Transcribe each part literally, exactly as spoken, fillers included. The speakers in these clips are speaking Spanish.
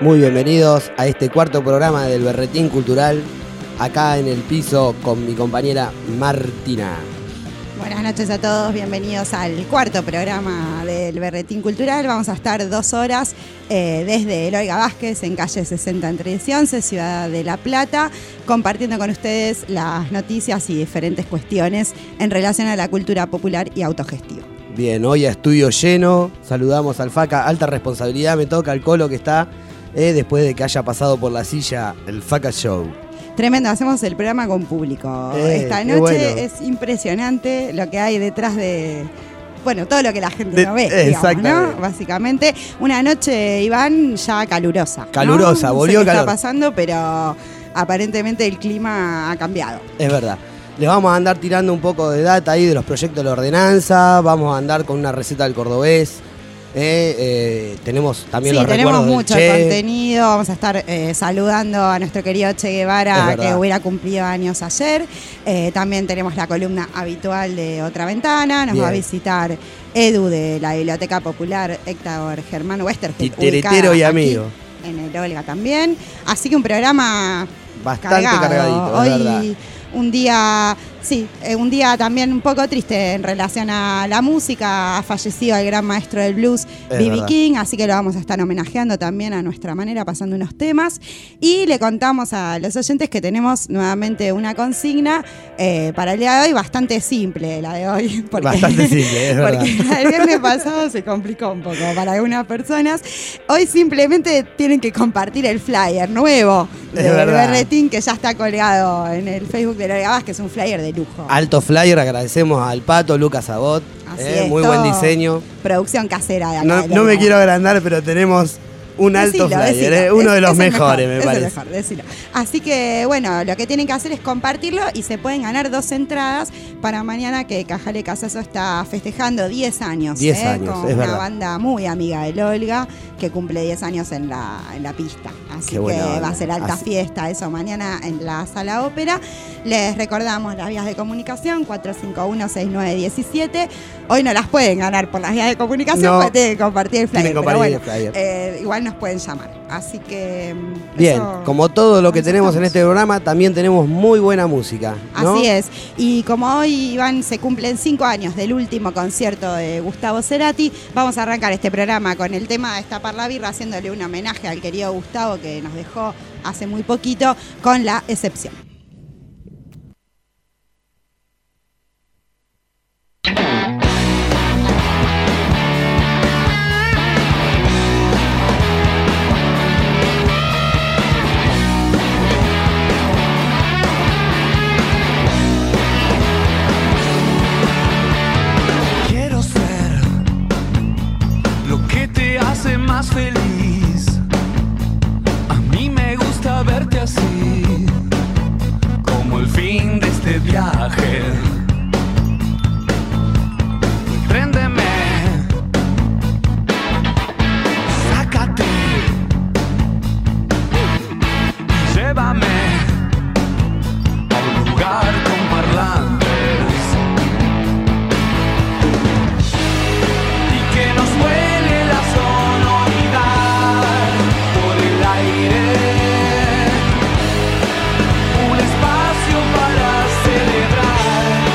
Muy bienvenidos a este cuarto programa del Berretín Cultural, acá en el piso con mi compañera Martina. Buenas noches a todos, bienvenidos al cuarto programa del Berretín Cultural. Vamos a estar dos horas eh, desde Eloyga Vázquez, en calle sesenta entre diez y once, Ciudad de La Plata, compartiendo con ustedes las noticias y diferentes cuestiones en relación a la cultura popular y autogestiva. Bien, hoy a estudio lleno, saludamos al Faca, alta responsabilidad, me toca al Colo que está eh, después de que haya pasado por la silla el Faca Show. Tremendo, hacemos el programa con público. Eh, Esta noche bueno. Es impresionante lo que hay detrás de, bueno, todo lo que la gente De, no ve, digamos, ¿no? Básicamente, una noche, Iván, ya calurosa. Calurosa, ¿no? volvió no sé qué calor. está pasando, pero aparentemente el clima ha cambiado. Es verdad. Les vamos a andar tirando un poco de data ahí de los proyectos de la ordenanza, vamos a andar con una receta del cordobés. Eh, eh, tenemos también sí, los tenemos recuerdos mucho del Che. contenido. Vamos a estar eh, saludando a nuestro querido Che Guevara, que hubiera cumplido años ayer. Eh, también tenemos la columna habitual de Otra Ventana. Nos Bien. va a visitar Edu de la Biblioteca Popular Héctor Germán Westergel, Titeretero y amigo. En el Olga también. Así que un programa Bastante cargado. cargadito, es verdad. Hoy un día, sí, eh, un día también un poco triste en relación a la música. Ha fallecido el gran maestro del blues, B B King, así que lo vamos a estar homenajeando también a nuestra manera, pasando unos temas. Y le contamos a los oyentes que tenemos nuevamente una consigna eh, para el día de hoy, bastante simple la de hoy. Porque, bastante simple, es verdad. Porque la del viernes pasado se complicó un poco para algunas personas. Hoy simplemente tienen que compartir el flyer nuevo Es del verdad. Berretín, que ya está colgado en el Facebook de Eloyga Vázquez, que es un flyer de lujo. Alto flyer, agradecemos al Pato, Lucas Abot, Así eh, es, muy todo buen diseño. Producción casera de acá. No, de no me Eloyga. quiero agrandar, pero tenemos un alto Decilo, flyer, decilo. eh, uno Es- de los es el mejores, mejor, me es parece. el mejor, decilo. Así que, bueno, lo que tienen que hacer es compartirlo y se pueden ganar dos entradas para mañana, que Cajale Casazo está festejando diez años. diez eh, años, con es una verdad. banda muy amiga de Olga, que cumple diez años en la, en la pista. Así Qué que buena va onda. a ser alta Así- fiesta eso mañana en la Sala Ópera. Les recordamos las vías de comunicación, cuatro cinco uno, seis nueve uno siete. Hoy no las pueden ganar por las vías de comunicación, No. porque tienen que compartir el flyer. Tienen que pero compartir bueno, el flyer. eh, igual nos pueden llamar. Así que mm, Bien, eso- como todo lo que eso tenemos en estamos. este programa, también tenemos muy buena música, ¿no? Así es. Y como hoy, Iván, se cumplen cinco años del último concierto de Gustavo Cerati, vamos a arrancar este programa con el tema Destapar la Birra, haciéndole un homenaje al querido Gustavo, que nos dejó hace muy poquito, con La Excepción. Quiero ser lo que te hace más feliz. A mí me gusta verte así, como el fin de este viaje. Préndeme, sácate, llévame a un lugar con parlantes. Y que nos vuele la sonoridad por el aire. Un espacio para celebrar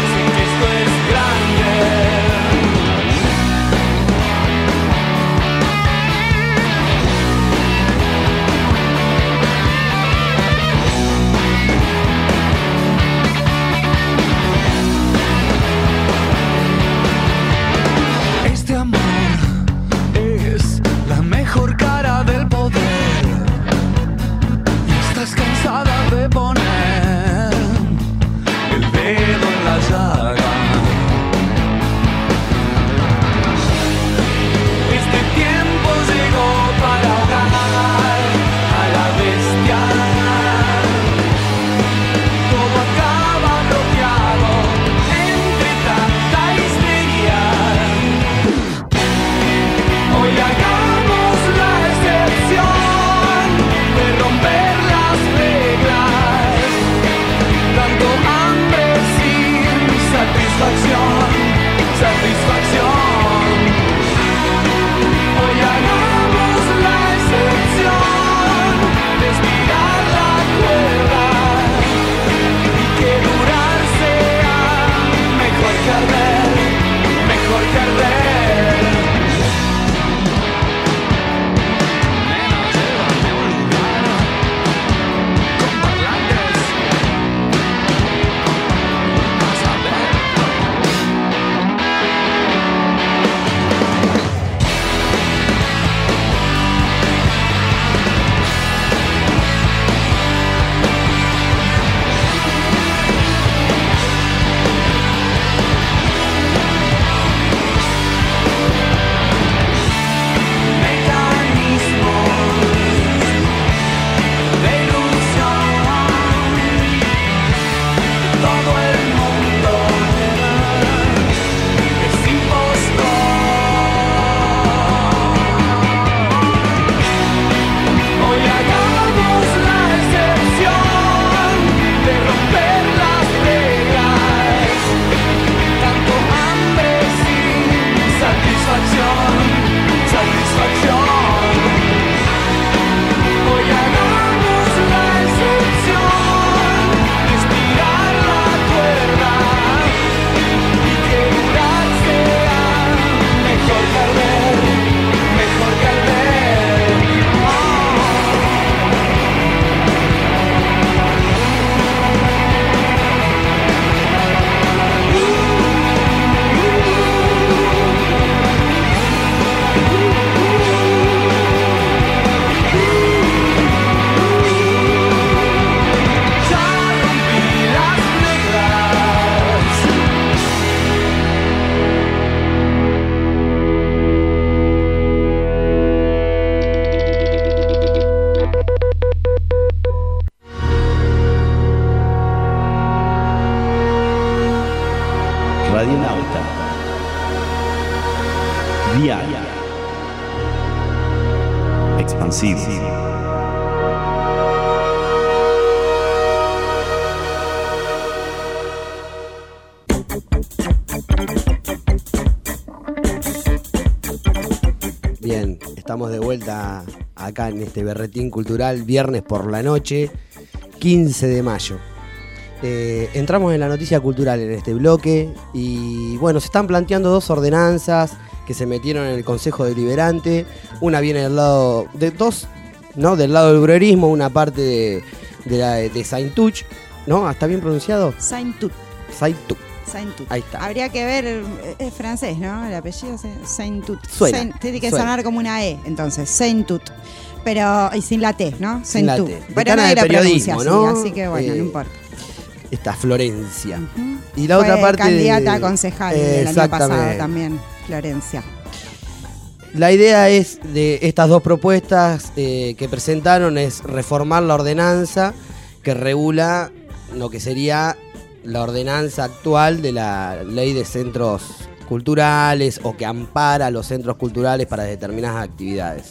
Radionauta. Diaria. Expansivo. Bien, estamos de vuelta acá en este berretín cultural, viernes por la noche, quince de mayo. Eh, entramos en la noticia cultural en este bloque y bueno, se están planteando dos ordenanzas que se metieron en el Consejo Deliberante. Una viene del lado de dos, ¿no? Del lado del breverismo, una parte de, de, la, de Saint-Tuch, ¿no? ¿Está bien pronunciado? Saint-Tuch. Saint-Tuch. Saint-Tuch. Ahí está. Habría que ver, es francés, ¿no? El apellido Saint-Tuch. Suena, Saint, tiene que suena. sonar como una E, entonces, Saint-Tuch. Pero, y sin la T, ¿no? Sin la Saint-Tuch. T. Pero Decana nadie de lo periodismo, pronuncia ¿no? así, así que bueno, Eh, no importa. Esta Florencia. Uh-huh. Y la Fue otra parte candidata de- a concejal Eh, el año pasado exactamente. también, Florencia. La idea es de estas dos propuestas eh, que presentaron es reformar la ordenanza que regula lo que sería la ordenanza actual de la ley de centros culturales o que ampara a los centros culturales para determinadas actividades.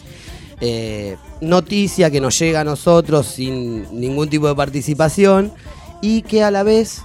Eh, noticia que nos llega a nosotros sin ningún tipo de participación y que a la vez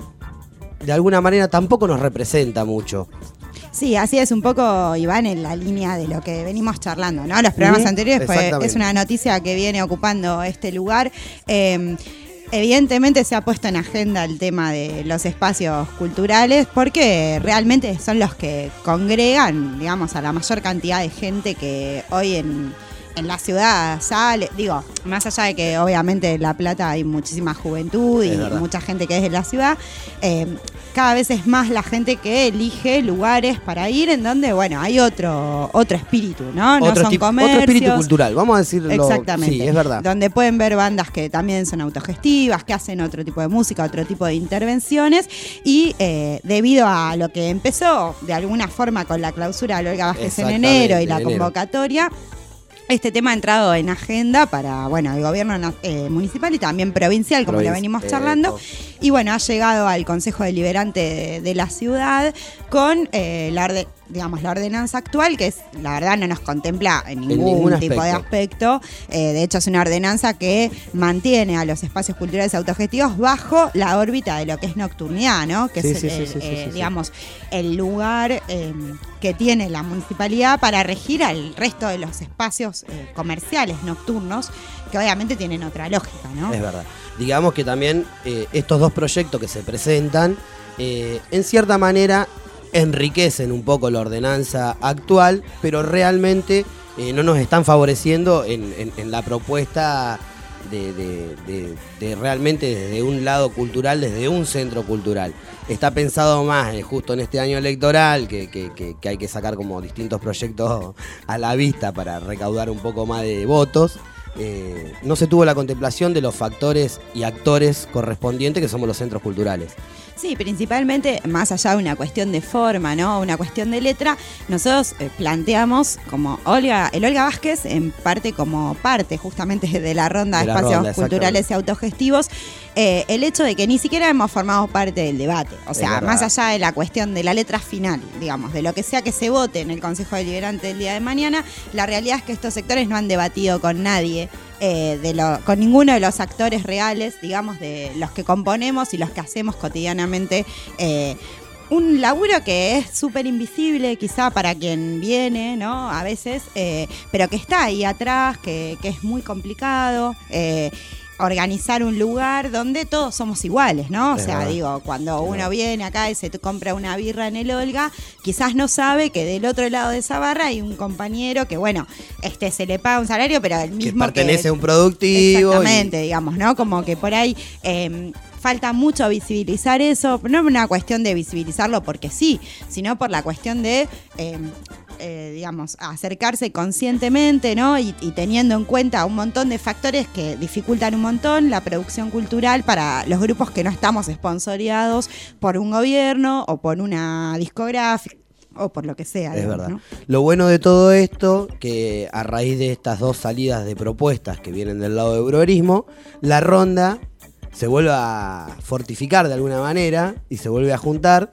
de alguna manera tampoco nos representa mucho. Sí, así es un poco, Iván, en la línea de lo que venimos charlando, ¿no? Los programas Ujú, anteriores fue, exactamente. es una noticia que viene ocupando este lugar. Eh, Evidentemente se ha puesto en agenda el tema de los espacios culturales porque realmente son los que congregan, digamos, a la mayor cantidad de gente que hoy en, en la ciudad sale. Digo, más allá de que obviamente en La Plata hay muchísima juventud y Es verdad. mucha gente que es de la ciudad, eh, cada vez es más la gente que elige lugares para ir en donde, bueno, hay otro otro espíritu, ¿no? No Otro, son tipo- comercios. otro espíritu cultural, vamos a decirlo. Exactamente. Sí, es verdad. Donde pueden ver bandas que también son autogestivas, que hacen otro tipo de música, otro tipo de intervenciones. Y eh, debido a lo que empezó de alguna forma con la clausura de Olga Vázquez en Exactamente, enero y la en enero. convocatoria, este tema ha entrado en agenda para, bueno, el gobierno na- eh, municipal y también provincial, como lo Provinci- venimos eh, charlando. co- Y bueno, ha llegado al Consejo Deliberante de, de la ciudad con eh, la, orde- digamos, la ordenanza actual, que es, la verdad, no nos contempla en ningún, ningún tipo de aspecto. aspecto. Eh, de hecho, es una ordenanza que mantiene a los espacios culturales autogestivos bajo la órbita de lo que es nocturnidad, ¿no? Que Sí, es, sí, el, sí, sí, eh, sí, sí. digamos, el lugar eh, que tiene la municipalidad para regir al resto de los espacios eh, comerciales nocturnos, que obviamente tienen otra lógica, ¿no? Es verdad. Digamos que también eh, estos dos proyectos que se presentan, eh, en cierta manera, enriquecen un poco la ordenanza actual, pero realmente eh, no nos están favoreciendo en, en- en la propuesta de, de- de- de realmente desde un lado cultural, desde un centro cultural. Está pensado más eh, justo en este año electoral, que, que- que- que hay que sacar como distintos proyectos a la vista para recaudar un poco más de votos. Eh, no se tuvo la contemplación de los factores y actores correspondientes que somos los centros culturales. Sí, principalmente, más allá de una cuestión de forma, ¿no? Una cuestión de letra, nosotros eh, planteamos como Olga, el Olga Vázquez, en parte como parte justamente de la ronda de, De la espacios ronda, culturales y autogestivos, eh, el hecho de que ni siquiera hemos formado parte del debate. O Es sea, verdad. más allá de la cuestión de la letra final, digamos, de lo que sea que se vote en el Consejo Deliberante del día de mañana, la realidad es que estos sectores no han debatido con nadie. Eh, de lo, con ninguno de los actores reales, digamos, de los que componemos y los que hacemos cotidianamente eh, un laburo que es súper invisible quizá para quien viene, ¿no? A veces, eh, pero que está ahí atrás, que, que es muy complicado. Eh, organizar un lugar donde todos somos iguales, ¿no? O Es sea, verdad. digo, cuando Es uno verdad. viene acá y se te compra una birra en el Olga, quizás no sabe que del otro lado de esa barra hay un compañero que, bueno, este se le paga un salario, pero el Que mismo pertenece a un productivo. Exactamente, digamos, ¿no? Como que por ahí eh, falta mucho visibilizar eso, no es una cuestión de visibilizarlo porque sí, sino por la cuestión de, eh, eh, digamos, acercarse conscientemente, ¿no? Y, y teniendo en cuenta un montón de factores que dificultan un montón la producción cultural para los grupos que no estamos esponsoreados por un gobierno o por una discográfica o por lo que sea. Es digamos, verdad. ¿no? Lo bueno de todo esto, que a raíz de estas dos salidas de propuestas que vienen del lado del eurorismo, la ronda se vuelve a fortificar de alguna manera y se vuelve a juntar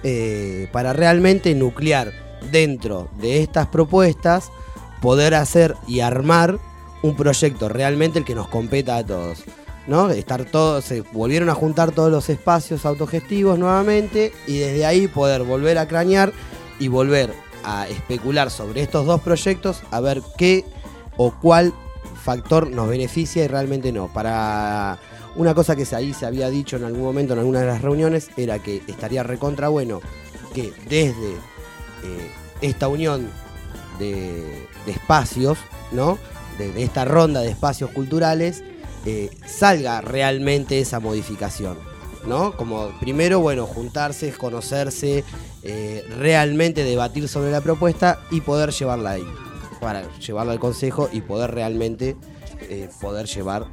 eh, para realmente nuclear dentro de estas propuestas, poder hacer y armar un proyecto realmente el que nos competa a todos, ¿no? Estar todos, se volvieron a juntar todos los espacios autogestivos nuevamente y desde ahí poder volver a cranear y volver a especular sobre estos dos proyectos, a ver qué o cuál factor nos beneficia y realmente no. Para una cosa que ahí se había dicho en algún momento en alguna de las reuniones era que estaría recontra bueno que desde eh, esta unión de, de espacios, ¿no? De, de esta ronda de espacios culturales eh, salga realmente esa modificación, ¿no? Como primero, bueno, juntarse, conocerse, eh, realmente debatir sobre la propuesta y poder llevarla ahí, para llevarla al consejo y poder realmente eh, poder llevar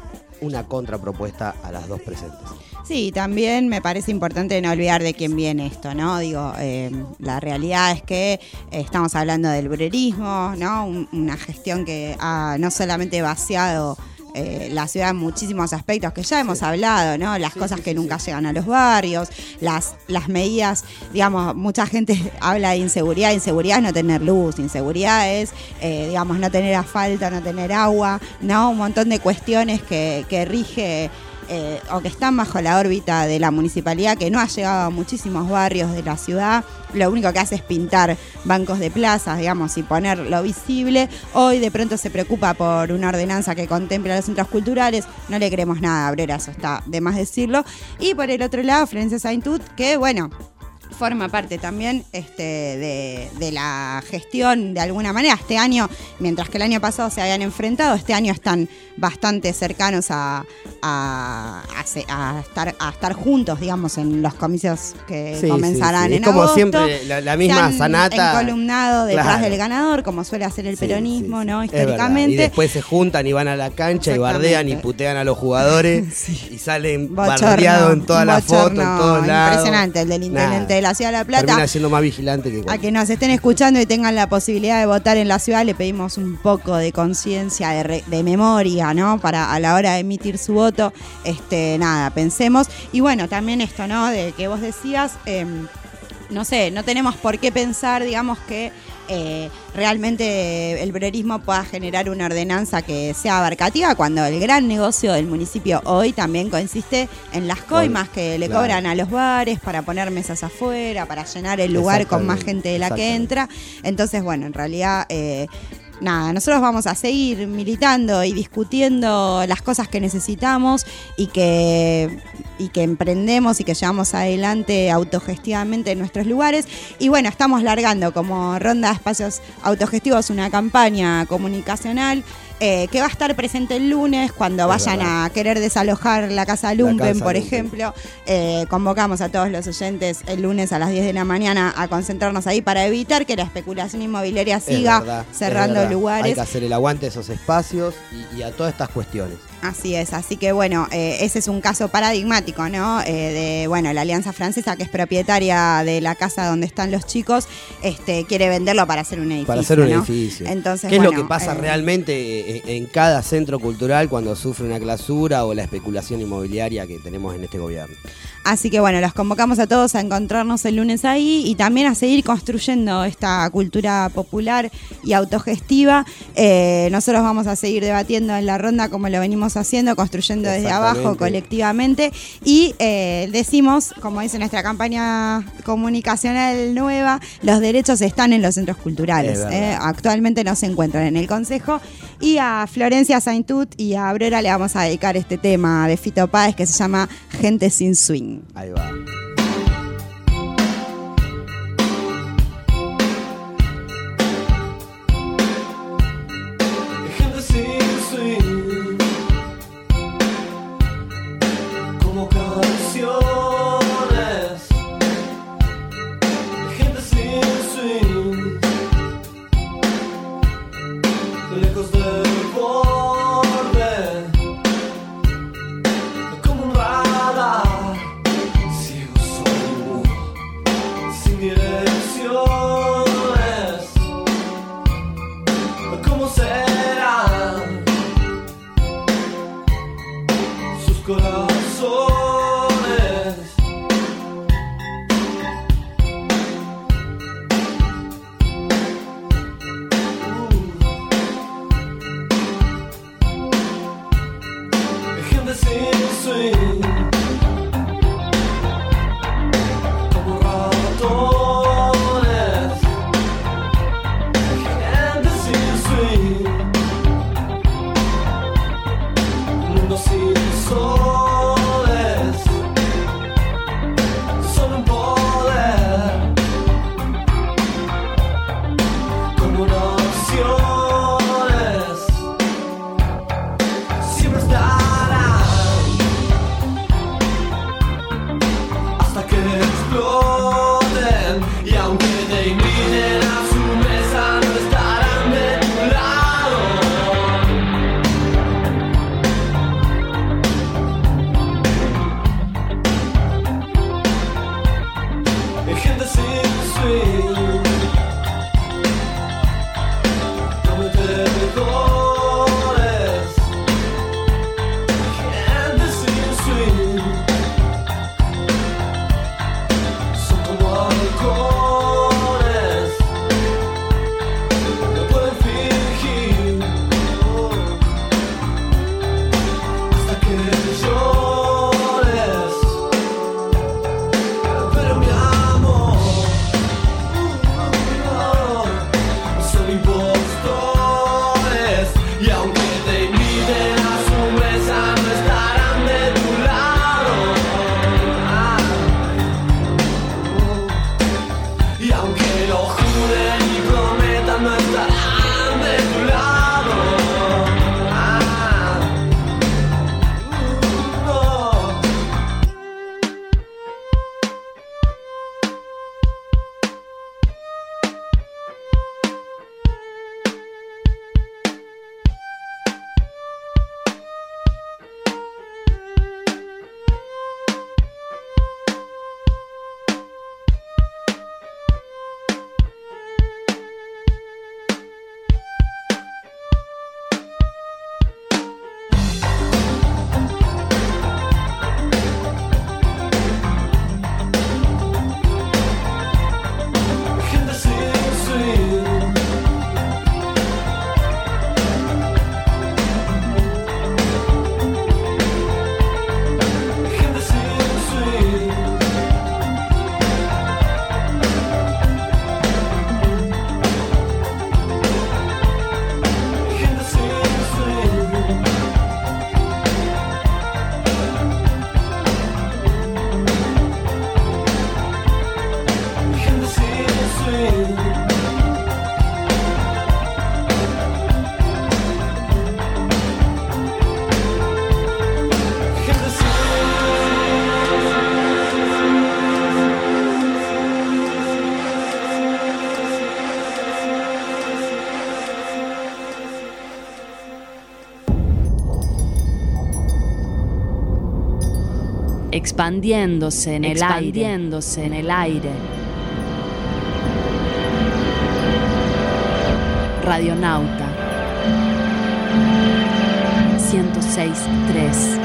una contrapropuesta a las dos presentes. Sí, también me parece importante no olvidar de quién viene esto, ¿no? Digo, eh, la realidad es que eh, estamos hablando del bruerismo, ¿no? Un, una gestión que ha no solamente vaciado Eh, la ciudad en muchísimos aspectos que ya hemos sí. hablado, ¿no? Las sí, cosas sí, que sí, nunca sí. llegan a los barrios, las, las medidas, digamos, mucha gente habla de inseguridad, inseguridad es no tener luz, inseguridad es, eh, digamos, no tener asfalto, no tener agua, ¿no? Un montón de cuestiones que, que rige eh, o que están bajo la órbita de la municipalidad, que no ha llegado a muchísimos barrios de la ciudad. Lo único que hace es pintar bancos de plazas, digamos, y ponerlo visible. Hoy de pronto se preocupa por una ordenanza que contempla los centros culturales. No le creemos nada a Abrera, eso está de más decirlo. Y por el otro lado, Florencia Saintut, que bueno, forma parte también este, de, de la gestión de alguna manera. Este año, mientras que el año pasado se habían enfrentado, este año están bastante cercanos a, a, a, a, estar, a estar juntos, digamos, en los comicios que sí, comenzarán sí, sí. en como agosto. Siempre la, la misma se sanata. Encolumnado detrás claro. del ganador, como suele hacer el sí, peronismo, sí, sí. ¿no? Históricamente. Y después se juntan y van a la cancha y bardean y putean a los jugadores sí. y salen bochorno, bardeados en todas las fotos, en todos lados. Impresionante, el del intendente Nada. de la Ciudad de La Plata. Termina siendo más vigilante que a que nos estén escuchando y tengan la posibilidad de votar en la ciudad, le pedimos un poco de conciencia, de, re, de memoria, ¿no? Para a la hora de emitir su voto, este, nada, pensemos. Y bueno, también esto, ¿no? De que vos decías, eh, no sé, no tenemos por qué pensar, digamos, que eh, realmente el bruerismo pueda generar una ordenanza que sea abarcativa, cuando el gran negocio del municipio hoy también consiste en las coimas que le claro. cobran a los bares para poner mesas afuera, para llenar el lugar con más gente de la que entra. Entonces, bueno, en realidad eh, nada, nosotros vamos a seguir militando y discutiendo las cosas que necesitamos y que, y que emprendemos y que llevamos adelante autogestivamente en nuestros lugares. Y bueno, estamos largando como Ronda de Espacios Autogestivos una campaña comunicacional Eh, que va a estar presente el lunes cuando es vayan verdad. a querer desalojar la Casa Lumpen, la casa por Lumpen. ejemplo. Eh, convocamos a todos los oyentes el lunes a las diez de la mañana a concentrarnos ahí para evitar que la especulación inmobiliaria siga verdad, cerrando lugares. Hay que hacer el aguante a esos espacios y, y a todas estas cuestiones. Así es, así que bueno, eh, ese es un caso paradigmático, ¿no? Eh, de, bueno, la Alianza Francesa, que es propietaria de la casa donde están los chicos, este, quiere venderlo para hacer un edificio. Para hacer un ¿no? edificio. Entonces, ¿Qué bueno, es lo que pasa eh, realmente en cada centro cultural cuando sufre una clausura o la especulación inmobiliaria que tenemos en este gobierno? Así que bueno, los convocamos a todos a encontrarnos el lunes ahí y también a seguir construyendo esta cultura popular y autogestiva. Eh, nosotros vamos a seguir debatiendo en la ronda como lo venimos haciendo, construyendo desde abajo colectivamente y eh, decimos, como dice nuestra campaña comunicacional nueva, los derechos están en los centros culturales. Eh, actualmente no se encuentran en el Consejo. Y a Florencia Saintut y a Abrera le vamos a dedicar este tema de Fito Páez que se llama Gente sin Swing. Ahí va. Gente sin swing, como canciones. Gente sin swing, lejos del borde, como un radar. Ciegos exploten. Y aunque te inviten a su mesa, no estarán de tu lado. Hay gente sin swing. No me perdones. Gente sin swing. Son como halcones. No pueden fingir. Hasta que llores. Pero mi amor, son impostores. Y aunque te inviten a su mesa, no estarán de tu lado. Y aunque lo juren y prometan, no estarán de tu lado. Gente sin swing. Gente sin swing. Gente sin swing. Gente sin swing. Gente Expandiéndose en el aire. Expandiéndose en el aire. Radionauta. ciento seis punto tres.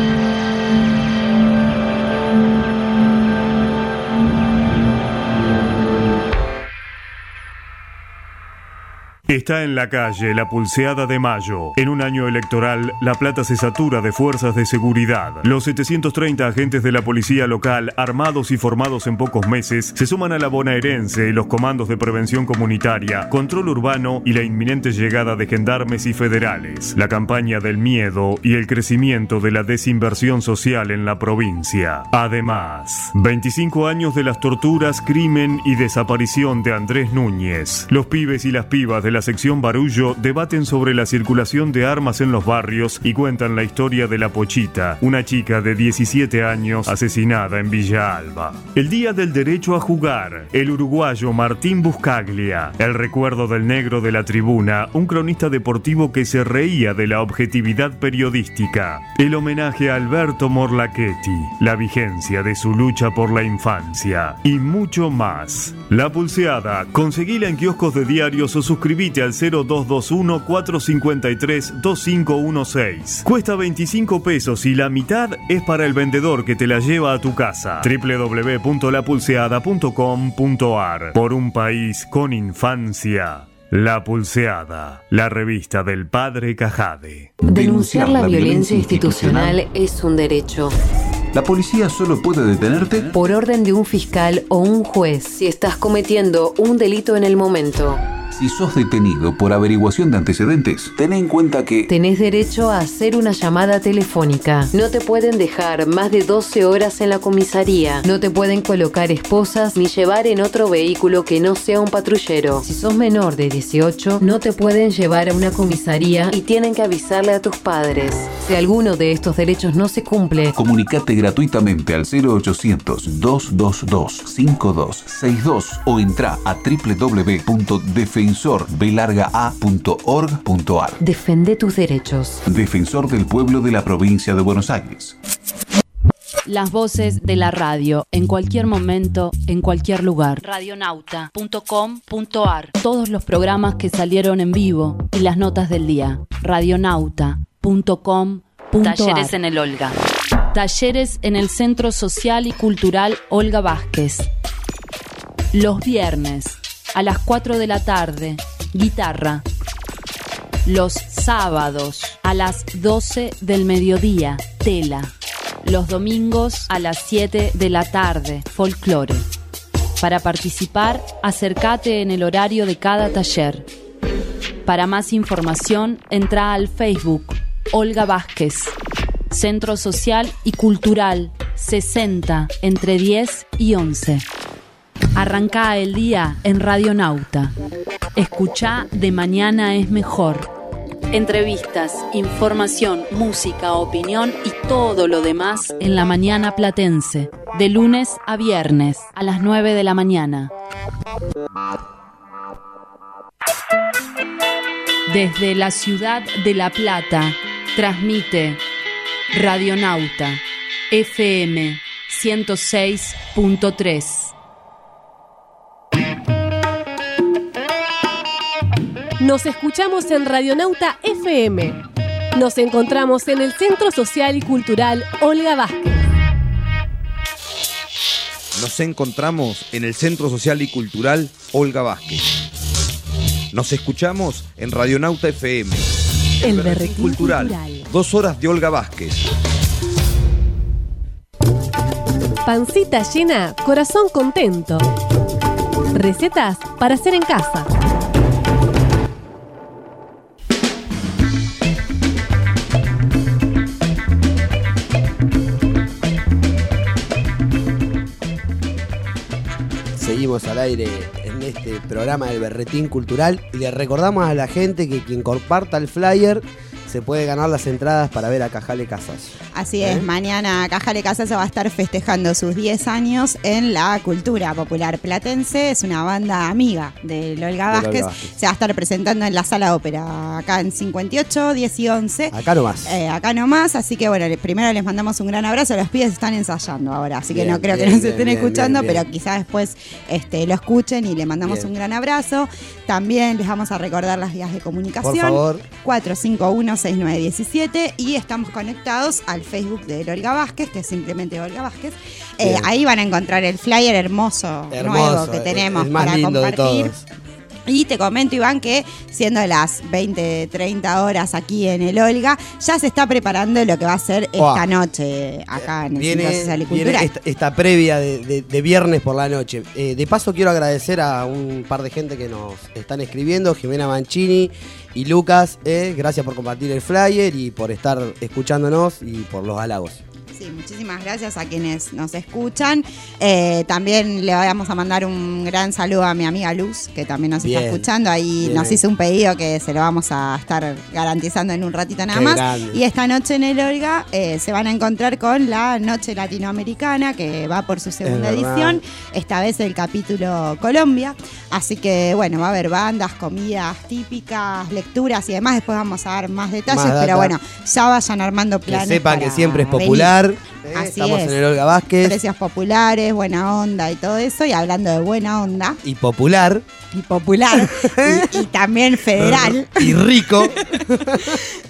Está en la calle la pulseada de mayo. En un año electoral, La Plata se satura de fuerzas de seguridad. Los setecientos treinta agentes de la policía local, armados y formados en pocos meses, se suman a la bonaerense y los comandos de prevención comunitaria, control urbano y la inminente llegada de gendarmes y federales. La campaña del miedo y el crecimiento de la desinversión social en la provincia. Además, veinticinco años de las torturas, crimen y desaparición de Andrés Núñez. Los pibes y las pibas de la sección Barullo debaten sobre la circulación de armas en los barrios y cuentan la historia de la Pochita, una chica de diecisiete años asesinada en Villa Alba. El Día del Derecho a Jugar, el uruguayo Martín Buscaglia, el recuerdo del negro de la tribuna, un cronista deportivo que se reía de la objetividad periodística, el homenaje a Alberto Morlachetti, la vigencia de su lucha por la infancia y mucho más. La Pulseada, conseguila en kioscos de diarios o suscribite al cero dos dos uno, cuatro cinco tres, dos cinco uno seis. Cuesta veinticinco pesos y la mitad es para el vendedor que te la lleva a tu casa. doble u doble u doble u punto la pulseada punto com punto a r. Por un país con infancia. La Pulseada, la revista del padre Cajade. Denunciar la violencia institucional es un derecho. La policía solo puede detenerte por orden de un fiscal o un juez si estás cometiendo un delito en el momento. Si sos detenido por averiguación de antecedentes, ten en cuenta que tenés derecho a hacer una llamada telefónica. No te pueden dejar más de doce horas en la comisaría. No te pueden colocar esposas ni llevar en otro vehículo que no sea un patrullero. Si sos menor de dieciocho, no te pueden llevar a una comisaría y tienen que avisarle a tus padres. Si alguno de estos derechos no se cumple, comunicate gratuitamente al cero ochocientos, dos dos dos, cinco dos seis dos o entra a doble u doble u doble u punto defensor b larga a punto org punto a r. Defende tus derechos. Defensor del pueblo de la provincia de Buenos Aires. Las voces de la radio, en cualquier momento, en cualquier lugar. radionauta punto com punto a r. Todos los programas que salieron en vivo y las notas del día. radionauta punto com punto a r. Talleres en el Olga. Talleres en el Centro Social y Cultural Olga Vázquez. Los viernes, a las cuatro de la tarde, guitarra. Los sábados, a las doce del mediodía, tela. Los domingos, a las siete de la tarde, folclore. Para participar, acércate en el horario de cada taller. Para más información, entra al Facebook Olga Vázquez. Centro Social y Cultural, sesenta, entre diez y once. Arrancá el día en Radionauta. Escuchá De Mañana es Mejor. Entrevistas, información, música, opinión y todo lo demás en la mañana platense. De lunes a viernes, a las nueve de la mañana. Desde la ciudad de La Plata, transmite Radionauta F M ciento seis punto tres. Nos escuchamos en Radionauta F M. Nos encontramos en el Centro Social y Cultural Olga Vázquez. Nos encontramos en el Centro Social y Cultural Olga Vázquez. Nos escuchamos en Radionauta F M. El, el Berretín Cultural. Cultural. Dos horas de Olga Vázquez. Pancita llena, corazón contento. Recetas para hacer en casa. Seguimos al aire en este programa del Berretín Cultural y le recordamos a la gente que quien comparta el flyer se puede ganar las entradas para ver a Cajale Casas. Así es, ¿Eh? Mañana Cajale Casas va a estar festejando sus diez años en la cultura popular platense. Es una banda amiga de Olga Vázquez. Vázquez. Se va a estar presentando en la Sala Ópera, acá en cincuenta y ocho, diez y once. Acá nomás. Eh, acá nomás, así que bueno, primero les mandamos un gran abrazo. Los pibes están ensayando ahora, así que bien, no creo bien, que nos bien, estén bien, escuchando, bien, bien. Pero quizás después este, lo escuchen y le mandamos bien. un gran abrazo. También les vamos a recordar las vías de comunicación. Por favor. cuatro cinco uno, seis nueve uno siete y estamos conectados al Facebook de Olga Vázquez, que es simplemente Olga Vázquez. Eh, ahí van a encontrar el flyer hermoso, hermoso nuevo que tenemos el, el para compartir. Y te comento, Iván, que siendo las veinte, treinta horas aquí en el Olga, ya se está preparando lo que va a ser esta oh. noche acá en el viene, Centro Social y Cultural. Esta, esta previa de, de, de viernes por la noche. Eh, de paso quiero agradecer a un par de gente que nos están escribiendo, Jimena Mancini y Lucas. Eh, gracias por compartir el flyer y por estar escuchándonos y por los halagos. Sí, muchísimas gracias a quienes nos escuchan. Eh, también le vamos a mandar un gran saludo a mi amiga Luz, que también nos bien, está escuchando. Ahí bien. nos hizo un pedido que se lo vamos a estar garantizando en un ratito nada Qué más. Grande. Y esta noche en el Olga eh, se van a encontrar con la Noche Latinoamericana, que va por su segunda edición. Esta vez el capítulo Colombia. Así que bueno, va a haber bandas, comidas típicas, lecturas y demás. Después vamos a dar más detalles, más pero bueno, ya vayan armando planes. Que sepan que siempre es popular. Eh, Así estamos es. en el Olga Vázquez. Precios populares, buena onda y todo eso. Y hablando de buena onda. Y popular. Y popular. y, y también federal. Y rico.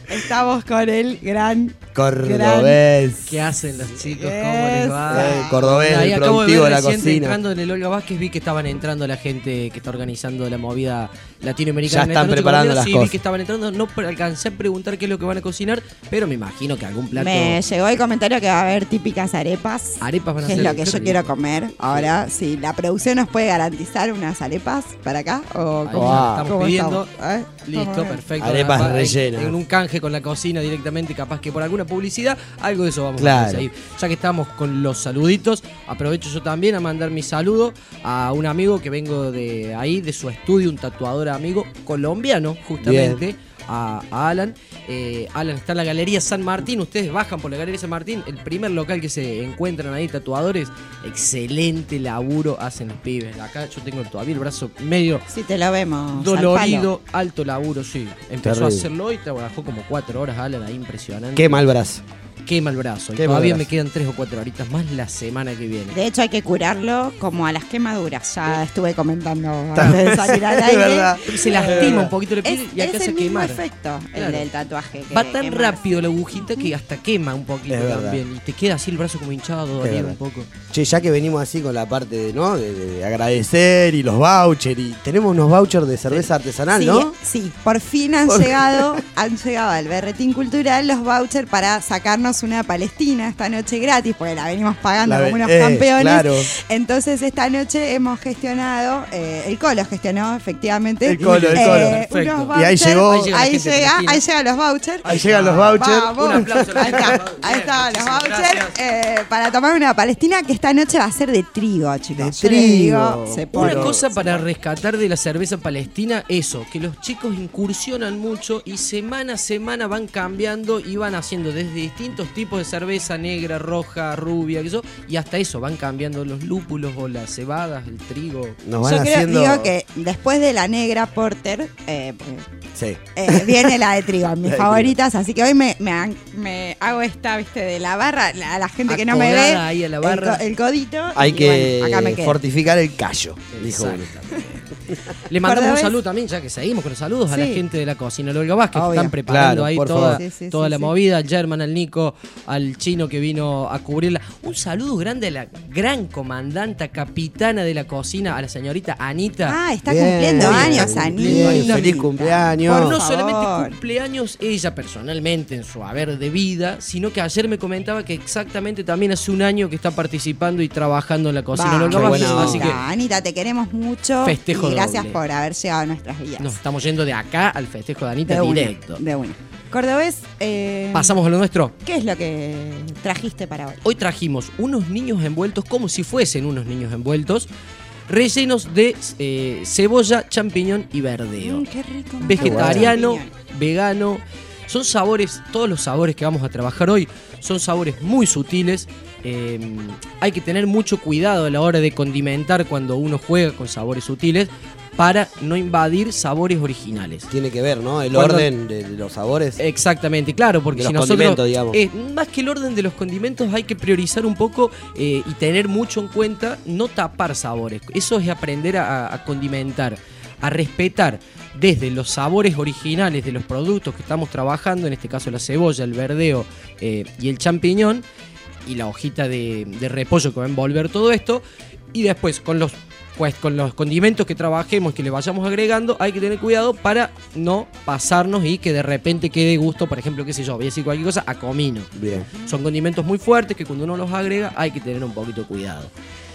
Estamos con el gran Cordobés. ¿Qué hacen los chicos? ¿Cómo les va? Eh, Cordobés, Ahí el acabo de productivo ver de la recién, cocina. entrando en el Olga Vázquez, vi que estaban entrando la gente que está organizando la movida latinoamericana. Ya en esta están noche preparando colombiana. las Sí, cosas. vi que estaban entrando. No alcancé a preguntar qué es lo que van a cocinar, pero me imagino que algún plato. Me llegó el comentario que va a haber típicas arepas. Arepas van a que es hacer. lo que Qué yo rico. quiero comer. Ahora, si la producción nos puede garantizar unas arepas para acá. O Ahí cómo, ya estamos cómo pidiendo. estamos, ¿eh? Listo, ¿Cómo es? perfecto. Arepas Capaz, rellenas. En un canje con la cocina directamente, capaz que por alguna publicidad, algo de eso vamos Claro. a conseguir. Ya que estamos con los saluditos, aprovecho yo también a mandar mi saludo a un amigo que vengo de ahí, de su estudio, un tatuador amigo colombiano, justamente. A, a Alan. Eh, Alan está en la Galería San Martín. Ustedes bajan por la Galería San Martín, el primer local que se encuentran ahí, tatuadores. Excelente laburo hacen los pibes. Acá yo tengo todavía el brazo medio Si te lo vemos. dolorido, alto laburo, sí. Empezó a Terrible. hacerlo hoy, trabajó como cuatro horas, Alan, ahí impresionante. Quema el brazo. Quema el brazo. Y Quema el todavía brazo. me quedan tres o cuatro horitas más la semana que viene. De hecho, hay que curarlo como a las quemaduras. Ya estuve comentando Está- antes de salir al Es aire. verdad. Se lastima un poquito la Es, piel y acá es se el mismo quemar. efecto, el Claro. del tatuaje. que Va tan quemas. rápido la agujita que hasta quema un poquito Es verdad. también. Y te queda así el brazo como hinchado, Es dolido verdad. un poco. Che, ya que venimos así con la parte de, ¿no? de, de agradecer y los vouchers, y tenemos unos vouchers de cerveza artesanal, Sí, ¿no? sí, por fin han Por- llegado, han llegado al Berretín Cultural los vouchers para sacarnos una Palestina esta noche gratis, porque la venimos pagando La ve- como unos eh, campeones. claro. Entonces esta noche hemos gestionado, eh, el Colo gestionó efectivamente. El Colo, el eh, Colo. Perfecto. unos Y ahí vouchers. llegó- Ahí llega la ahí gente de llega, Palestina. ahí llegan los vouchers. Ahí llegan los vouchers. Vamos. Un aplauso. Ahí está, ahí estaban los Muchísimas vouchers gracias. eh, para tomar una Palestina que esta noche va a ser de trigo, chicos. De Yo les digo, trigo. se Una pone- cosa para rescatar de la cerveza palestina, eso, que los chicos incursionan mucho y semana a semana van cambiando y van haciendo desde distintos tipos de cerveza, negra, roja, rubia, que eso, y hasta eso, van cambiando los lúpulos o las cebadas, el trigo. Nos van Yo creo, haciendo. digo que después de la negra porter, eh, Sí. eh, viene la de trigo, mis La de favoritas, así que hoy me, me, han- me hago esta, viste, de la barra, la- a la gente que no me ve, Acodada ahí a la el barra. co- el, codito. Hay y que bueno, acá me quedo. fortificar el callo, dijo uno. Exactamente. Le mandamos un Cordobés. saludo también, ya que seguimos con los saludos, a la Sí. gente de la cocina de Olga Vázquez, que Obvio. están preparando Claro, ahí por toda, favor. Sí, sí, toda sí, la sí. movida, al German, al Nico, al chino que vino a cubrirla. Un saludo grande a la gran comandanta, capitana de la cocina, a la señorita Anita. Ah, está Bien, cumpliendo bien, años, bien, Anita. bien, feliz cumpleaños. Por no favor. solamente cumpleaños ella personalmente en su haber de vida, sino que ayer me comentaba que exactamente también hace un año que está participando y trabajando en la cocina de Vamos, Olga Vázquez. buena Así que Anita, te queremos mucho. Festejo y gracias doble. por haber llegado a nuestras vidas. nos estamos yendo de acá al festejo de Anita de una, directo. de una. Cordobés, eh, Pasamos a lo nuestro. ¿qué es lo que trajiste para hoy? Hoy trajimos unos niños envueltos, como si fuesen unos niños envueltos, rellenos de eh, cebolla, champiñón y verdeo. Mm, qué rico. me Vegetariano, encanta el champiñón. vegano. Son sabores, todos los sabores que vamos a trabajar hoy son sabores muy sutiles. Eh, hay que tener mucho cuidado a la hora de condimentar cuando uno juega con sabores sutiles para no invadir sabores originales. Tiene que ver, ¿no? El Cuando- orden de los sabores. Exactamente, claro, porque De si los nosotros, condimentos, digamos. eh, más que el orden de los condimentos, hay que priorizar un poco eh, y tener mucho en cuenta no tapar sabores. Eso es aprender a, a condimentar, a respetar desde los sabores originales de los productos que estamos trabajando, en este caso la cebolla, el verdeo eh, y el champiñón, y la hojita de, de repollo que va a envolver todo esto, y después con los pues con los condimentos que trabajemos, que le vayamos agregando, hay que tener cuidado para no pasarnos y que de repente quede gusto, por ejemplo, qué sé yo, voy a decir cualquier cosa, a comino. Bien. Son condimentos muy fuertes que cuando uno los agrega hay que tener un poquito de cuidado.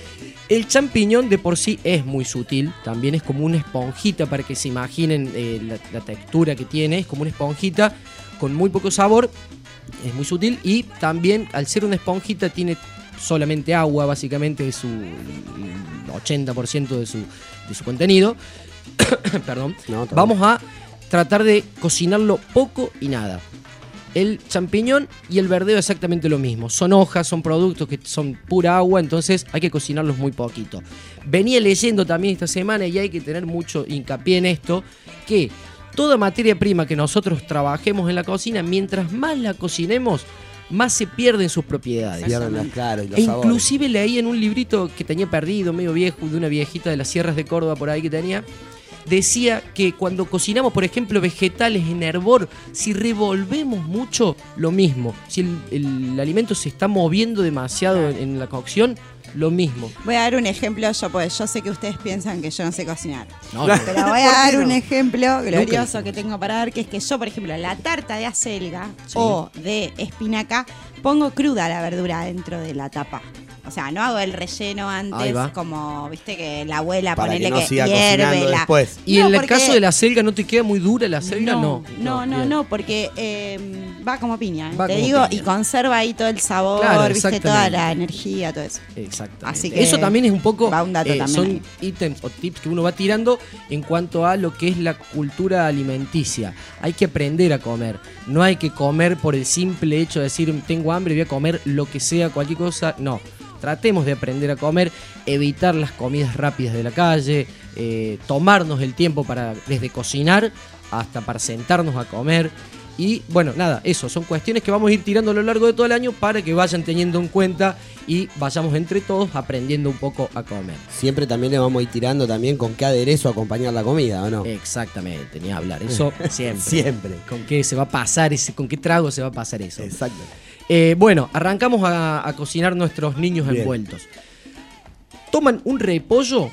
El champiñón de por sí es muy sutil, también es como una esponjita para que se imaginen eh, la, la textura que tiene, es como una esponjita con muy poco sabor, es muy sutil y también al ser una esponjita tiene solamente agua, básicamente de su ochenta por ciento de su, de su contenido. Perdón. No, está Vamos a tratar de cocinarlo poco y nada. El champiñón y el verdeo exactamente lo mismo. Son hojas, son productos que son pura agua, entonces hay que cocinarlos muy poquito. Venía leyendo también esta semana y hay que tener mucho hincapié en esto, que toda materia prima que nosotros trabajemos en la cocina, mientras más la cocinemos, más se pierden sus propiedades. Pierden las claras y los E sabores. inclusive leí en un librito que tenía perdido, medio viejo, de una viejita de las sierras de Córdoba por ahí que tenía, decía que cuando cocinamos, por ejemplo, vegetales en hervor, si revolvemos mucho, lo mismo. Si el, el alimento se está moviendo demasiado en, en la cocción, lo mismo. Voy a dar un ejemplo, yo pues yo sé que ustedes piensan que yo no sé cocinar. No, no. Pero voy a dar un no? ejemplo glorioso Nunca. que tengo para dar, que es que yo, por ejemplo, la tarta de acelga Sí. o de espinaca, pongo cruda la verdura dentro de la tapa. O sea, no hago el relleno Ahí antes, va. como, viste, que la abuela Para ponele que no que, siga hierve cocinando la... después. Y No, en el porque- caso de la selga, ¿no te queda muy dura la selga? No. No, no, bien. no, porque eh, va como piña, ¿eh? Va te como digo, piña. y conserva ahí todo el sabor, Claro, viste, toda exactamente. la energía, todo eso. Exactamente. Así que Eso también es un poco, va un dato eh, también son ahí. ítems o tips que uno va tirando en cuanto a lo que es la cultura alimenticia. Hay que aprender a comer. No hay que comer por el simple hecho de decir tengo hambre, voy a comer lo que sea, cualquier cosa. No. Tratemos de aprender a comer, evitar las comidas rápidas de la calle, eh, tomarnos el tiempo para desde cocinar hasta para sentarnos a comer. Y bueno, nada, eso son cuestiones que vamos a ir tirando a lo largo de todo el año para que vayan teniendo en cuenta y vayamos entre todos aprendiendo un poco a comer. Siempre también le vamos a ir tirando también con qué aderezo acompañar la comida, ¿o no? Exactamente, ni hablar. Eso siempre. Siempre. ¿Con qué se va a pasar ese, con qué trago se va a pasar eso? Exacto. Eh, bueno, arrancamos a, a cocinar nuestros niños Bien. envueltos. Toman un repollo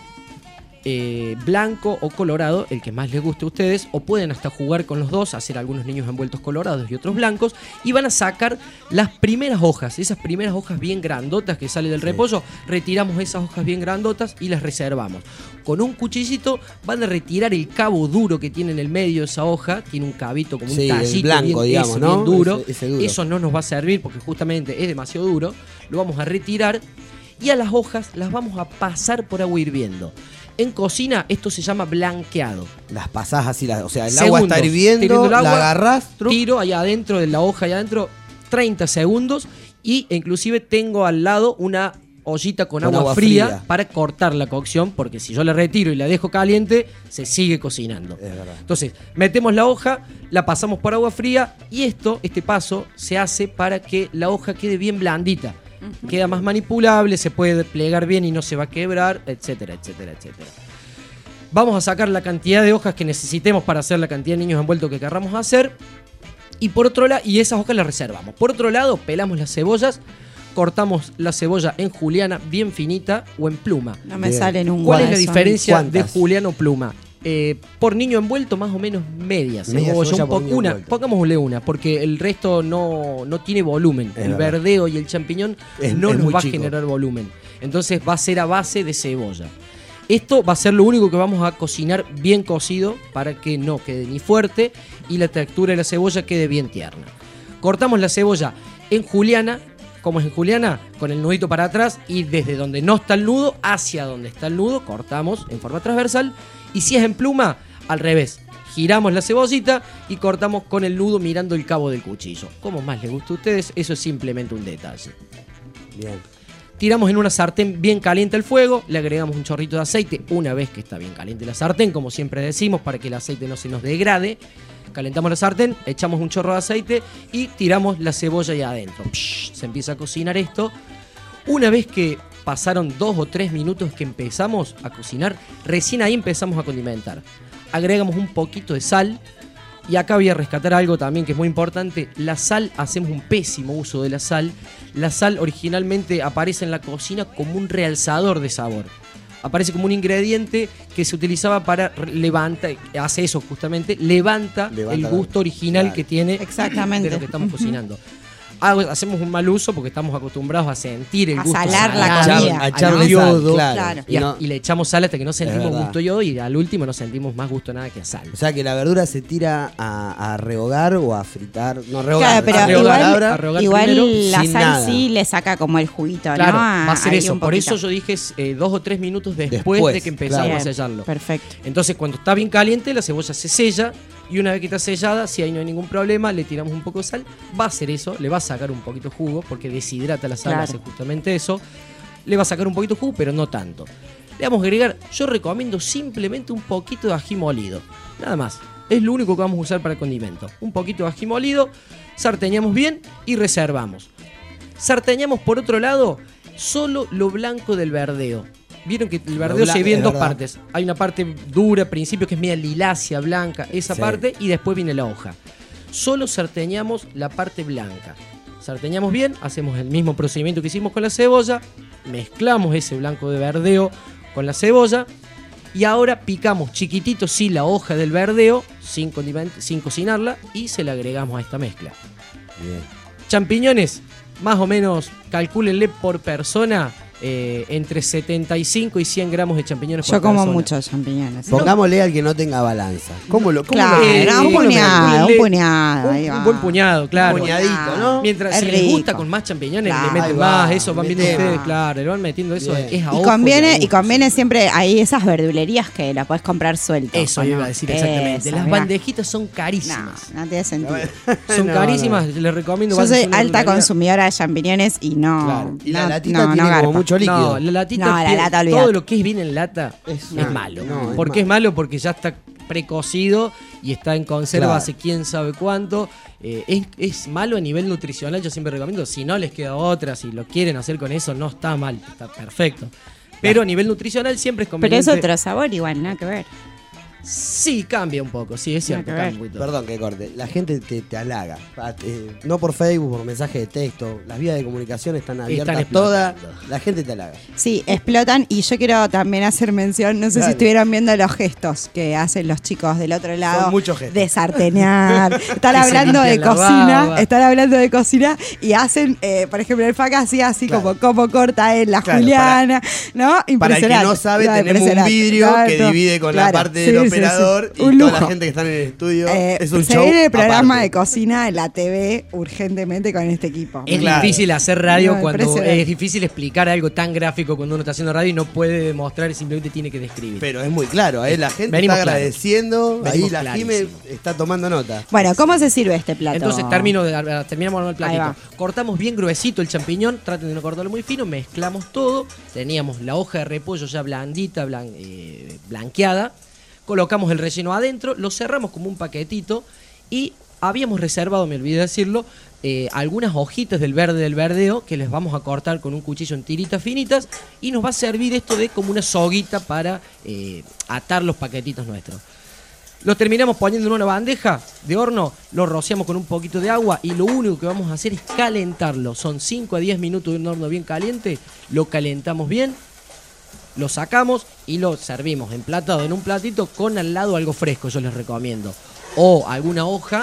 eh, blanco o colorado, el que más les guste a ustedes, o pueden hasta jugar con los dos, hacer algunos niños envueltos colorados y otros blancos, y van a sacar las primeras hojas, esas primeras hojas bien grandotas que sale del Sí. repollo, retiramos esas hojas bien grandotas y las reservamos. Con un cuchillito van a retirar el cabo duro que tiene en el medio de esa hoja, tiene un cabito como Sí, un el tallito blanco, bien, digamos, ese, ¿no? bien duro. Ese- ese duro. Eso no nos va a servir porque justamente es demasiado duro, lo vamos a retirar y a las hojas las vamos a pasar por agua hirviendo. En cocina esto se llama blanqueado. Las pasás así, la- o sea, el Segundos, agua está hirviendo, teniendo el la agua, agarrás, truc, tiro allá adentro de la hoja, allá adentro, treinta segundos y inclusive tengo al lado una ollita con, Con agua, agua fría, fría. para cortar la cocción, porque si yo la retiro y la dejo caliente, se sigue cocinando. Es verdad. Entonces, metemos la hoja, la pasamos por agua fría y esto, este paso, se hace para que la hoja quede bien blandita. Queda más manipulable, se puede plegar bien y no se va a quebrar, etcétera, etcétera, etcétera. Vamos a sacar la cantidad de hojas que necesitemos para hacer la cantidad de niños envueltos que querramos hacer. Y por otro lado, y esas hojas las reservamos. Por otro lado, pelamos las cebollas, cortamos la cebolla en juliana bien finita o en pluma. No me salen un ¿Cuál es la guaso. diferencia de ¿Cuántas? juliana o pluma? Eh, por niño envuelto, más o menos media Media cebolla, cebolla un por po- niño una, envuelto. pongámosle una, porque el resto no, no tiene volumen. Es el verdad. verdeo y el champiñón Es- no es nos muy va a chico. generar volumen. Entonces va a ser a base de cebolla. Esto va a ser lo único que vamos a cocinar bien cocido para que no quede ni fuerte y la textura de la cebolla quede bien tierna. Cortamos la cebolla en juliana, como es en juliana, con el nudito para atrás y desde donde no está el nudo hacia donde está el nudo, cortamos en forma transversal. Y si es en pluma, al revés. Giramos la cebollita y cortamos con el nudo mirando el cabo del cuchillo. Como más les gusta a ustedes, eso es simplemente un detalle. Bien. Tiramos en una sartén bien caliente el fuego, le agregamos un chorrito de aceite una vez que está bien caliente la sartén, como siempre decimos, para que el aceite no se nos degrade. Calentamos la sartén, echamos un chorro de aceite y tiramos la cebolla ahí adentro. Psh, se empieza a cocinar esto. Una vez que pasaron dos o tres minutos que empezamos a cocinar, recién ahí empezamos a condimentar. Agregamos un poquito de sal. Y acá voy a rescatar algo también que es muy importante. La sal, hacemos un pésimo uso de la sal. La sal originalmente aparece en la cocina como un realzador de sabor. Aparece como un ingrediente que se utilizaba para levantar, hace eso justamente, levanta, Levanta el gusto original claro. que tiene Exactamente. de lo que estamos cocinando. Hago- Hacemos un mal uso porque estamos acostumbrados a sentir el A gusto salar la salado, comida. A echarle al sal, yodo, claro. Claro. Y, a- Y no- y le echamos sal hasta que no sentimos verdad. gusto yo y al último no sentimos más gusto nada que a sal. O sea que la verdura se tira a, a rehogar o a fritar. No, Claro, rehogar. pero a rehogar, igual, a rehogar igual primero, la sin sal nada. sí le saca como el juguito, Claro, ¿no? va a ser Ahí eso. un Por poquito. eso yo dije eh, dos o tres minutos después, Después, de que empezamos claro. a sellarlo. Perfecto. Entonces, cuando está bien caliente, la cebolla se sella. Y una vez que está sellada, si ahí no hay ningún problema, le tiramos un poco de sal. Va a hacer eso, le va a sacar un poquito de jugo, porque deshidrata la sal, Claro. hace justamente eso. Le va a sacar un poquito de jugo, pero no tanto. Le vamos a agregar, yo recomiendo simplemente un poquito de ají molido. Nada más. Es lo único que vamos a usar para el condimento. Un poquito de ají molido, sarteñamos bien y reservamos. Sarteñamos por otro lado solo lo blanco del verdeo. vieron que el verdeo Bla- se divide en es dos verdad. partes. Hay una parte dura, al principio, que es media lilácea, blanca, esa Sí. parte, y después viene la hoja. Solo sarteñamos la parte blanca. Sarteñamos bien, hacemos el mismo procedimiento que hicimos con la cebolla, mezclamos ese blanco de verdeo con la cebolla y ahora picamos chiquitito sí la hoja del verdeo sin, condiment- sin cocinarla y se la agregamos a esta mezcla. Bien. Champiñones, más o menos, calcúlenle por persona eh, entre setenta y cinco y cien gramos de champiñones por Yo como persona. muchos champiñones. Pongámosle al que no tenga balanza. ¿Cómo lo, cómo Claro, lo- Eh, un ¿cómo lo puñado, calculenle? un puñado. ahí Un, va. un buen puñado, claro. Un puñadito, ¿no? Mientras Es si les gusta rico. con más champiñones, Claro. le meten Ahí va, más, eso van viendo metemos. ustedes, claro, le van metiendo eso, Bien. es a Y ojo conviene, a y gusto. conviene siempre, hay esas verdulerías que la podés comprar suelta. Eso ¿o iba no? a decir exactamente. Eso, Las mirá. bandejitas son carísimas. No, no tiene sentido. Son No, carísimas, les recomiendo. Yo vayan a soy una alta verdulería. consumidora de champiñones y no. Claro. Y la no- latita no, tiene no como garpa. mucho líquido. No, la latita, No, la pier- lata, todo olvidate. lo que es bien en lata es, no, malo. no, es ¿Por qué es malo. malo? Porque ya está precocido y está en conserva Claro. hace quién sabe cuánto. Eh, es, es malo a nivel nutricional, yo siempre recomiendo. Si no les queda otra, si lo quieren hacer con eso, no está mal, está perfecto. Pero a nivel nutricional siempre es Pero conveniente. es otro sabor igual, nada que ver. Sí, cambia un poco, sí, es cierto. Nada que ver. cambia un poquito. Perdón que corte. La gente te, te halaga. Ah, eh, no por Facebook, por mensaje de texto. Las vías de comunicación están abiertas explotando. todas. La gente te halaga. Sí, explotan y yo quiero también hacer mención, no sé Dale. si estuvieron viendo los gestos que hacen los chicos del otro lado. Son muchos gestos. De sartenear. Están Que se hablando de limpian la cocina, baba. están hablando de cocina y hacen, eh, por ejemplo, el Faca hacía así Claro. como cómo corta él, la Claro, Juliana, ¿no? Para el que Impresionante. no sabe, No, tenemos un impresionante. vidrio Claro, que todo. divide con la Claro, parte sí, del sí, operador sí. y Un toda lujo. la gente que está en el estudio. Eh, es un se show viene el programa aparte. de cocina en la T V urgentemente con este equipo. Es Claro. difícil hacer radio No, cuando impresionante. es difícil explicar algo tan gráfico cuando uno está haciendo radio y no puede demostrar, simplemente tiene que describir. Pero es muy claro, ¿eh? La gente Venimos está claros. agradeciendo. Venimos Ahí la Jime clarísimo. está tomando nota. Bueno, ¿cómo se sirve este plato? Entonces termino de, terminamos el Ahí platito. va. Cortamos bien gruesito el champiñón, traten de no cortarlo muy fino, mezclamos todo. Teníamos la hoja de repollo ya blandita, blan- eh, blanqueada. Colocamos el relleno adentro, lo cerramos como un paquetito y habíamos reservado, me olvidé decirlo, eh, algunas hojitas del verde del verdeo que les vamos a cortar con un cuchillo en tiritas finitas y nos va a servir esto de como una soguita para eh, atar los paquetitos nuestros. Lo terminamos poniendo en una bandeja de horno, lo rociamos con un poquito de agua y lo único que vamos a hacer es calentarlo. Son cinco a diez minutos de un horno bien caliente, lo calentamos bien, lo sacamos y lo servimos emplatado en un platito con al lado algo fresco, yo les recomiendo. O alguna hoja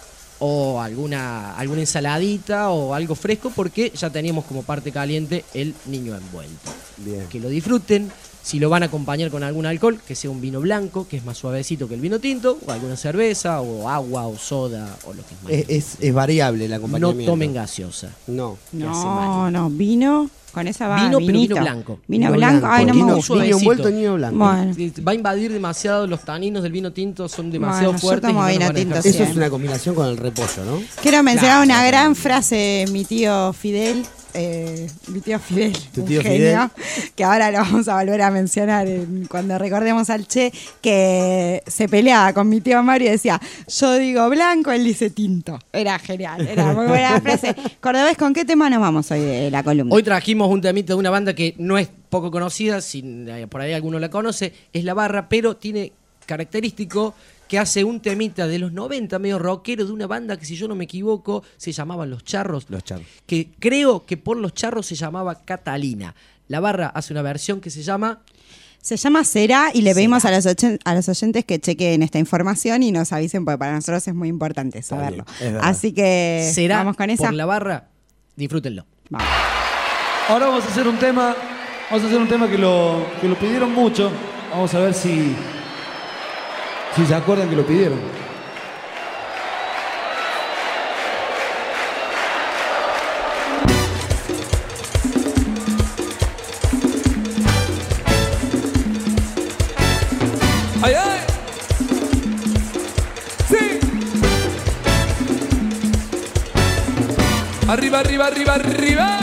o alguna, alguna ensaladita o algo fresco porque ya teníamos como parte caliente el niño envuelto. Bien. Que lo disfruten. Si lo van a acompañar con algún alcohol, que sea un vino blanco, que es más suavecito que el vino tinto, o alguna cerveza, o agua, o soda, o lo que es más. Es, es, es variable el No acompañamiento. tomen gaseosa. No. que hace No, mal. no, vino con esa va. Vino, pero vinito. vino blanco. Vino, Vino blanco, blanco. ay, no Vino- me vino gusta. suavecito. envuelto en vino blanco. Bueno. Va a invadir demasiado, los taninos del vino tinto son demasiado Bueno, yo fuertes. y tomo no nos vino van a dejar tinto, comer. Eso es una combinación con el repollo, ¿no? Quiero mencionar Claro. una gran frase de mi tío Fidel. eh, mi tío Fidel, Tu un tío genio, que ahora lo vamos a volver a mencionar en- cuando recordemos al Che, que se peleaba con mi tío Mario y decía, yo digo blanco, él dice tinto. Era genial, era muy buena frase. Cordobés, ¿con qué tema nos vamos hoy de la columna? Hoy trajimos un temita de una banda que no es poco conocida, si eh, por ahí alguno la conoce, es La Barra, pero tiene característico que hace un temita de los noventa, medio rockero, de una banda que, si yo no me equivoco, se llamaban Los Charros. Los charros. Que creo que por Los Charros se llamaba Catalina. La Barra hace una versión que se llama... Se llama Será y le pedimos a los, ochen- a los oyentes que chequen esta información y nos avisen porque para nosotros es muy importante saberlo. bien, es verdad. Así que Será vamos con esa. por La Barra. Disfrútenlo. Vamos. Ahora vamos a hacer un tema, vamos a hacer un tema que lo, que lo pidieron mucho. Vamos a ver si, si se acuerdan que lo pidieron. ¡Ay, ay! ¡Sí! Arriba, arriba, arriba, arriba.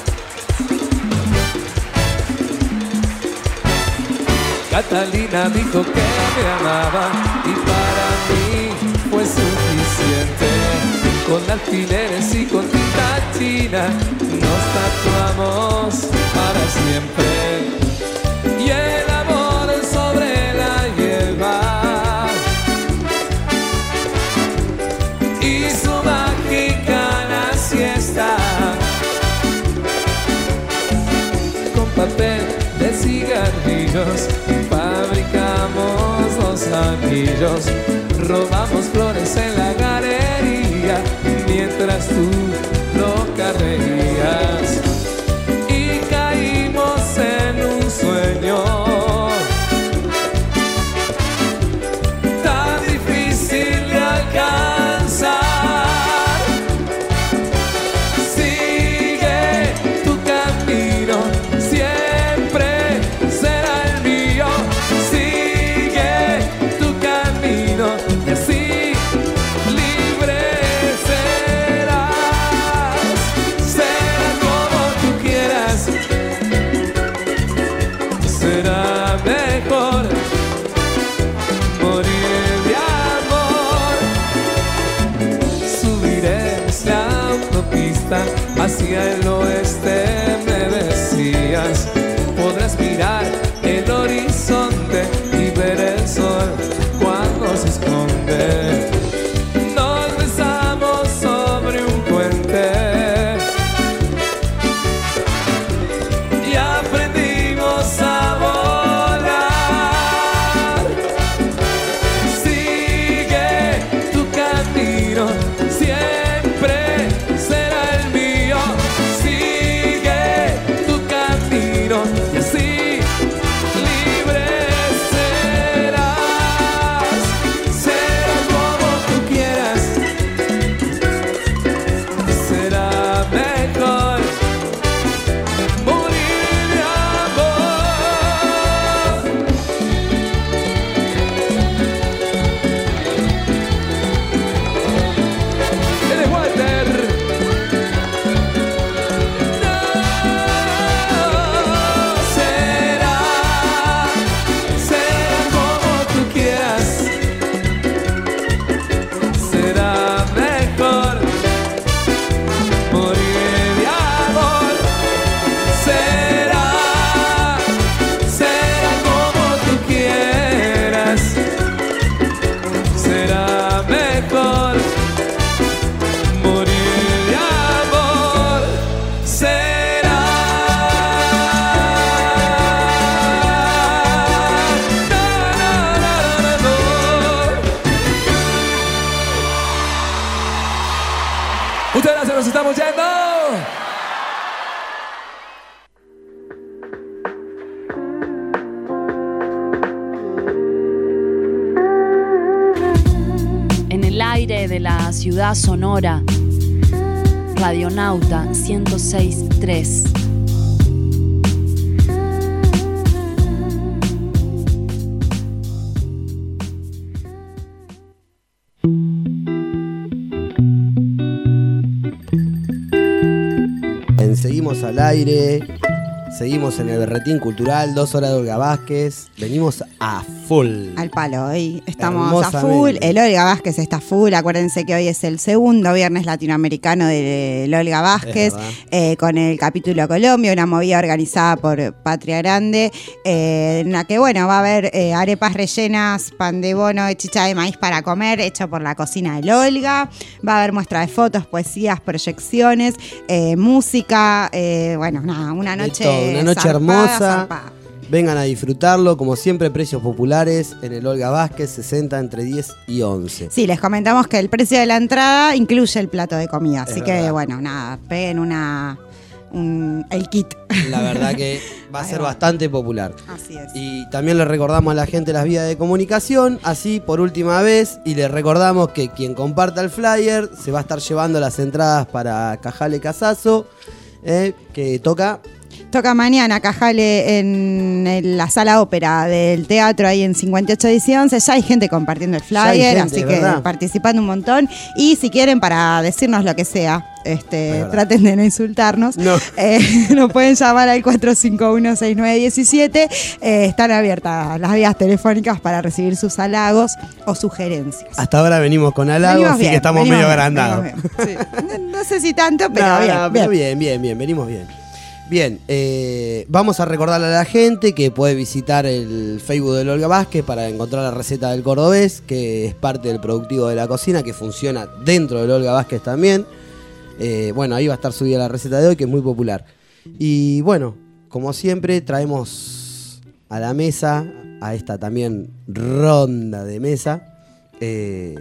Catalina dijo que me amaba y para mí fue suficiente. Con alfileres y con tinta china nos tatuamos para siempre. cigarrillos, fabricamos los anillos, robamos flores en la galería, mientras tú loca reías, y caímos en un sueño tan difícil de alcanzar. Sigue tu camino, siempre será el mío. Sigue tu camino y así libre serás. Será como tú quieras, será mejor morir de amor. Subiremos la autopista hacia el oeste, me decías. Podrás mirar el horizonte y ver el sol cuando se esconde. Nos besamos sobre un puente y aprendimos a volar. Sigue tu camino, siempre será el mío. Sigue tu camino y así libre serás. Será como tú quieras, será mejor morir de amor. Él es Walter. Será, será como tú quieras, será mejor morir de amor. Será, será como tú quieras, será mejor morir de amor. Será. Muchas gracias, nos estamos yendo. En el aire de la ciudad sonora, Radionauta ciento seis punto tres. En Seguimos al aire, seguimos en el Berretín Cultural, dos horas de Olga Vázquez, venimos a full. Al palo, hoy estamos a Hermosamente. full. El Olga Vázquez está full. Acuérdense que hoy es el segundo viernes latinoamericano del Olga Vázquez, eh, con el capítulo Colombia, una movida organizada por Patria Grande, eh, en la que, bueno, va a haber eh, arepas rellenas, pan de bono, chicha de maíz para comer, hecho por la cocina del Olga. Va a haber muestra de fotos, poesías, proyecciones, eh, música, eh, bueno, nada, una De noche, todo, una noche zarpada, hermosa. zarpada. Vengan a disfrutarlo, como siempre, precios populares en el Olga Vázquez, sesenta entre diez y once. Sí, les comentamos que el precio de la entrada incluye el plato de comida, así Es que verdad. bueno, nada, peguen una un, el kit. La verdad que va a Ahí ser va. bastante popular. Así es. Y también le recordamos a la gente las vías de comunicación, así por última vez, y les recordamos que quien comparta el flyer se va a estar llevando las entradas para Cajale Casazo, eh, que toca... Toca mañana Cajale en el- la sala ópera del teatro ahí en cincuenta y ocho diez y once. Ya hay gente compartiendo el Ya hay flyer, gente, así que ¿verdad? participando un montón. Y si quieren para decirnos lo que sea, este, verdad. traten de no insultarnos. No. Eh, nos pueden llamar al cuatro cinco uno seis nueve uno siete. Eh, están abiertas las vías telefónicas para recibir sus halagos o sugerencias. Hasta ahora venimos con halagos, Venimos así bien, que estamos venimos medio bien, agrandados. venimos bien, sí. No, no sé si tanto, pero No, bien, no, bien. pero bien, bien, bien, venimos bien. Bien, eh, vamos a recordarle a la gente que puede visitar el Facebook de Olga Vázquez para encontrar la receta del cordobés, que es parte del productivo de la cocina, que funciona dentro de Olga Vázquez también. Eh, bueno, ahí va a estar subida la receta de hoy, que es muy popular. Y bueno, como siempre, traemos a la mesa, a esta también ronda de mesa, eh,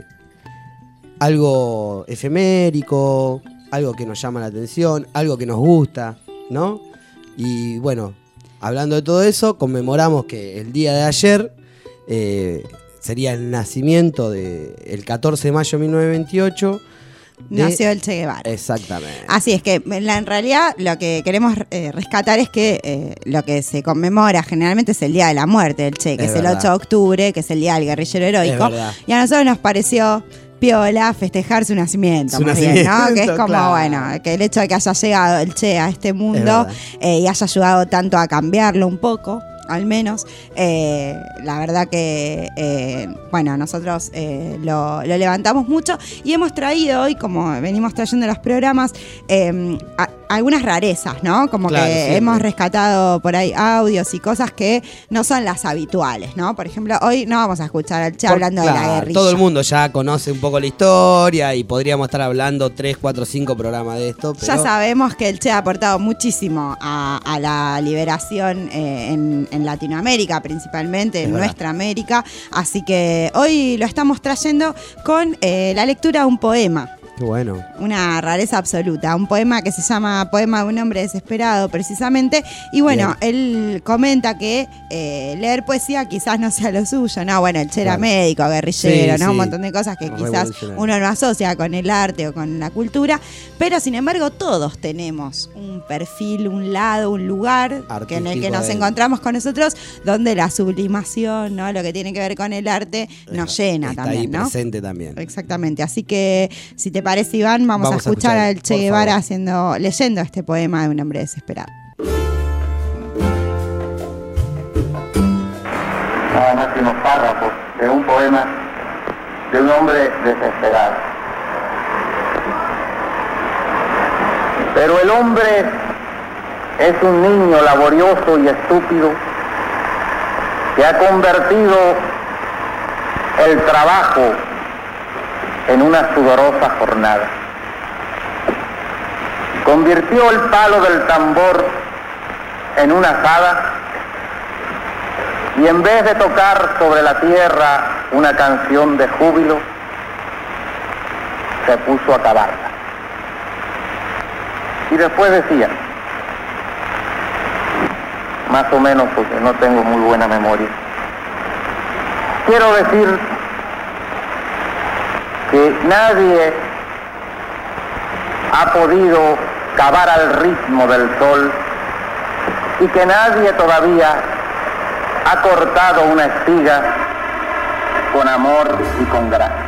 algo efemérico, algo que nos llama la atención, algo que nos gusta, ¿no? Y bueno, hablando de todo eso, conmemoramos que el día de ayer eh, sería el nacimiento del de, catorce de mayo de mil novecientos veintiocho. De... Nació el Che Guevara. Exactamente. Así es que en, la, en realidad lo que queremos eh, rescatar es que eh, lo que se conmemora generalmente es el Día de la Muerte del Che, que es, es el ocho de octubre, que es el Día del Guerrillero Heroico. Y a nosotros nos pareció piola festejar su nacimiento, su más nacimiento, bien, ¿no? Que es como, claro. bueno, que el hecho de que haya llegado el Che a este mundo eh, y haya ayudado tanto a cambiarlo un poco, al menos, eh, la verdad que, eh, bueno, nosotros eh, lo, lo levantamos mucho y hemos traído hoy, como venimos trayendo los programas, eh, a, algunas rarezas, ¿no? Como claro, que siempre. hemos rescatado por ahí audios y cosas que no son las habituales, ¿no? Por ejemplo, hoy no vamos a escuchar al Che Por, hablando claro, de la guerrilla. todo el mundo ya conoce un poco la historia y podríamos estar hablando tres, cuatro, cinco programas de esto. Pero... Ya sabemos que el Che ha aportado muchísimo a, a la liberación eh, en, en Latinoamérica, principalmente, en verdad. nuestra América. Así que hoy lo estamos trayendo con eh, la lectura de un poema. Qué bueno. Una rareza absoluta, un poema que se llama Poema de un hombre desesperado, precisamente. Y bueno, bien. Él comenta que eh, leer poesía quizás no sea lo suyo, ¿no? Bueno, el Che era claro. médico, guerrillero, sí, ¿no? sí. Un montón de cosas que quizás uno no asocia con el arte o con la cultura. Pero sin embargo, todos tenemos un perfil, un lado, un lugar que en el que nos encontramos con nosotros, donde la sublimación, ¿no? Lo que tiene que ver con el arte, nos llena Está también, ahí ¿no? presente también. Exactamente. Así que, si te parece, Iván, vamos, vamos a escuchar, a escuchar al Che Guevara haciendo, leyendo este poema de un hombre desesperado. Nada más que unos párrafos de un poema de un hombre desesperado. Pero el hombre es un niño laborioso y estúpido que ha convertido el trabajo en una sudorosa jornada. Convirtió el palo del tambor en una azada y en vez de tocar sobre la tierra una canción de júbilo, se puso a cavarla. Y después decía, más o menos porque no tengo muy buena memoria, quiero decir que nadie ha podido cavar al ritmo del sol y que nadie todavía ha cortado una espiga con amor y con gracia.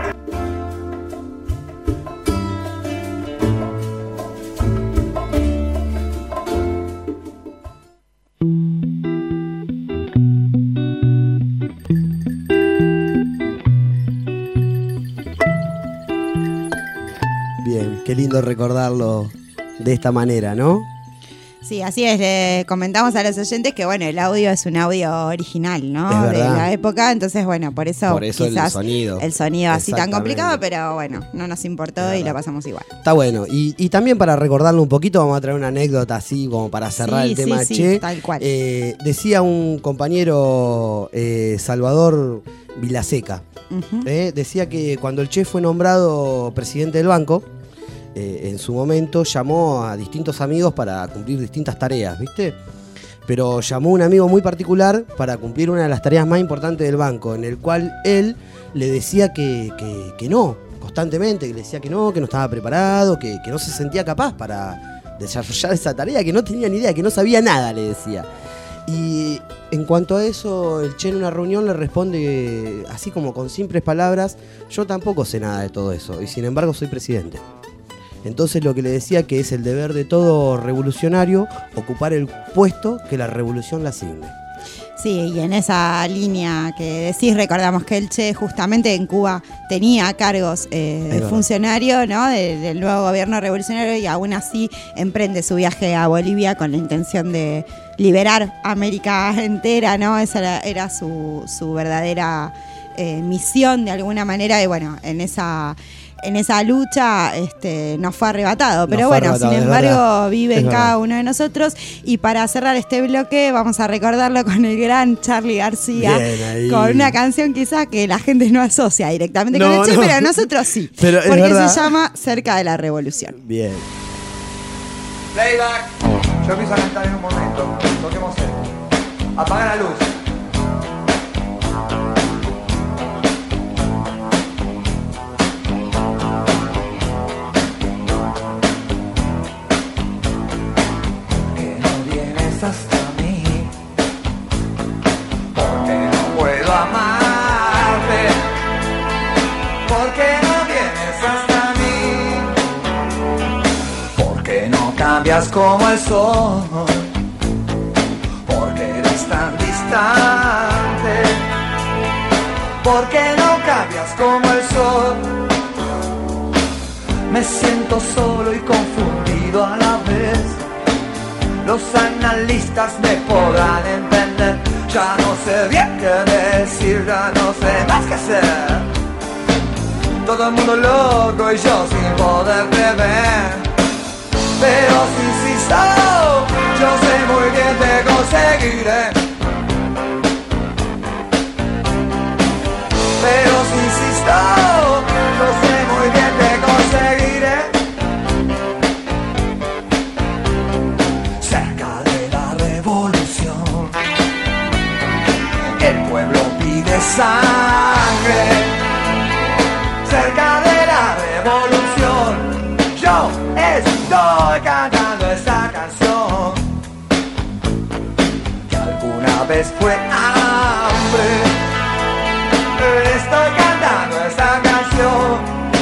Bien, qué lindo recordarlo de esta manera, ¿no? Sí, así es. Le comentamos a los oyentes que, bueno, el audio es un audio original, ¿no? De la época. Entonces, bueno, por eso, por eso quizás el sonido. El sonido así tan complicado, pero bueno, no nos importó y lo pasamos igual. Está bueno. Y, y también para recordarlo un poquito, vamos a traer una anécdota así como para cerrar sí, el tema sí, Che. Sí, tal cual. Eh, decía un compañero eh, Salvador Vilaseca, uh-huh. eh, decía que cuando el Che fue nombrado presidente del banco, Eh, en su momento llamó a distintos amigos para cumplir distintas tareas, ¿viste? Pero llamó a un amigo muy particular para cumplir una de las tareas más importantes del banco, en el cual él le decía que, que, que no, constantemente, que le decía que no, que no estaba preparado, que, que no se sentía capaz para desarrollar esa tarea, que no tenía ni idea, que no sabía nada, le decía. Y en cuanto a eso, el Che en una reunión le responde, así como con simples palabras, yo tampoco sé nada de todo eso, y sin embargo soy presidente. Entonces lo que le decía que es el deber de todo revolucionario ocupar el puesto que la revolución le asigne. Sí, y en esa línea que decís, recordamos que el Che justamente en Cuba tenía cargos eh, de funcionario, ¿no? De, del nuevo gobierno revolucionario, y aún así emprende su viaje a Bolivia con la intención de liberar América entera, ¿no? Esa era, era su, su verdadera eh, misión de alguna manera, y bueno, en esa... en esa lucha este, nos fue arrebatado. Pero Nos bueno, fue arrebatado, sin es embargo, verdad. vive Es en cada verdad. uno de nosotros. Y para cerrar este bloque, vamos a recordarlo con el gran Charly García. Bien, ahí. Con una canción quizás que la gente no asocia directamente No, con el Che, no. pero nosotros sí. Pero es porque verdad. se llama Cerca de la Revolución. Bien. Playback. Yo empiezo a cantar en un momento. Toquemos esto. Apaga la luz. Que no vienes hasta mí. Porque no puedo amarte. Porque no vienes hasta mí. Porque no cambias como el sol. Porque eres tan distante. Porque no cambias como el sol. Me siento solo y confundido a la vez. Los analistas me podrán entender. Ya no sé bien qué decir, ya no sé más qué hacer. Todo el mundo loco y yo sin poder ver. Pero si insisto, yo sé muy bien te conseguiré. Pero si insisto, yo sé muy bien te conseguiré. Cerca de la revolución, el pueblo pide sangre. Cerca de la revolución, yo estoy cantando esa canción que alguna vez fue hambre. Estoy cantando esa canción.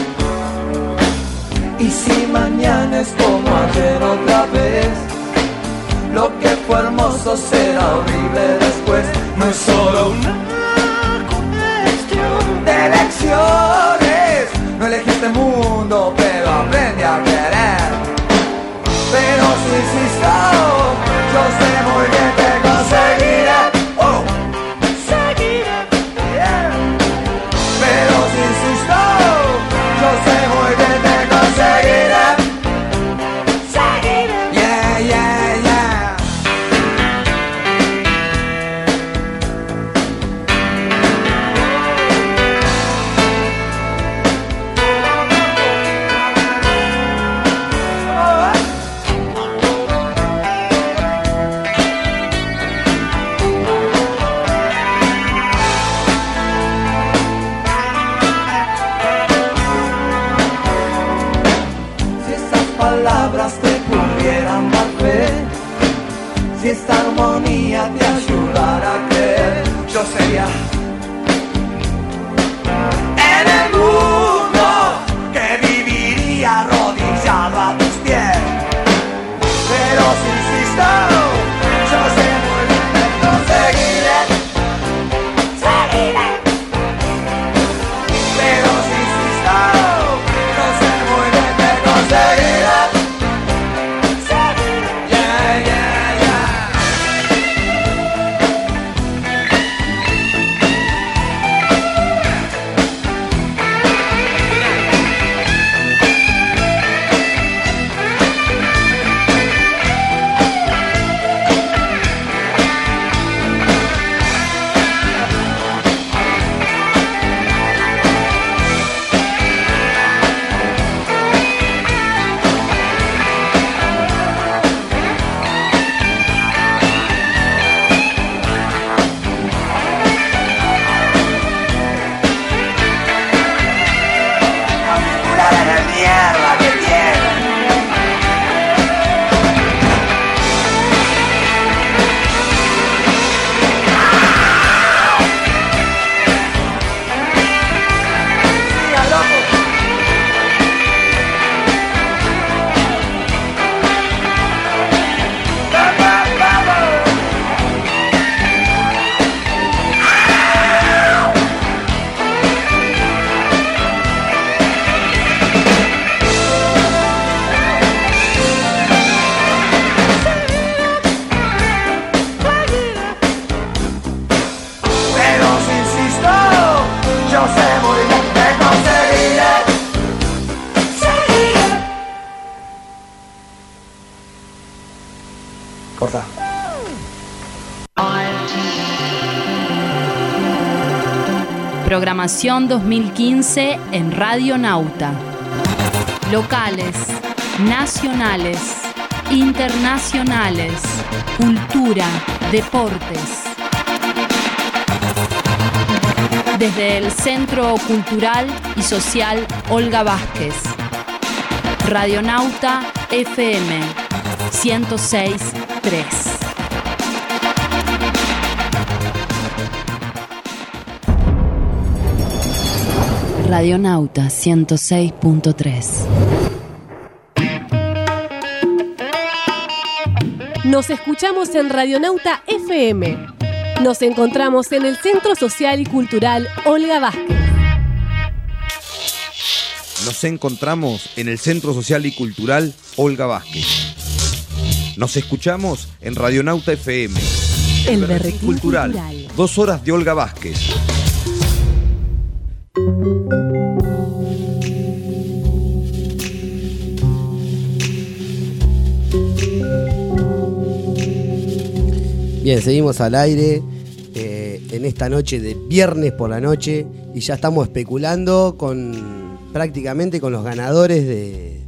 Y si mañana es como ayer otra vez, lo que fue hermoso será horrible después. No es solo una cuestión de elecciones. No elegiste el mundo, pero aprende a querer. Pero si insisto, yo sé muy bien que conseguiré. Oh, seguiré, yeah. Pero si insisto, yo sé muy bien que conseguiré. Seguiré, yeah, yeah, yeah. Si esas palabras te pudieran dar fe, si esta armonía te ayudara a creer, yo sería en el mundo que viviría arrodillado a tus pies. Pero si insisto, yo sé muy bien que conseguiré, seguiré. Pero si insisto, yo sé muy bien que conseguiré, seguiré. Yeah, yeah, yeah. Corta. Programación dos mil quince en Radio Nauta. Locales, nacionales, internacionales, cultura, deportes. Desde el Centro Cultural y Social Olga Vázquez. Radionauta F M ciento seis punto tres. Radionauta ciento seis punto tres. Nos escuchamos en Radionauta F M. Nos encontramos en el Centro Social y Cultural Olga Vázquez. Nos encontramos en el Centro Social y Cultural Olga Vázquez. Nos escuchamos en Radionauta F M. El Berretín Cultural. Cultural. Dos horas de Olga Vázquez. Bien, seguimos al aire eh, en esta noche de viernes por la noche y ya estamos especulando con prácticamente con los ganadores de,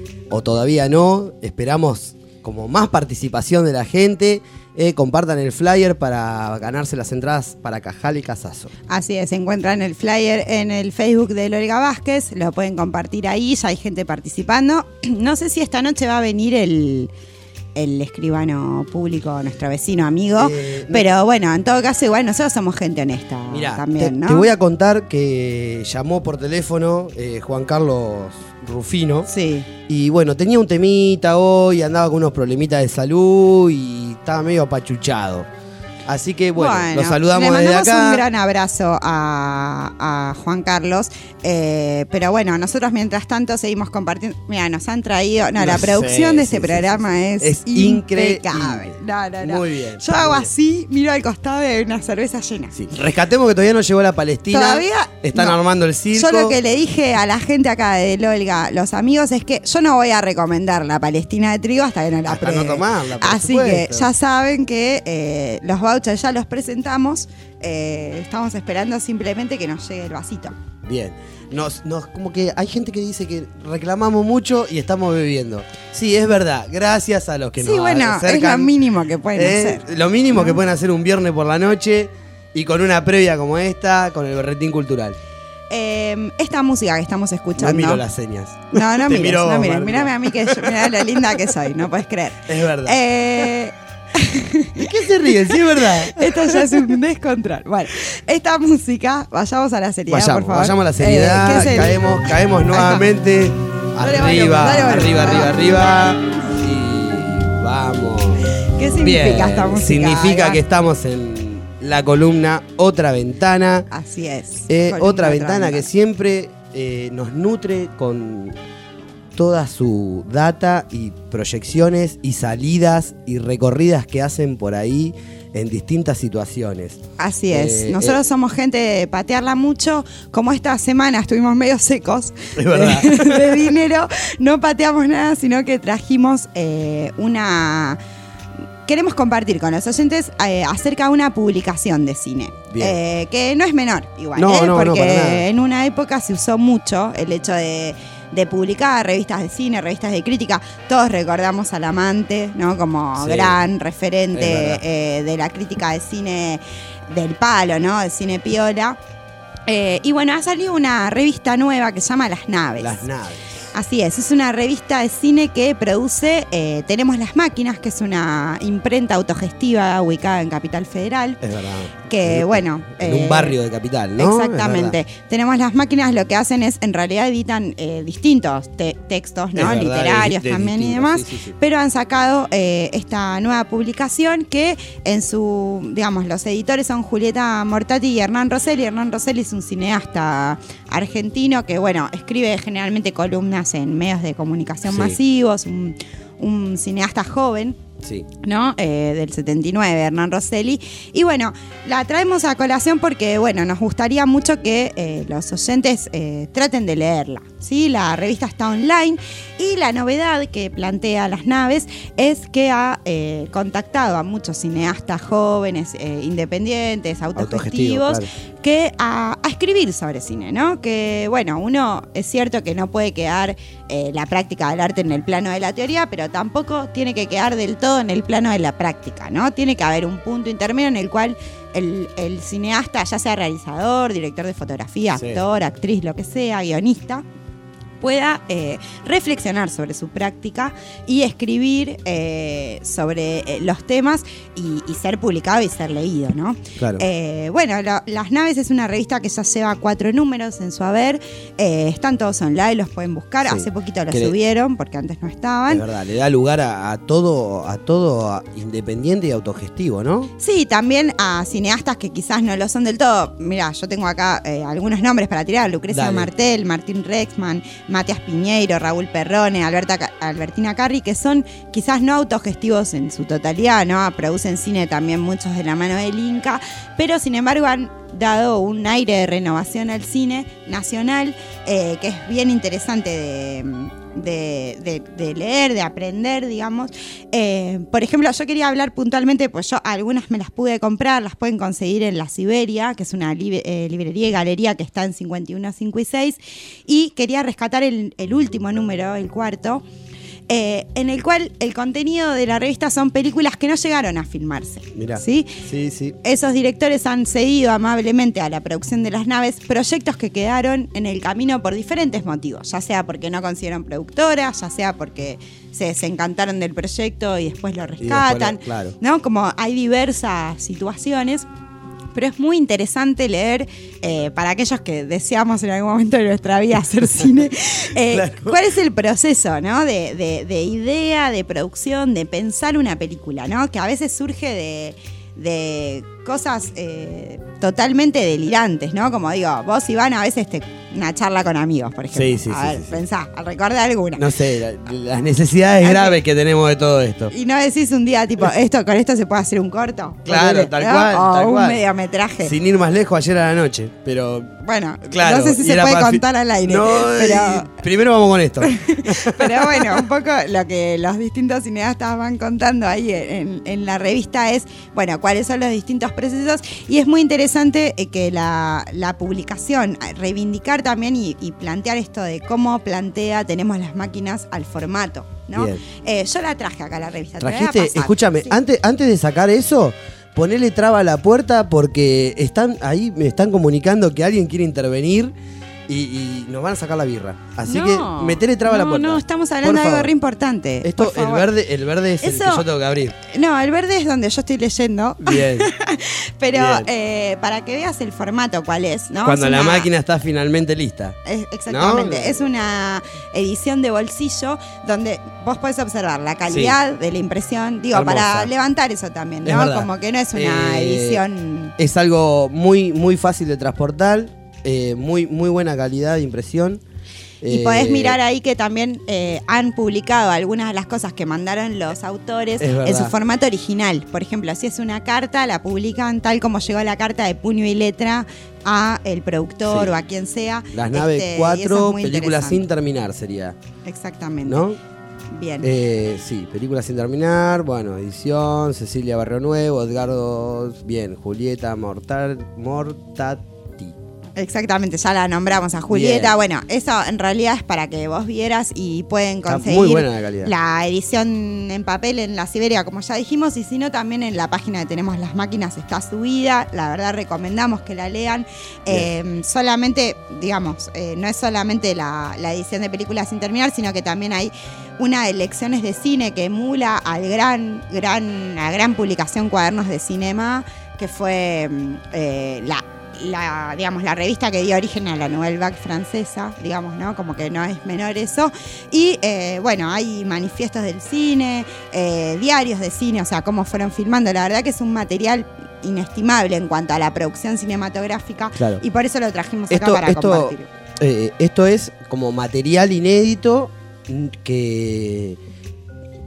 o todavía no, esperamos como más participación de la gente. Eh, compartan el flyer para ganarse las entradas para Cajal y Casazo. Así es, encuentran el flyer en el Facebook de Olga Vázquez, lo pueden compartir ahí, ya hay gente participando. No sé si esta noche va a venir el... el escribano público, nuestro vecino amigo, eh, pero no, bueno, en todo caso igual nosotros somos gente honesta. Mirá, también, te, ¿no? Te voy a contar que llamó por teléfono eh, Juan Carlos Rufino. Sí. Y bueno, tenía un temita hoy, andaba con unos problemitas de salud y estaba medio apachuchado. Así que bueno, bueno lo saludamos le desde acá. Un gran abrazo a, a Juan Carlos. Eh, pero bueno, nosotros mientras tanto seguimos compartiendo. Mira, nos han traído. No, no la sé, producción sí, de este sí, programa sí, sí. es, es impecable. No, no, no. Muy bien. Yo hago bien. Así, miro al costado y hay una cerveza llena. Sí. Rescatemos que todavía no llegó la Palestina. Todavía. Están no. armando el circo. Yo lo que le dije a la gente acá de Olga, los amigos, es que yo no voy a recomendar la Palestina de trigo hasta que no la pruebe. No tomarla, por Así supuesto. que ya saben que eh, los vouchers ya los presentamos. Eh, estamos esperando simplemente que nos llegue el vasito. Bien. Nos, nos, como que hay gente que dice que reclamamos mucho y estamos bebiendo. Sí, es verdad. Gracias a los que sí, nos bueno, acercan. Es lo mínimo que pueden eh, hacer. Lo mínimo ¿no? que pueden hacer un viernes por la noche y con una previa como esta, con el Berretín Cultural. Eh, esta música que estamos escuchando. No miro las señas. No, no Te mires, miro, no mires. Marco. Mírame a mí, que yo, mirá lo linda que soy, no puedes creer. Es verdad. Eh... ¿De qué se ríen? Sí, es verdad. Esto ya es un descontrol. Bueno, esta música, vayamos a la seriedad, vayamos, por favor. Vayamos a la seriedad, eh, caemos, caemos nuevamente. Arriba, dale, dale, arriba, dale. arriba, arriba. Y vamos. ¿Qué significa Bien, esta música? Significa que estamos en la columna Otra Ventana. Así es. Eh, Columna otra ventana otra que siempre eh, nos nutre con toda su data y proyecciones y salidas y recorridas que hacen por ahí en distintas situaciones. Así es. Eh, Nosotros eh, somos gente de patearla mucho. Como esta semana estuvimos medio secos es verdad. De, de dinero, no pateamos nada, sino que trajimos eh, una... Queremos compartir con los oyentes eh, acerca de una publicación de cine. Eh, que no es menor, igual, no, ¿eh? no, porque no, para nada. En una época se usó mucho el hecho de, de publicar revistas de cine, revistas de crítica. Todos recordamos al Amante, ¿no? Como Sí, gran referente es eh, de la crítica de cine del palo, ¿no? De cine piola. Eh, y bueno, ha salido una revista nueva que se llama Las Naves. Las Naves. Así es, es una revista de cine que produce eh, Tenemos las Máquinas, que es una imprenta autogestiva ubicada en Capital Federal. Es verdad. Que en, bueno... En eh, un barrio de Capital, ¿no? Exactamente. Tenemos las Máquinas, lo que hacen es, en realidad editan eh, distintos te textos, ¿no? Es verdad, Literarios de- de también y distintos, demás. sí, sí, sí. Pero han sacado eh, esta nueva publicación que en su, digamos, los editores son Julieta Mortati y Hernán Rosselli. Hernán Rosselli es un cineasta argentino que, bueno, escribe generalmente columnas en medios de comunicación Sí. masivos, un, un cineasta joven. Sí. ¿no? Eh, del setenta y nueve, Hernán Rosselli. Y bueno, la traemos a colación porque, bueno, nos gustaría mucho que eh, los oyentes eh, traten de leerla, ¿sí? La revista está online y la novedad que plantea Las Naves es que ha eh, contactado a muchos cineastas jóvenes, eh, independientes, autogestivos, claro. que a, a escribir sobre cine, ¿no? Que, bueno, uno es cierto que no puede quedar eh, la práctica del arte en el plano de la teoría, pero tampoco tiene que quedar del todo en el plano de la práctica, ¿no? Tiene que haber un punto intermedio en el cual el, el cineasta, ya sea realizador, director de fotografía, Sí. actor, actriz, lo que sea, guionista, pueda eh, reflexionar sobre su práctica y escribir eh, sobre eh, los temas y, y ser publicado y ser leído, ¿no? Claro. Eh, bueno, lo, Las Naves es una revista que ya lleva cuatro números en su haber. Eh, están todos online, los pueden buscar. Sí. Hace poquito los Que le- subieron porque antes no estaban. Es verdad, le da lugar a, a todo, a todo a- independiente y autogestivo, ¿no? Sí, también a cineastas que quizás no lo son del todo. Mirá, yo tengo acá eh, algunos nombres para tirar. Lucrecia Dale. Martel, Martín Rexman, Matías Piñeiro, Raúl Perrone, Alberta, Ca- Albertina Carri, que son quizás no autogestivos en su totalidad, ¿no? Producen cine también muchos de la mano del Inca, pero sin embargo han dado un aire de renovación al cine nacional eh, que es bien interesante de, de, de- de leer, de aprender, digamos. Eh, por ejemplo, yo quería hablar puntualmente, pues yo algunas me las pude comprar, las pueden conseguir en La Siberia, que es una libe- eh, librería y galería que está en cincuenta y uno, cinco y seis, y quería rescatar el, el último número, el cuarto, eh, en el cual el contenido de la revista son películas que no llegaron a filmarse. Mirá. ¿Sí? Sí, sí. Esos directores han cedido amablemente a la producción de Las Naves proyectos que quedaron en el camino por diferentes motivos, ya sea porque no consiguieron productora, ya sea porque se desencantaron del proyecto y después lo Y después rescatan, lo- claro. ¿no? Como hay diversas situaciones. Pero es muy interesante leer, eh, para aquellos que deseamos en algún momento de nuestra vida hacer cine, eh, Claro. cuál es el proceso, ¿no? De, de- de idea, de producción, de pensar una película, ¿no? Que a veces surge de, de cosas eh, totalmente delirantes, ¿no? Como digo, vos, Iván, a veces te, una charla con amigos, por ejemplo. Sí, sí, a sí, ver, sí, sí. pensá, recordá alguna. No sé, la- las necesidades Hay que- graves que tenemos de todo esto. Y no decís un día, tipo, esto con esto se puede hacer un corto. Claro, Ponele, tal ¿no? cual, O tal un cual. mediometraje. Sin ir más lejos, ayer a la noche, pero... Bueno, Claro, no sé si y se era puede para fi- contar al aire. No, pero, y- primero vamos con esto. pero bueno, un poco lo que los distintos cineastas van contando ahí en, en la revista es, bueno, cuáles son los distintos procesos. Y es muy interesante eh, que la, la publicación, eh, reivindicar también y, y plantear esto de cómo plantea Tenemos las máquinas al formato, ¿no? Bien. Eh, yo la traje acá a la revista. te la voy a Trajiste, pasar. escúchame, Sí. antes, antes de sacar eso, ponele traba a la puerta porque están ahí, me están comunicando que alguien quiere intervenir y, y nos van a sacar la birra. Así No, que metele traba a la no, puerta. No, estamos hablando Por de algo favor. re importante. Esto, por el favor. verde, el verde es el Eso- que yo tengo que abrir. No, el verde es donde yo estoy leyendo. Bien. Pero Bien. eh, para que veas el formato cuál es, ¿no? Cuando Es la una- máquina está finalmente lista. es- exactamente. ¿No? Es una edición de bolsillo donde vos podés observar la calidad de la impresión. Digo, Hermosa. para levantar eso también, Es ¿no? verdad. Como que no es una Eh, edición. Es algo muy, muy fácil de transportar, eh, muy, muy buena calidad de impresión. Y Eh, podés mirar ahí que también eh, han publicado algunas de las cosas que mandaron los autores Es verdad. en su formato original. Por ejemplo, si es una carta, la publican tal como llegó la carta de puño y letra a el productor Sí. o a quien sea. Las naves Este, y eso cuatro, es muy películas sin interesante. terminar sería. Exactamente. ¿No? Bien. Eh, sí, películas sin terminar, bueno, edición, Cecilia Barrio Nuevo, Edgardo, bien, Julieta Mortal, Mortati. Exactamente, ya la nombramos a Julieta. Bien. Bueno, eso en realidad es para que vos vieras y pueden Está conseguir muy buena la calidad. la edición en papel en La Siberia, como ya dijimos, y si no, también en la página de Tenemos las Máquinas está subida. La verdad, recomendamos que la lean. Eh, solamente, digamos, eh, no es solamente la, la edición de películas sin terminar, sino que también hay una de lecciones de cine que emula al gran, gran, la gran publicación Cuadernos de Cinema, que fue mm, eh, la la, digamos, la revista que dio origen a la Nouvelle Vague francesa, digamos, ¿no? Como que no es menor eso. Y, eh, bueno, hay manifiestos del cine, eh, diarios de cine, o sea, cómo fueron filmando. La verdad que es un material inestimable en cuanto a la producción cinematográfica. Claro. Y por eso lo trajimos acá Esto, para esto, compartir. eh, esto es como material inédito mm, que eh,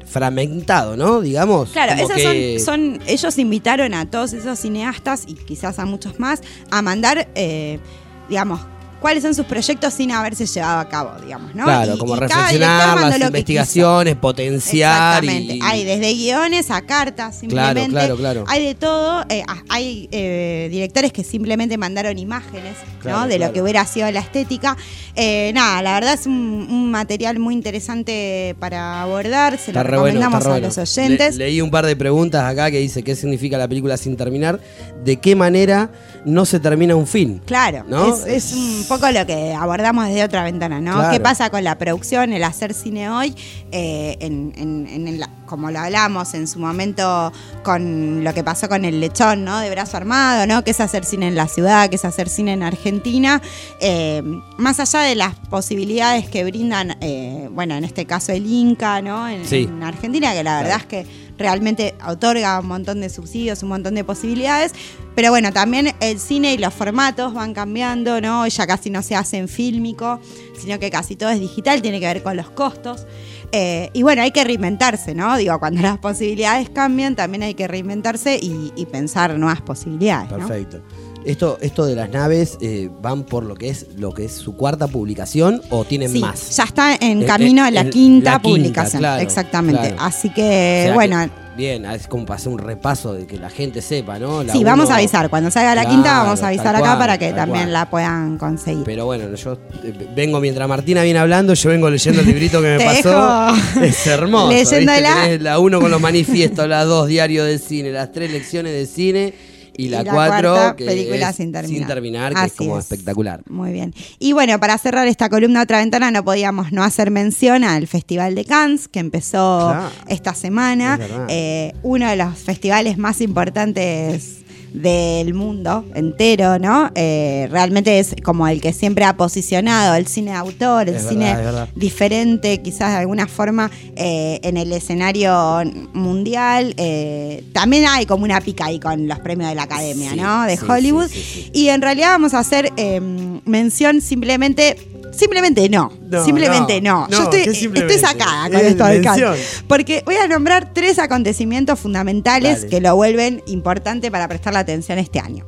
fragmentado, ¿no? Digamos. Claro, como esos que... son, son, ellos invitaron a todos esos cineastas y quizás a muchos más a mandar, eh, digamos, cuáles son sus proyectos sin haberse llevado a cabo, digamos, ¿no? Claro, y, como y cada reflexionar, director mandó las lo que investigaciones, quiso. potenciar. Exactamente. Y... Hay desde guiones a cartas, simplemente. Claro, claro, claro. Hay de todo. Eh, hay eh, directores que simplemente mandaron imágenes, Claro, ¿no? De claro. lo que hubiera sido la estética. Eh, nada, la verdad es un, un material muy interesante para abordar. Se lo Está re bueno, recomendamos está re a bueno. los oyentes. Le- leí un par de preguntas acá que dice qué significa la película sin terminar, de qué manera no se termina un film. Claro, ¿no? es, es un poco lo que abordamos desde otra ventana, ¿no? Claro. ¿Qué pasa con la producción, el hacer cine hoy? Eh, en, en- en el- como lo hablamos en su momento con lo que pasó con El Lechón, ¿no? De Brazo Armado, ¿no? Que es hacer cine en la ciudad, que es hacer cine en Argentina. Eh, más allá de las posibilidades que brindan, eh, bueno, en este caso el Inca, ¿no? En, Sí. en Argentina, que la verdad es que realmente otorga un montón de subsidios, un montón de posibilidades. Pero bueno, también el cine y los formatos van cambiando, ¿no? Ya casi no se hace en fílmico, sino que casi todo es digital, tiene que ver con los costos. Eh, y bueno, hay que reinventarse, ¿no? Digo, cuando las posibilidades cambian, también hay que reinventarse y, y pensar nuevas posibilidades, ¿no? Perfecto. Esto, esto de las naves eh, van por lo que es lo que es su cuarta publicación o tienen Sí, más. ya está en Eh, camino eh, a la el- quinta la quinta, publicación. claro, Exactamente. claro. Así O que, sea bueno. que, bien, es como para hacer un repaso de que la gente sepa, ¿no? La Sí, vamos uno- a avisar. Cuando salga la Claro, quinta, vamos a avisar tal acá cual, para que tal también cual. la puedan conseguir. Pero bueno, yo eh, vengo mientras Martina viene hablando, yo vengo leyendo el librito que me Te pasó. dejo Es hermoso. leyéndola. ¿viste? Tenés la uno con los manifiestos, la dos diario del cine, las tres lecciones de cine y la, Y la cuatro cuarta, que película es sin terminar. sin terminar, que Así es como es. espectacular. Muy bien. Y bueno, para cerrar esta columna Otra Ventana, no podíamos no hacer mención al Festival de Cannes, que empezó Claro. esta semana. Es verdad. Eh, uno de los festivales más importantes del mundo entero, ¿no? Eh, realmente es como el que siempre ha posicionado el cine de autor, el Es cine verdad, es verdad. diferente, quizás de alguna forma eh, en el escenario mundial. Eh, también hay como una pica ahí con los premios de la Academia, Sí, ¿no? De sí, Hollywood. sí, sí, sí. Y en realidad vamos a hacer eh, mención simplemente. Simplemente no. No, simplemente no, no. no, Yo estoy, ¿qué simplemente? estoy sacada con Es esto de Cannes. mención. Porque voy a nombrar tres acontecimientos fundamentales Dale. que lo vuelven importante para prestarle atención este año.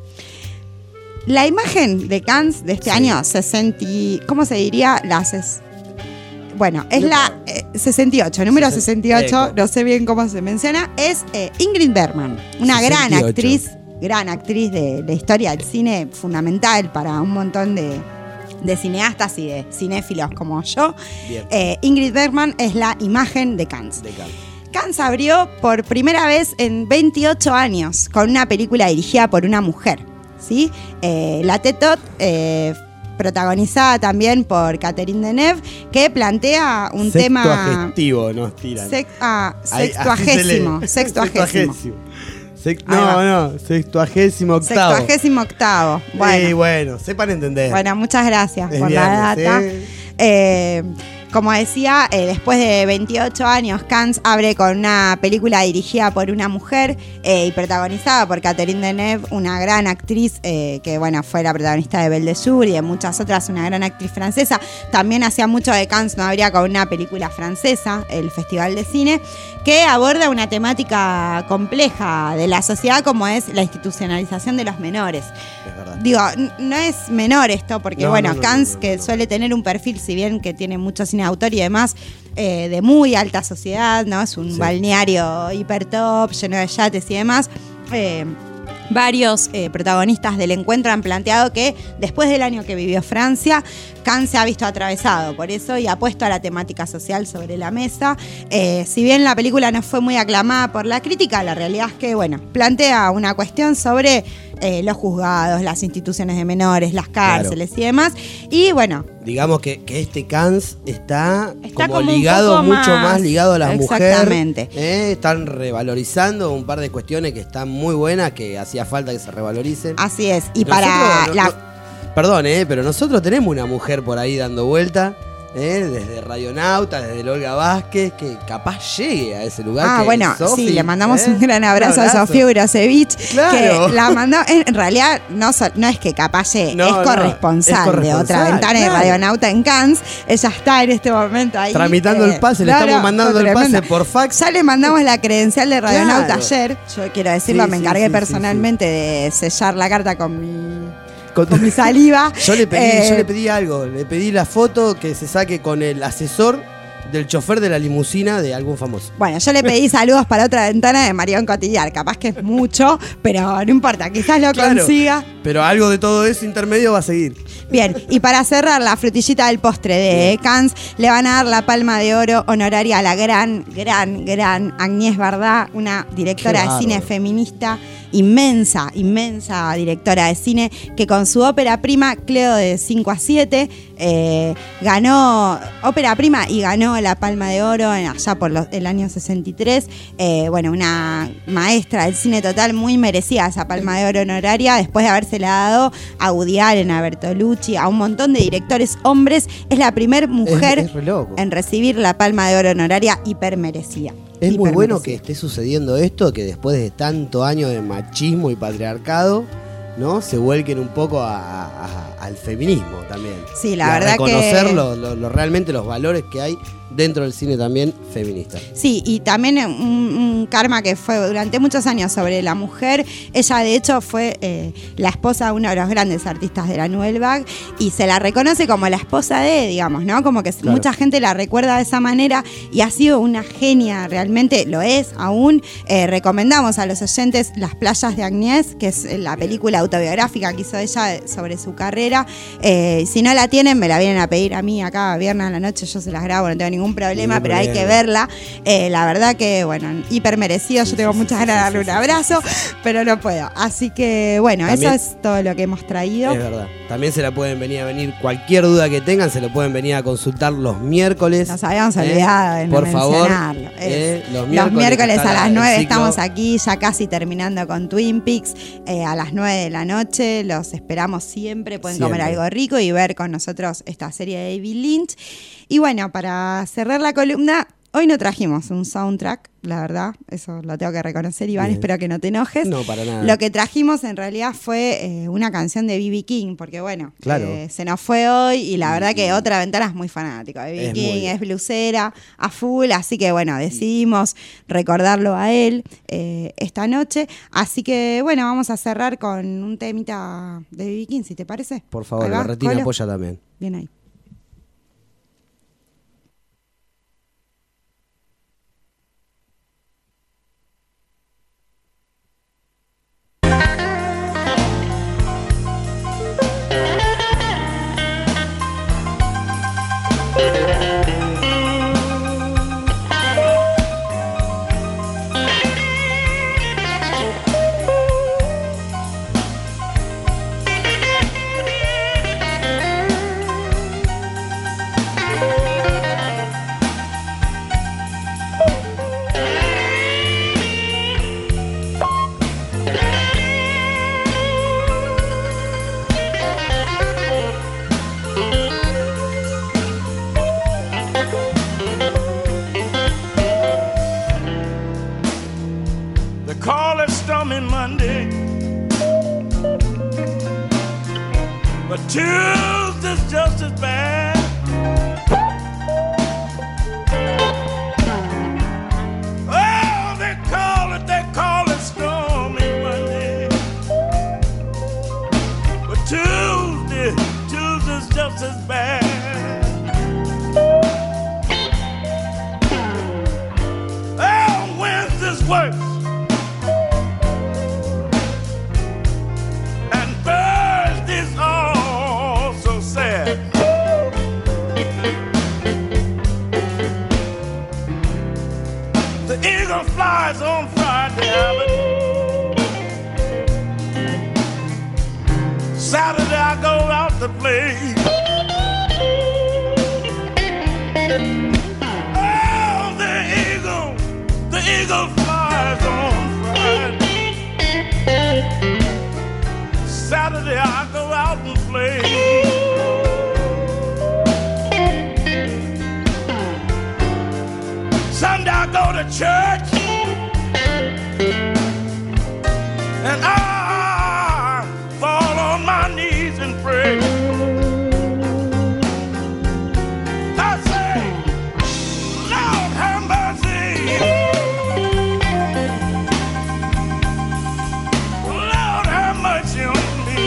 La imagen de Cannes de este Sí. año, sesenta, y- ¿cómo se diría? Las es- bueno, es la eh, sesenta y ocho, número sesenta y ocho, Eco. no sé bien cómo se menciona, es eh, Ingrid Bergman, una gran sesenta y ocho. actriz, gran actriz de la historia del cine, fundamental para un montón de, de cineastas y de cinéfilos como yo. Bien. Eh, Ingrid Bergman es la imagen de Cannes. De Cannes. Cannes abrió por primera vez en veintiocho años con una película dirigida por una mujer, ¿sí? Eh, La Tetot, eh, protagonizada también por Catherine Deneuve, que plantea un tema... Sextuagestivo nos tiran. Sex- ah, Ahí- así se lee. sextuagésimo, sextuagésimo. Sex- Ahí no, va. no, sextuagésimo octavo. Sextuagésimo octavo. Bueno, Y bueno, sepan entender. Bueno, muchas gracias Es por la viernes, data. ¿eh? Eh, como decía, eh, después de veintiocho años, Cannes abre con una película dirigida por una mujer eh, y protagonizada por Catherine Deneuve, una gran actriz eh, que bueno fue la protagonista de Belle de Jour y de muchas otras, una gran actriz francesa. También hacía mucho de Cannes no habría con una película francesa, el Festival de Cine, que aborda una temática compleja de la sociedad como es la institucionalización de los menores. Es verdad. Digo, n- no es menor esto, porque No, bueno, no, no, Cannes, no, no, que no. suele tener un perfil, si bien que tiene mucho cine de autor y demás, eh, de muy alta sociedad, ¿no? Es un Sí. balneario hiper top, lleno de yates y demás. Eh, varios eh, protagonistas del encuentro han planteado que después del año que vivió Francia, Cannes se ha visto atravesado por eso y ha puesto a la temática social sobre la mesa. Eh, si bien la película no fue muy aclamada por la crítica, la realidad es que, bueno, plantea una cuestión sobre eh, los juzgados, las instituciones de menores, las cárceles y demás. Y bueno, Digamos que, que este Cannes está, Está como, como un ligado, poco mucho más, más- ligado a la mujer. Exactamente. ¿eh? Están revalorizando un par de cuestiones que están muy buenas, que hacía falta que se revaloricen. así es. Y Nosotros, para no- la... no- perdón, ¿eh? pero nosotros tenemos una mujer por ahí dando vuelta ¿eh? Desde Radionauta, desde el Olga Vázquez, que capaz llegue a ese lugar. Ah, que bueno, Sofi, sí, le mandamos ¿eh? un gran abrazo, Un abrazo. a Sofía Urosevich, Claro. que la mandó, en realidad no, so- no es que capaz llegue, No, es, no, corresponsal es corresponsal, de Otra Ventana de claro. Radionauta en Cannes. Ella está en este momento ahí. Tramitando el pase, le estamos mandando el tremendo. pase por fax. Ya le mandamos la credencial de Radionauta Claro. ayer. Yo quiero decirlo, Sí, me sí, encargué sí, personalmente de sellar la carta con mi, Con, con mi saliva. Yo le pedí, Eh, yo le pedí algo, le pedí la foto que se saque con el asesor del chofer de la limusina de algún famoso. Bueno, yo le pedí saludos para Otra Ventana de Marión Cotillard. Capaz que es mucho, pero no importa, quizás lo Claro. consiga. Pero algo de todo eso intermedio va a seguir. Bien, y para cerrar la frutillita del postre de Cannes, le van a dar la palma de oro honoraria a la gran, gran, gran Agnès Varda, una directora Qué de cine bárbaro. feminista, inmensa, inmensa directora de cine, que con su ópera prima, Cleo de cinco a siete, eh, ganó ópera prima y ganó la palma de oro en- allá por los- el año sesenta y tres. Eh, bueno, una maestra del cine total, muy merecida esa palma de oro honoraria, después de habérsela dado a Woody Allen, a Bertolucci, a un montón de directores hombres. Es la primer mujer Es- es re loco. en recibir la palma de oro honoraria, hipermerecida. Es muy Hipermerecida. bueno que esté sucediendo esto, que después de tanto año de machismo y patriarcado, ¿no? Se vuelquen un poco a- a- al feminismo también. Sí, la Y a verdad que- reconocer lo- lo- lo- realmente los valores que hay dentro del cine también feminista. Sí, y también un, un karma que fue durante muchos años sobre la mujer. Ella, de hecho, fue eh, la esposa de uno de los grandes artistas de la Nouvelle Vague y se la reconoce como la esposa de, digamos, ¿no? Como que Claro. mucha gente la recuerda de esa manera y ha sido una genia, realmente lo es aún. Eh, recomendamos a los oyentes Las playas de Agnès, que es la película autobiográfica que hizo ella sobre su carrera. Eh, si no la tienen, me la vienen a pedir a mí acá, viernes a la noche, yo se las grabo, no tengo ningún problema, Ningún pero hay problema. que verla. Eh, la verdad que, bueno, hiper merecido. Yo tengo muchas ganas de darle un abrazo, pero no puedo. Así que, bueno, También- eso es todo lo que hemos traído. Es verdad. También se la pueden venir a venir, cualquier duda que tengan, se lo pueden venir a consultar los miércoles. Nos habíamos ¿eh? olvidado de Por favor. mencionarlo. ¿eh? Los miércoles, que está a la- las el nueve ciclo. estamos aquí, ya casi terminando con Twin Peaks. Eh, a las nueve de la noche los esperamos siempre. Pueden Siempre. comer algo rico y ver con nosotros esta serie de David Lynch. Y bueno, para cerrar la columna, hoy no trajimos un soundtrack, la verdad, eso lo tengo que reconocer, Iván, Bien. espero que no te enojes. No, para nada. Lo que trajimos en realidad fue eh, una canción de B B King, porque bueno, Claro. eh, se nos fue hoy y la verdad que Otra Ventana es muy fanático. B B Es King muy. es blusera a full, así que bueno, decidimos recordarlo a él eh, esta noche. Así que bueno, vamos a cerrar con un temita de B B King, si te parece. Por favor, Ahí va, la retina Colo. apoya también. Bien ahí. They call it stormy Monday, but Tuesday's just as bad. Oh, they call it, they call it stormy Monday, but Tuesday, Tuesday's just as bad. Oh, Wednesday's worse. And Thursday's all so sad. The eagle flies on Friday, Abbott. Saturday I go out to play. Oh, the eagle, the eagle flies on Friday. Saturday I go out and play. to church, and I fall on my knees and pray. I say, Lord have mercy. Lord have mercy on me.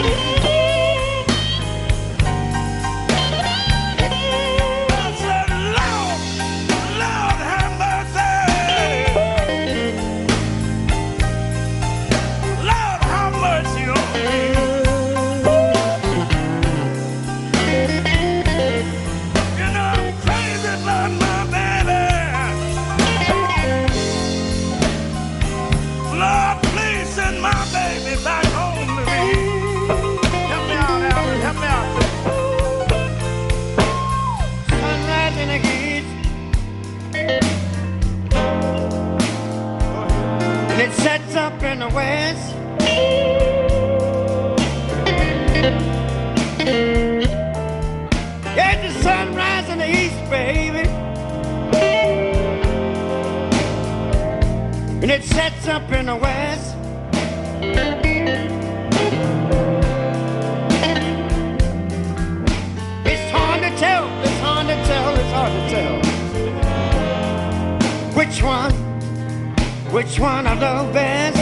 I said, Lord, Lord have mercy. Lord have mercy on me. You know I'm crazy about my baby. Lord, please send my baby back home to me. Help me out, Alvin, help me out. Sunrise in the east, and it sets up in the west. Yeah, the sunrise in the east, baby, and it sets up in the west. It's hard to tell, it's hard to tell, it's hard to tell which one, which one I love best.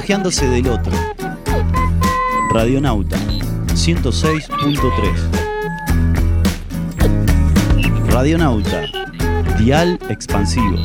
contagiándose del otro. Radionauta ciento seis punto tres. Radionauta, dial expansivo.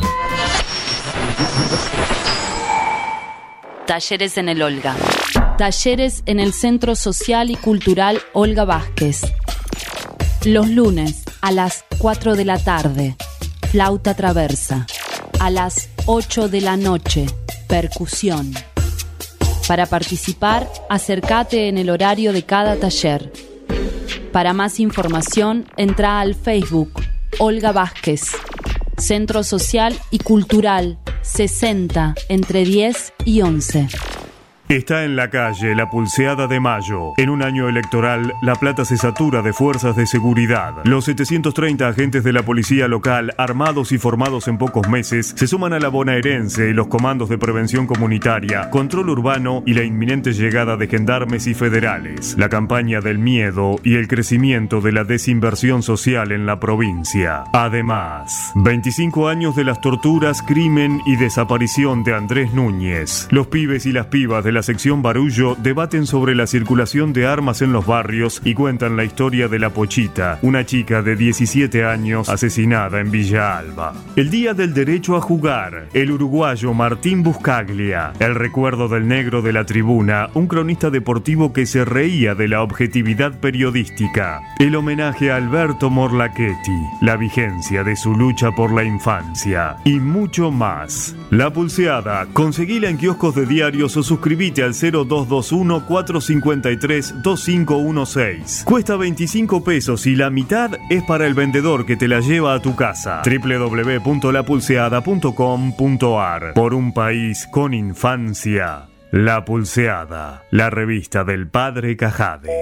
Talleres en el Olga. Talleres en el Centro Social y Cultural Olga Vázquez. Los lunes a las cuatro de la tarde, flauta traversa. A las ocho de la noche, percusión. Para participar, acércate en el horario de cada taller. Para más información, entra al Facebook Olga Vázquez, Centro Social y Cultural sesenta, entre diez y once. Está en la calle la Pulseada de Mayo. En un año electoral, La Plata se satura de fuerzas de seguridad. Los setecientos treinta agentes de la policía local, armados y formados en pocos meses, se suman a la bonaerense y los comandos de prevención comunitaria, control urbano y la inminente llegada de gendarmes y federales. La campaña del miedo y el crecimiento de la desinversión social en la provincia. Además, veinticinco años de las torturas, crimen y desaparición de Andrés Núñez. Los pibes y las pibas de la sección Barullo debaten sobre la circulación de armas en los barrios y cuentan la historia de La Pochita, una chica de diecisiete años asesinada en Villa Alba. El Día del Derecho a Jugar, el uruguayo Martín Buscaglia, el recuerdo del negro de la tribuna, un cronista deportivo que se reía de la objetividad periodística, el homenaje a Alberto Morlachetti, la vigencia de su lucha por la infancia y mucho más. La Pulseada, conseguila en kioscos de diarios o suscribite al cero dos dos uno, cuatro cinco tres, dos cinco uno seis. Cuesta veinticinco pesos y la mitad es para el vendedor que te la lleva a tu casa. doble u doble u doble u punto la pulseada punto com punto a r. Por un país con infancia. La Pulseada, la revista del Padre Cajade.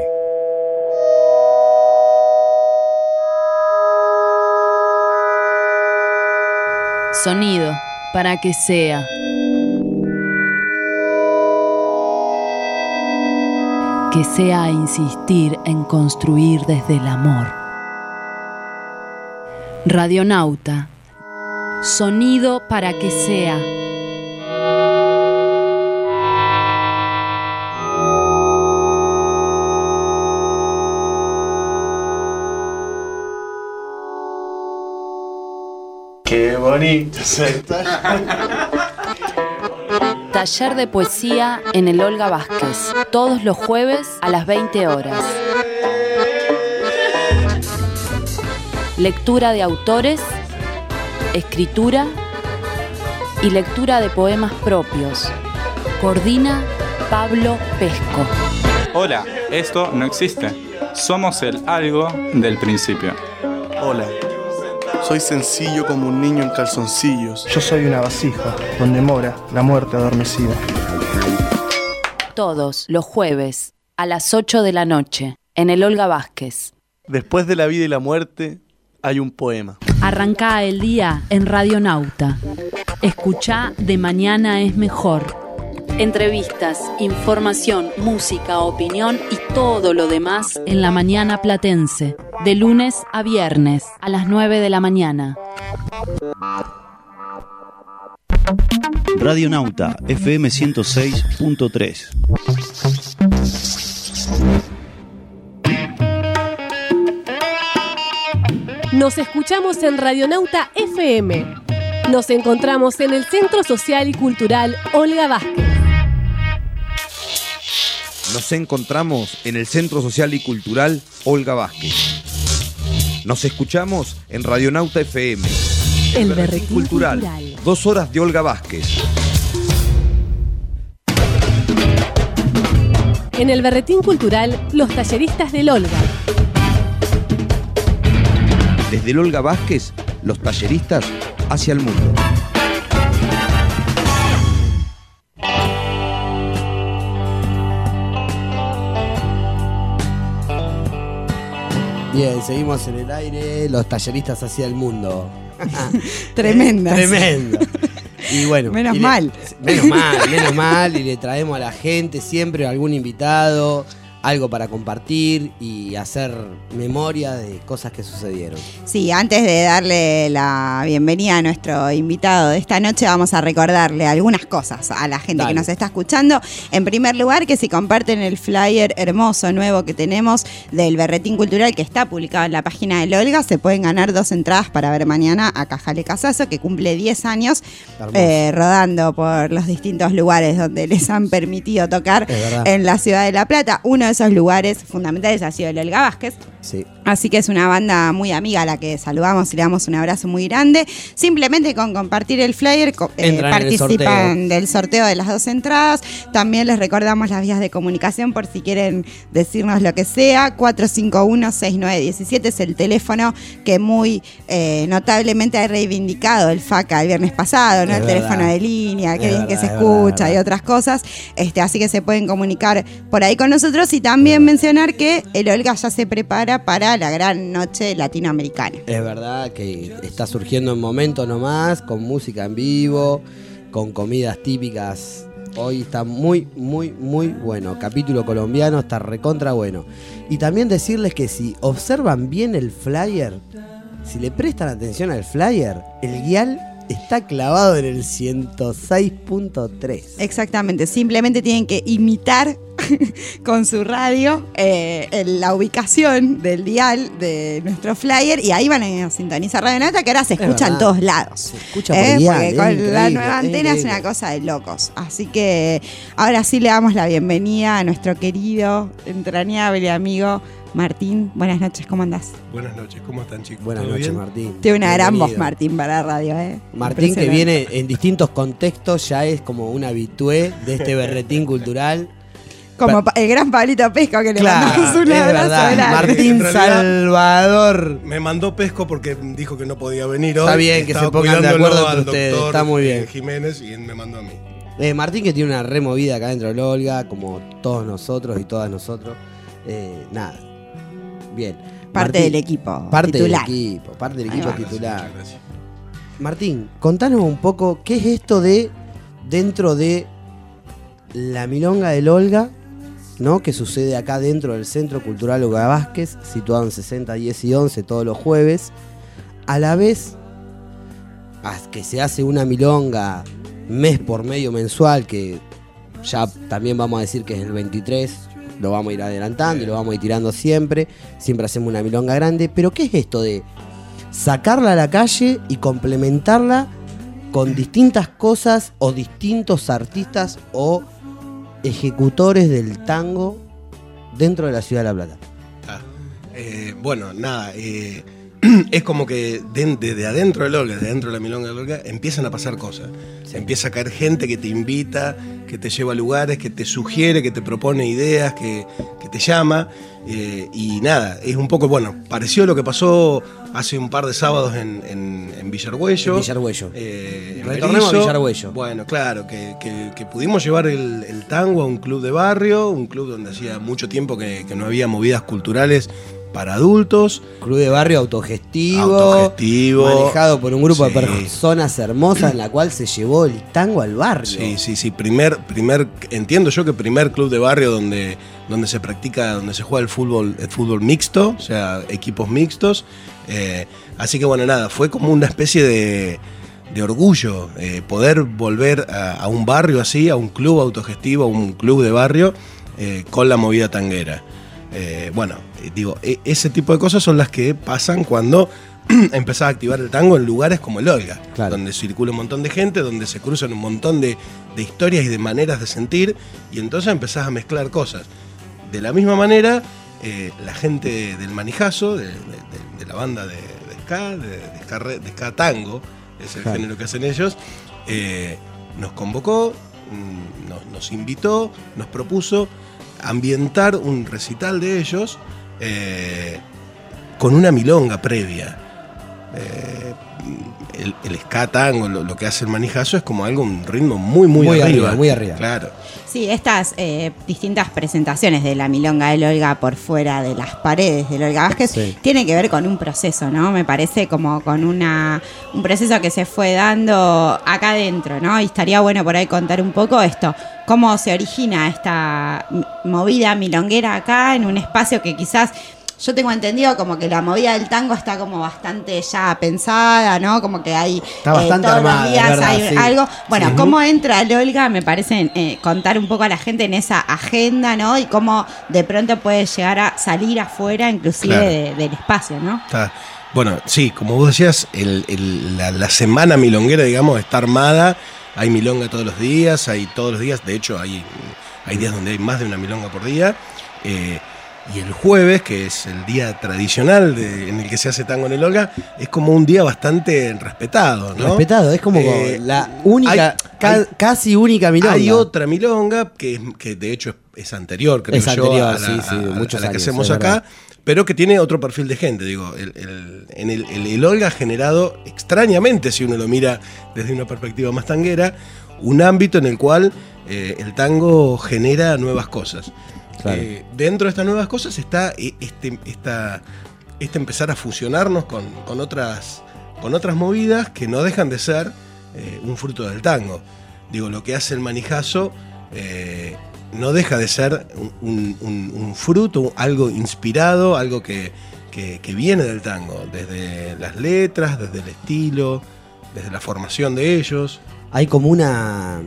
Sonido para que sea. Que sea insistir en construir desde el amor. Radionauta. Sonido para que sea. Qué bonito se Taller de poesía en el Olga Vázquez, todos los jueves a las veinte horas. Lectura de autores, escritura y lectura de poemas propios. Coordina Pablo Pesco. Hola, esto no existe. Somos el algo del principio. Hola, soy sencillo como un niño en calzoncillos. Yo soy una vasija donde mora la muerte adormecida. Todos los jueves a las ocho de la noche en el Olga Vázquez. Después de la vida y la muerte hay un poema. Arrancá el día en Radionauta. Escuchá De Mañana es Mejor. Entrevistas, información, música, opinión y todo lo demás en la mañana platense. De lunes a viernes a las nueve de la mañana. Radionauta F M ciento seis punto tres. Nos escuchamos en Radionauta F M. Nos encontramos en el Centro Social y Cultural Olga Vázquez. Nos encontramos en el Centro Social y Cultural Olga Vázquez. Nos escuchamos en Radionauta F M. El Berretín Cultural. Cultural. Dos horas de Olga Vázquez. En el Berretín Cultural, los talleristas del Olga. Desde el Olga Vázquez, los talleristas hacia el mundo. Bien, seguimos en el aire, los talleristas hacia el mundo. Tremendas. Tremendo. Y bueno, Menos y le- mal. menos mal, menos mal. Y le traemos a la gente siempre algún invitado, algo para compartir y hacer memoria de cosas que sucedieron. Sí, antes de darle la bienvenida a nuestro invitado de esta noche, vamos a recordarle algunas cosas a la gente Dale. que nos está escuchando. En primer lugar, que si comparten el flyer hermoso nuevo que tenemos del Berretín Cultural, que está publicado en la página del Olga, se pueden ganar dos entradas para ver mañana a Cajale Casazo, que cumple diez años eh, rodando por los distintos lugares donde les han permitido tocar en la ciudad de La Plata. Uno de esos lugares fundamentales ha sido el Olga Vázquez. Sí. Así que es una banda muy amiga a la que saludamos y le damos un abrazo muy grande. Simplemente con compartir el flyer eh, participan sorteo. del sorteo de las dos entradas. También les recordamos las vías de comunicación por si quieren decirnos lo que sea. cuatro cinco uno, seis nueve uno siete es el teléfono que muy eh, notablemente ha reivindicado el FACA el viernes pasado, ¿no? Es el verdad. teléfono de línea, que Es bien que verdad, se es escucha verdad, y otras cosas. Este, así que se pueden comunicar por ahí con nosotros y también mencionar que el Olga ya se prepara para la gran noche latinoamericana. Es verdad que está surgiendo en momento nomás, con música en vivo, con comidas típicas. Hoy está muy, muy, muy bueno. Capítulo colombiano está recontra bueno. Y también decirles que si observan bien el flyer, si le prestan atención al flyer, el guial está clavado en el ciento seis punto tres. Exactamente, simplemente tienen que imitar con su radio eh, en la ubicación del dial de nuestro flyer y ahí van a sintonizar Radio Nauta, que ahora se escucha en todos lados. Se escucha por eh, dial, porque es con increíble, la nueva es antena es increíble. una cosa de locos. Así que ahora sí le damos la bienvenida a nuestro querido, entrañable amigo Martín. Buenas noches, ¿cómo andás? Buenas noches, ¿cómo están, chicos? Buenas ¿Todo noches, bien? Martín. Tiene una gran voz, Bienvenido. Martín, para radio, ¿eh? Martín, que Impresionante. viene en distintos contextos, ya es como un habitué de este berretín cultural. Como pa- el gran Pablito Pesco, que le Claro, mandamos un es abrazo verdad. grande. Martín En realidad, Salvador. Me mandó Pesco porque dijo que no podía venir hoy. Está bien que Estaba se pongan de cuidándolo acuerdo al entre ustedes, doctor, está muy bien. eh, Jiménez, y él me mandó a mí. Eh, Martín, que tiene una removida acá dentro del Olga, como todos nosotros y todas nosotros. Eh, nada. Bien. Parte del equipo Parte titular. del equipo, parte del Ahí equipo va. titular. Muchas gracias. Martín, contanos un poco qué es esto de dentro de la milonga del Olga, ¿no? Que sucede acá dentro del Centro Cultural Olga Vázquez, situado en sesenta, diez y once todos los jueves. A la vez que se hace una milonga mes por medio mensual, que ya también vamos a decir que es el veintitrés, lo vamos a ir adelantando y lo vamos a ir tirando siempre. Siempre hacemos una milonga grande. Pero ¿qué es esto de sacarla a la calle y complementarla con distintas cosas o distintos artistas o ejecutores del tango dentro de la ciudad de La Plata? Ah, eh, bueno, nada, eh, es como que de- desde adentro del Olga, desde adentro de la milonga del Olga, empiezan a pasar cosas. Empieza a caer gente que te invita, que te lleva a lugares, que te sugiere, que te propone ideas, que, que te llama. eh, y nada, es un poco, bueno, pareció lo que pasó hace un par de sábados en, en, en Villargüello. En Villargüello. Eh, en Retornemos a Berizo. Villargüello. Bueno, claro, que, que- que pudimos llevar el, el tango a un club de barrio, un club donde hacía mucho tiempo que, que no había movidas culturales para adultos. Club de barrio autogestivo, Autogestivo. manejado por un grupo Sí. de personas hermosas en la cual se llevó el tango al barrio. Sí, sí, sí. Primer, primer, entiendo yo que primer club de barrio donde, donde se practica, donde se juega el fútbol, el fútbol mixto, o sea, equipos mixtos. Eh, así que bueno, nada, fue como una especie de, de orgullo eh, poder volver a, a un barrio así, a un club autogestivo, a un club de barrio, eh, con la movida tanguera. Eh, bueno, eh, digo, e- ese tipo de cosas son las que pasan cuando empezás a activar el tango en lugares como el Olga, Claro. donde circula un montón de gente, donde se cruzan un montón de, de historias y de maneras de sentir, y entonces empezás a mezclar cosas. De la misma manera, eh, la gente del Manijazo, de, de- de- de la banda de, de ska, de, de ska, re- de ska tango, es el Claro. género que hacen ellos, eh, nos convocó, mm, nos, nos invitó, nos propuso ambientar un recital de ellos eh, con una milonga previa. eh, el, el ska tango, lo, lo que hace el Manijazo es como algo, un ritmo muy, muy, Muy arriba. arriba, muy arriba. Claro. Sí, estas eh, distintas presentaciones de la milonga del Olga por fuera de las paredes del Olga Vázquez Sí. tienen que ver con un proceso, ¿no? Me parece como con una un proceso que se fue dando acá adentro, ¿no? Y estaría bueno por ahí contar un poco esto, cómo se origina esta m- movida milonguera acá en un espacio que quizás... Yo tengo entendido como que la movida del tango está como bastante ya pensada, ¿no? Como que hay Está bastante todos armada, los días es verdad, hay sí. algo. Bueno, Sí. ¿cómo entra el Olga? Me parece eh, contar un poco a la gente en esa agenda, ¿no? Y cómo de pronto puede llegar a salir afuera, inclusive Claro. de- del espacio, ¿no? Está- bueno, sí, como vos decías, el- el- la, la semana milonguera, digamos, está armada. Hay milonga todos los días, hay todos los días. De hecho, hay, hay días donde hay más de una milonga por día. Eh, y el jueves, que es el día tradicional de- en el que se hace tango en el Olga, es como un día bastante respetado, ¿no? Respetado, es como Eh, la única, hay- ca- hay- casi única milonga. Hay otra milonga que, es- que de hecho es, es anterior, creo Es yo, anterior, a la, sí, sí, a- a muchos la que años, hacemos es acá, verdad. pero que tiene otro perfil de gente. Digo, el, el- en el, el- el Olga ha generado extrañamente, si uno lo mira desde una perspectiva más tanguera, un ámbito en el cual eh, el tango genera nuevas cosas. Claro. Eh, dentro de estas nuevas cosas está eh, este, esta, este empezar a fusionarnos con, con otras, con otras movidas que no dejan de ser eh, un fruto del tango. Digo, lo que hace el Manijazo eh, no deja de ser un, un- un fruto, algo inspirado, algo que, que- que viene del tango, desde las letras, desde el estilo, desde la formación de ellos. Hay como una...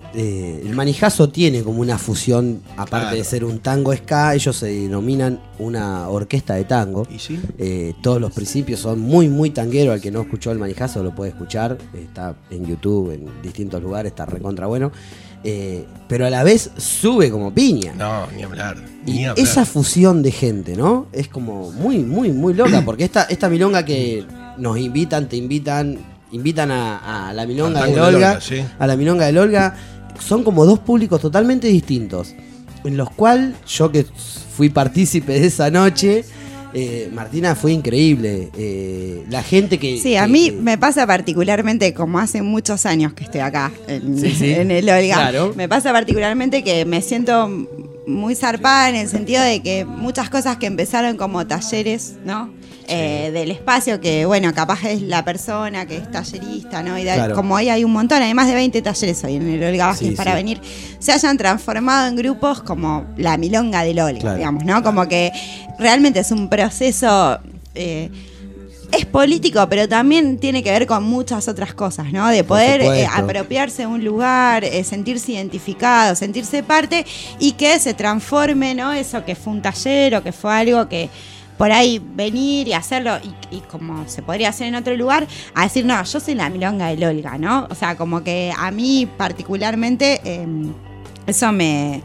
eh, el Manijazo tiene como una fusión, aparte Claro. de ser un tango ska, ellos se denominan una orquesta de tango. ¿Y sí? Eh, todos los principios son muy, muy tangueros. Al que no escuchó el Manijazo lo puede escuchar. Está en YouTube, en distintos lugares, está recontra bueno. Eh, pero a la vez sube como piña. No, ni hablar. Y Ni hablar. esa fusión de gente, ¿no? Es como muy, muy, muy loca. Porque esta, esta milonga que nos invitan, te invitan, invitan a, a la milonga Al del tango del Olga, Olga, sí. a la milonga del Olga, son como dos públicos totalmente distintos. En los cuales yo que fui partícipe de esa noche, eh, Martina, fue increíble. Eh, la gente que... Sí, a que- mí que- me pasa particularmente, como hace muchos años que estoy acá en, Sí, sí. en el Olga, Claro. me pasa particularmente que me siento muy zarpada en el sentido de que muchas cosas que empezaron como talleres, ¿no? Eh, del espacio, que bueno, capaz es la persona que es tallerista, ¿no? Y de- Claro. como hoy hay un montón, hay más de veinte talleres hoy en el Olga Vázquez Sí, para sí. venir, se hayan transformado en grupos como la milonga del Olga, Claro. digamos, ¿no? Como que realmente es un proceso... eh, es político, pero también tiene que ver con muchas otras cosas, ¿no? De Por poder eh, supuesto. apropiarse de un lugar, eh, sentirse identificado, sentirse parte y que se transforme, ¿no? Eso que fue un taller o que fue algo que por ahí venir y hacerlo y, y como se podría hacer en otro lugar, a decir, no, yo soy la milonga del Olga, ¿no? O sea, como que a mí particularmente eh, eso me...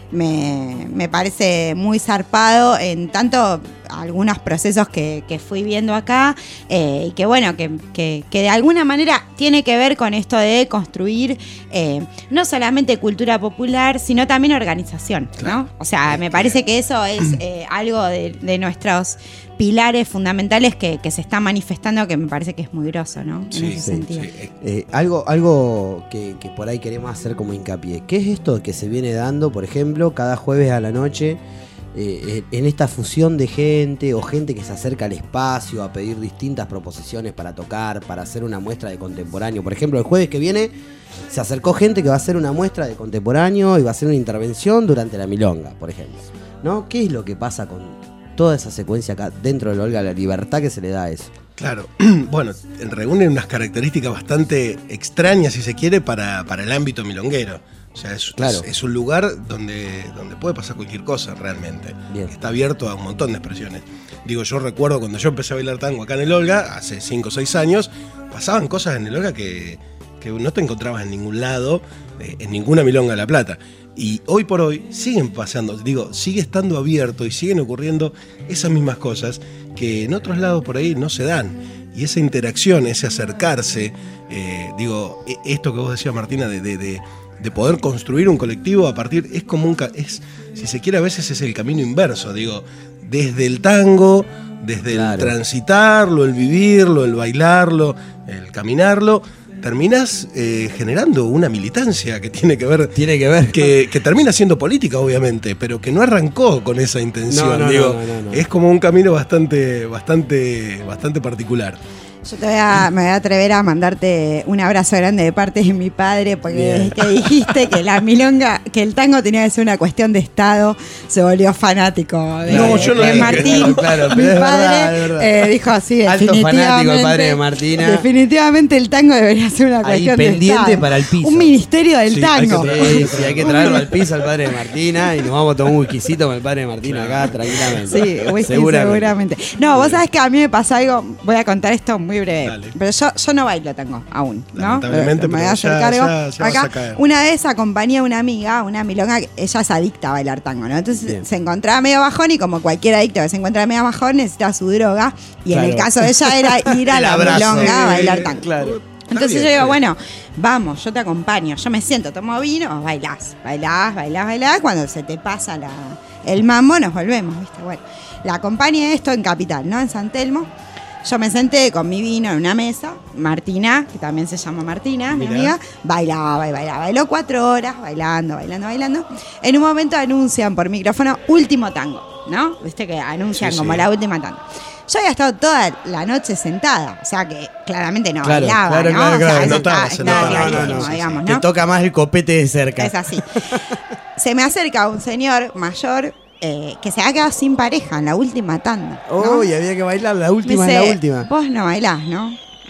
Me, me parece muy zarpado en tanto algunos procesos que, que fui viendo acá eh, y que bueno, que, que, que de alguna manera tiene que ver con esto de construir eh, no solamente cultura popular, sino también organización, ¿no? O sea, me parece que eso es eh, algo de, de nuestros pilares fundamentales que, que se está manifestando, que me parece que es muy groso, ¿no? En Sí, ese sí, sentido. sí. Eh, algo algo que, que por ahí queremos hacer como hincapié. ¿Qué es esto que se viene dando, por ejemplo, cada jueves a la noche? Eh, en esta fusión de gente o gente que se acerca al espacio a pedir distintas proposiciones para tocar, para hacer una muestra de contemporáneo. Por ejemplo, el jueves que viene se acercó gente que va a hacer una muestra de contemporáneo y va a hacer una intervención durante la milonga, por ejemplo, ¿no? ¿Qué es lo que pasa con toda esa secuencia acá dentro de la Olga, la libertad que se le da a eso? Claro, bueno, reúnen unas características bastante extrañas, si se quiere, para, para el ámbito milonguero. O sea, es, Claro. es, es un lugar donde, donde puede pasar cualquier cosa realmente. Bien. Está abierto a un montón de expresiones. Digo, yo recuerdo cuando yo empecé a bailar tango acá en el Olga, hace cinco o seis años, pasaban cosas en el Olga que, que no te encontrabas en ningún lado, eh, en ninguna milonga de La Plata. Y hoy por hoy siguen pasando, digo, sigue estando abierto y siguen ocurriendo esas mismas cosas que en otros lados por ahí no se dan. Y esa interacción, ese acercarse, eh, digo, e- esto que vos decías, Martina, de, de, de, de poder construir un colectivo a partir, es como un, ca- es, si se quiere, a veces es el camino inverso, digo, desde el tango, desde Claro. el transitarlo, el vivirlo, el bailarlo, el caminarlo, terminás eh, generando una militancia que tiene que ver. Tiene que ver. Que, que termina siendo política, obviamente, pero que no arrancó con esa intención. No, no, digo, no, no, no, no. Es como un camino bastante, bastante, bastante particular. Yo te voy a, me voy a atrever a mandarte un abrazo grande de parte de mi padre, porque Bien. desde que dijiste que la milonga, que el tango tenía que ser una cuestión de Estado, se volvió fanático de, No, yo no de dije. Martín. Claro, pero mi es padre verdad, es verdad. eh, dijo así, Alto definitivamente. fanático el padre de Martina. Definitivamente el tango debería ser una Ahí cuestión de pendiente Estado. para el piso. Un ministerio del Sí, hay que tango. Sí, sí, hay que traerlo al piso al padre de Martina y nos vamos a tomar un whiskycito con el padre de Martina acá tranquilamente. Sí, whisky seguramente. No, vos sabés que a mí me pasó algo, voy a contar esto muy breve. Dale. Pero yo, yo no bailo tango aún, ¿no? Lamentablemente, me voy a pero hacer ya- cargo. ya- ya vas Acá, a caer. una vez acompañé a una amiga, una milonga, que ella es adicta a bailar tango, ¿no? Entonces Bien. se encontraba medio bajón y como cualquier adicto que se encuentra medio bajón necesita su droga. Y en el Claro. caso de ella era ir a El la abrazo. milonga a bailar Sí, tango. Claro. Entonces bien, yo digo, está bien. bueno, vamos, yo te acompaño, yo me siento, tomo vino, bailás, bailás, bailás, bailás, cuando se te pasa la, el mambo nos volvemos, ¿viste? Bueno, la acompañé esto en Capital, ¿no? En San Telmo. Yo me senté con mi vino en una mesa, Martina, que también se llama Martina, mi Mirá. amiga, bailaba y bailaba, bailó cuatro horas, bailando, bailando, bailando. En un momento anuncian por micrófono último tango, ¿no? Viste que anuncian Sí, como sí. la última tango. Yo había estado toda la noche sentada, o sea que claramente no Claro, bailaba, claro, ¿no? claro, O sea, claro. eso Notaba, está- se está notaba. clarísimo, No, no, no, sí, digamos, Te ¿no? toca más el copete de cerca. Es así. Se me acerca un señor mayor eh, que se ha quedado sin pareja en la última tanda. ¿no? Uy, había que bailar, la Me última es dice, la última. Vos no bailás, ¿no?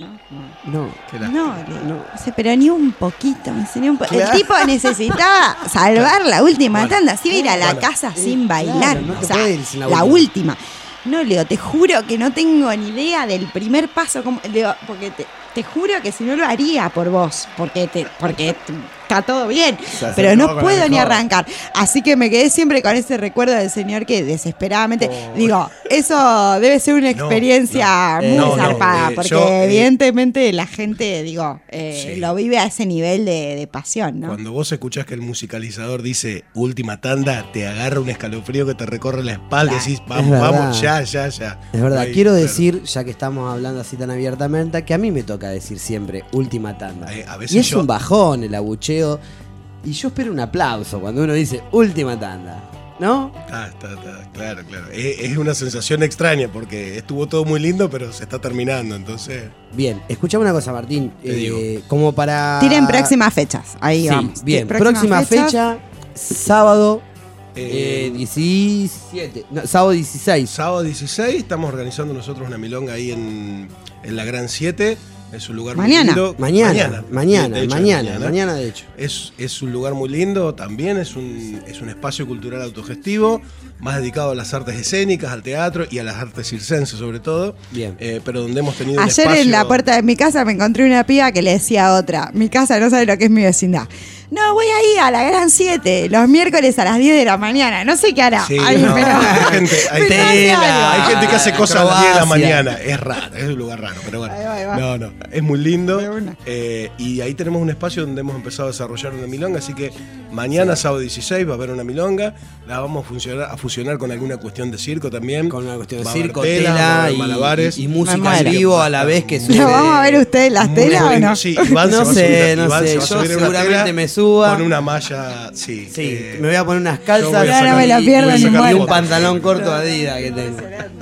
No. Qué lástima. No, le- no. Dice, pero ni un poquito, me dice, ni un po- Claro. El tipo necesitaba salvar la última Bueno. tanda, así ir a la Bueno. casa sin Eh, bailar. claro, no o te sea, puede ir sin la la última. última. No, Leo, te juro que no tengo ni idea del primer paso. Como, Leo, porque te, te juro que si no lo haría por vos, porque te, porque te- está todo bien, Se pero acercó no con la puedo ni mejor. arrancar. Así que me quedé siempre con ese recuerdo del señor que desesperadamente, digo, eso debe ser una experiencia no. muy No, no, zarpada, eh, porque yo, eh, evidentemente la gente, digo, eh, Sí. lo vive a ese nivel de, de pasión, ¿no? Cuando vos escuchás que el musicalizador dice última tanda, te agarra un escalofrío que te recorre la espalda y decís, vamos, Es verdad. vamos, ya, ya, ya. Es verdad, Ahí, quiero claro. decir, ya que estamos hablando así tan abiertamente, que a mí me toca decir siempre última tanda. Eh, a veces Y es yo- un bajón el abucheo. Y yo espero un aplauso cuando uno dice última tanda. ¿No? Ah, está, está, claro, claro. Es, es una sensación extraña porque estuvo todo muy lindo, pero se está terminando, entonces. Bien, escuchame una cosa, Martín. Te eh, digo. Como para. Tiren próximas fechas, ahí Sí, vamos. bien, Próximas próxima fechas. fecha, sábado Eh, eh, diecisiete. No, sábado dieciséis. Sábado dieciséis estamos organizando nosotros una milonga ahí en, en la Gran siete. Es un lugar Mañana. muy lindo. Mañana, mañana, de hecho, mañana, mañana, de hecho. Es, es un lugar muy lindo también, es un, es un espacio cultural autogestivo, más dedicado a las artes escénicas, al teatro y a las artes circenses sobre todo. Bien. Eh, pero donde hemos tenido un Ayer espacio... en la puerta de mi casa me encontré una piba que le decía a otra, mi casa no sabe lo que es mi vecindad. No, voy ahí a la Gran siete, los miércoles a las diez de la mañana. No sé qué hará. Sí, Ay, no, pero- hay gente, hay, pero hace tela, algo. hay gente que hace cosas a las diez de la Acrobacia. mañana. Es raro, es un lugar raro, pero bueno. Ahí va, ahí va. No, no, es muy lindo. De una. Eh, y ahí tenemos un espacio donde hemos empezado a desarrollar una milonga, así que mañana, sábado dieciséis, va a haber una milonga. La vamos a fusionar, a fusionar con alguna cuestión de circo también. Con una cuestión de Va a haber circo, telas, va a tela haber y, malabares. y- y Me música muero. en vivo a la vez que sucede. ¿Lo vamos a ver ustedes las Muy telas o lindo, no? sí, Iván No se va a sé, subir, no Iván sé, se va a yo subir a una seguramente tela me suba. Con una malla, sí. Sí, eh, me voy a poner unas yo calzas voy a y- sacar- no me la y- pierdo y, ni y muero. un pantalón corto Adidas que tengo.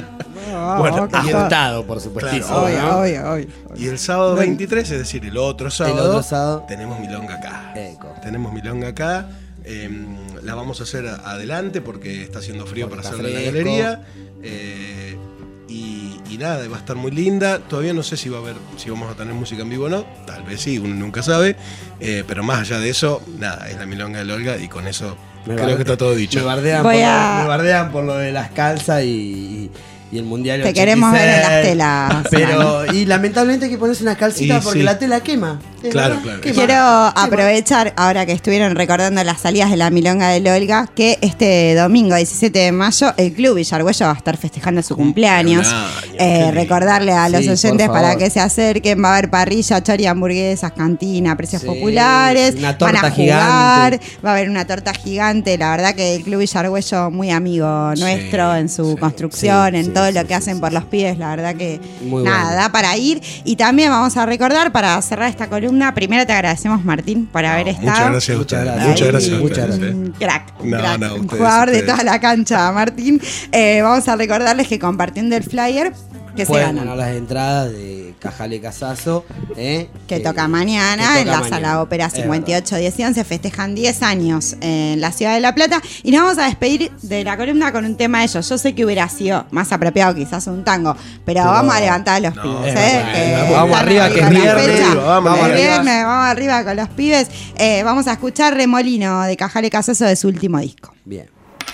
Bueno, Oh, y el- Ajustado, por supuesto. Claro, obvio, ¿no? obvio, obvio. Y el sábado veintitrés, es decir, el otro sábado, otro sábado. tenemos milonga acá. Eco. Tenemos milonga acá. eh, la vamos a hacer a- adelante porque está haciendo frío Porque para está hacerla en la fresco. galería. eh, y, y nada, va a estar muy linda. Todavía no sé si va a haber, si vamos a tener música en vivo o no. Tal vez sí, uno nunca sabe. eh, pero más allá de eso, nada, es la milonga de Olga y con eso Me creo barde- que está todo dicho. Me bardean, Voy por, a- lo, me bardean por lo de las calzas y, y- y el mundial. Te queremos ver en las ochenta y seis. telas, Pero, y lamentablemente hay que ponerse unas calcitas Y porque sí. la tela quema. Claro, claro. Quiero aprovechar, ahora que estuvieron recordando las salidas de la Milonga del Olga, que este domingo diecisiete de mayo el Club Villargüello va a estar festejando su cumpleaños. Eh, recordarle a los Sí, oyentes por para favor. que se acerquen. Va a haber parrilla, chori, hamburguesas, cantina, precios Sí, populares. una torta van a jugar, gigante. va a haber una torta gigante. La verdad que el Club Villargüello muy amigo nuestro en su construcción, sí, en sí, todo sí, lo que hacen por los pibes. La verdad que Muy nada, bueno. da para ir. Y también vamos a recordar, para cerrar esta columna, primero te agradecemos, Martín, por haber estado. Muchas gracias a Muchas ustedes. gracias. Muchas gracias a Muchas ustedes. gracias. Un crack, un No, crack, no, un ustedes, jugador de ustedes. toda la cancha, Martín. Eh, vamos a recordarles que compartiendo el flyer, que se Pueden ganan. ganar las entradas de Cajale Casazo. ¿eh? Que Eh, toca mañana que en toca la mañana. Sala Ópera Es cincuenta y ocho diez y once. Festejan diez años en la Ciudad de La Plata. Y nos vamos a despedir de la columna con un tema de ellos. Yo sé que hubiera sido más apropiado quizás un tango, pero, Pero- vamos a levantar a los pibes. es ¿eh? verdad, Que vamos, vamos están arriba, que es con la viernes. fecha. Vamos Es arriba. viernes, vamos arriba con los pibes. Eh, vamos a escuchar Remolino de Cajale Casazo de su último disco. Bien.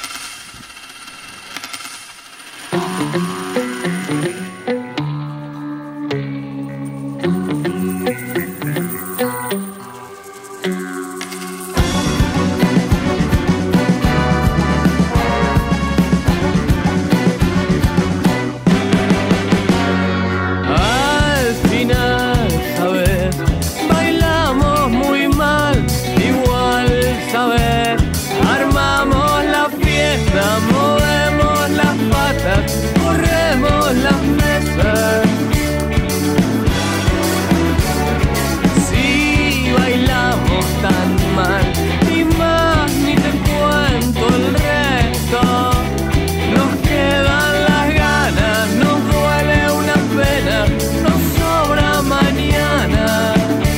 Al final, ¿sabes? Bailamos muy mal, igual, ¿sabes? Armamos la fiesta, movemos las patas, corremos las mesas. Si bailamos tan mal, ni más ni te cuento el resto. Nos quedan las ganas, nos duele una pena, nos sobra mañana.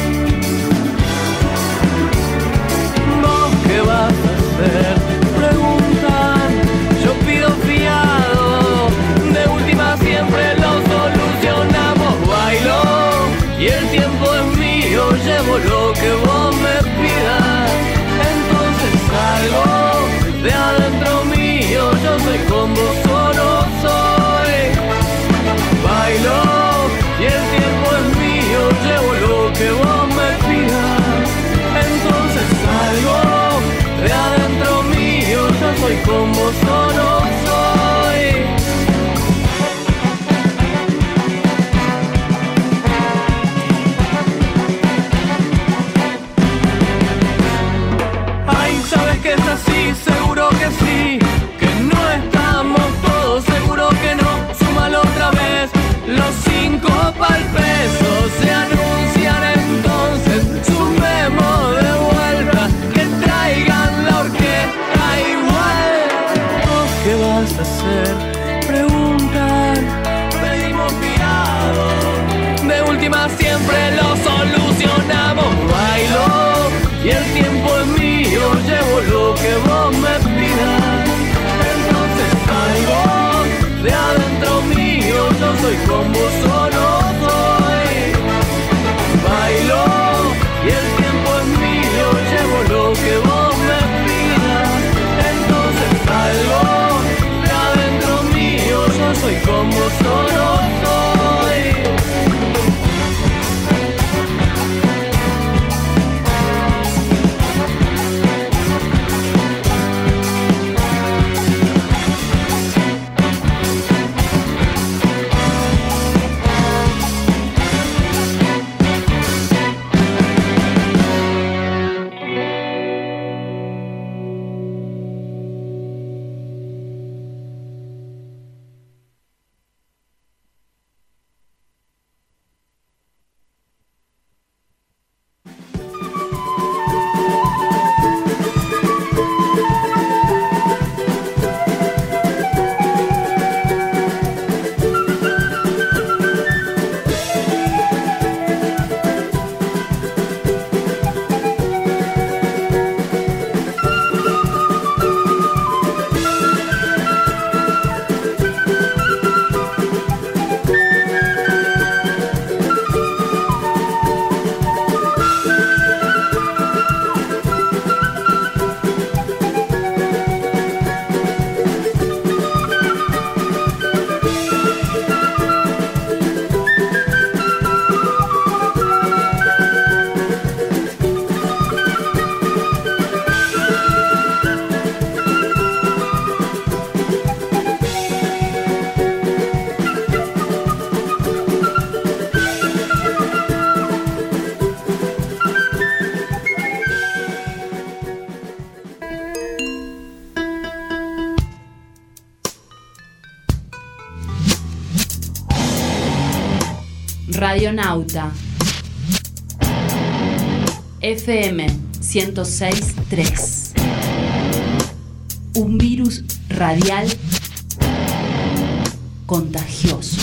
¿Vos qué vas a hacer? Preguntan, yo pido fiado, de última siempre lo solucionamos. Bailo y el tiempo es mío, llevo lo que vos me pidas. Entonces salgo de adentro mío, yo soy con vos, solo soy. Bailo y el tiempo es mío, llevo lo que vos me pidas. Entonces salgo de adentro mío, yo soy con vos, solo soy. Ay, sabes que es así, seguro que sí, que no estamos todos, seguro que no. Súmalo otra vez, los cinco pa'l peso se anuncian entonces. Sumemos de vuelta, que traigan la orquesta igual. ¿Vos qué vas a hacer? Preguntan, pedimos fiado, de última siempre lo solucionamos. Bailo y el tiempo es mío, llevo lo que vos me pidas. Entonces salgo de adentro mío, yo soy con vos, solo soy. Bailo y el tiempo es mío, llevo lo que vos me pidas. Entonces salgo de adentro mío. Radionauta F M ciento seis punto tres. Un virus radial contagioso.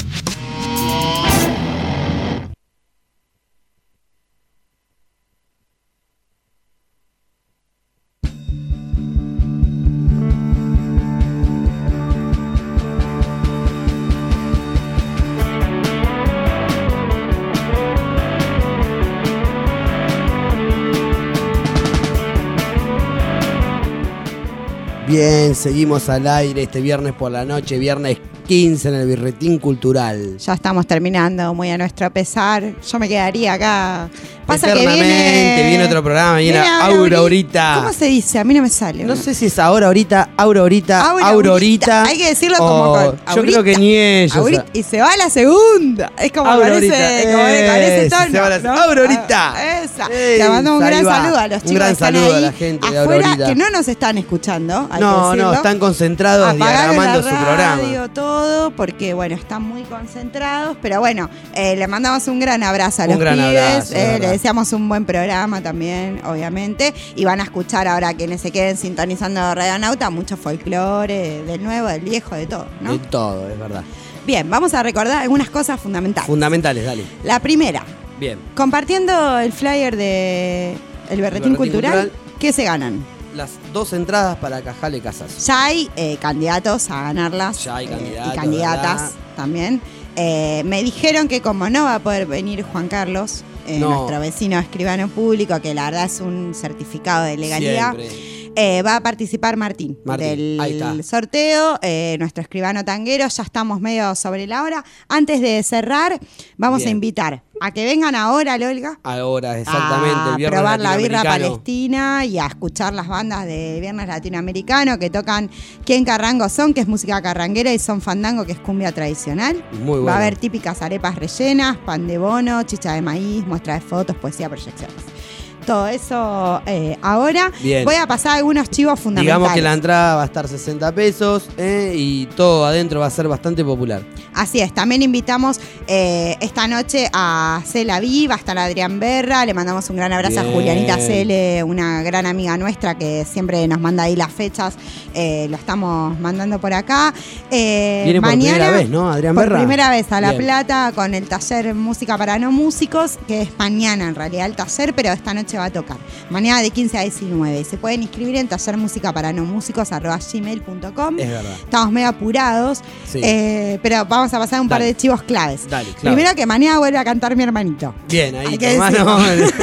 Bien, seguimos al aire este viernes por la noche, viernes quince en el Birretín Cultural. Ya estamos terminando, muy a nuestro pesar. Yo me quedaría acá. Pasa que Eternamente, viene... viene otro programa, viene, viene Aura Ahorita. ¿Cómo se dice? A mí no me sale. No sé si es ahora ahorita, Aura Ahorita, Aura Aura Ahorita. Ahorita. Hay que decirlo como o- con Yo Aurita. creo que ni ellos. Aurita, y se va a la segunda. Es como Aura con ese, Ahorita. como con ese Eh, tono. se va a la- ¿no? Aura Ahorita. Ah, esa. Ey, Le mando un ahí gran va. saludo a los Un chicos gran que están saludo a ahí la gente de Aura afuera, Ahorita. que no nos están escuchando. Hay No, que no, decirlo. están concentrados Apagaron diagramando la su programa. radio, todo, porque bueno, están muy concentrados, pero bueno, eh, le mandamos un gran abrazo a Un los gran pibes, abrazo, de eh, le verdad. deseamos un buen programa también, obviamente, y van a escuchar ahora quienes se queden sintonizando Radionauta, mucho folclore, del nuevo, del viejo, de todo, ¿no? De todo, es verdad. Bien, vamos a recordar algunas cosas fundamentales. Fundamentales, dale. La primera, Bien. compartiendo el flyer de El Berretín, Berretín Cultural, Cultural. ¿qué se ganan? Las dos entradas para Cajale Casas. Ya hay eh, candidatos a ganarlas. Ya hay eh, candidatos, y candidatas ¿verdad? también. Eh, me dijeron que como no va a poder venir Juan Carlos, eh, No. nuestro vecino escribano público, que la verdad es un certificado de legalidad, Siempre. eh, va a participar Martín, Martín, ahí está. del sorteo, eh, nuestro escribano tanguero. Ya estamos medio sobre la hora. Antes de cerrar, vamos Bien. a invitar a que vengan ahora, Olga, Ahora, exactamente, a el viernes probar la birra latinoamericano. palestina y a escuchar las bandas de Viernes Latinoamericano que tocan ¿Quién Carrango Son?, que es música carranguera, y Son Fandango, que es cumbia tradicional. Muy bueno. Va a haber típicas arepas rellenas, pan de bono, chicha de maíz, muestra de fotos, poesía, proyecciones. Todo eso eh, ahora. Bien. Voy a pasar algunos chivos fundamentales. Digamos que la entrada va a estar sesenta pesos eh, y todo adentro va a ser bastante popular. Así es, también invitamos eh, esta noche a Cela Viva, va a estar Adrián Berra, le mandamos un gran abrazo Bien. a Julianita Cele, una gran amiga nuestra que siempre nos manda ahí las fechas, eh, lo estamos mandando por acá. Eh, Viene por mañana, primera vez, ¿no, Adrián por Berra? primera vez a La Bien. Plata con el taller Música para No Músicos, que es mañana en realidad el taller, pero esta noche va a tocar. Mañana de quince a diecinueve. Se pueden inscribir en taller música para no músicos arroba gmail punto com. Es verdad. Estamos medio apurados, Sí. eh, pero vamos a pasar un par Dale. de chivos claves. Dale, claro. Primero que mañana vuelve a cantar mi hermanito. Bien, ahí Hay tu que hermano.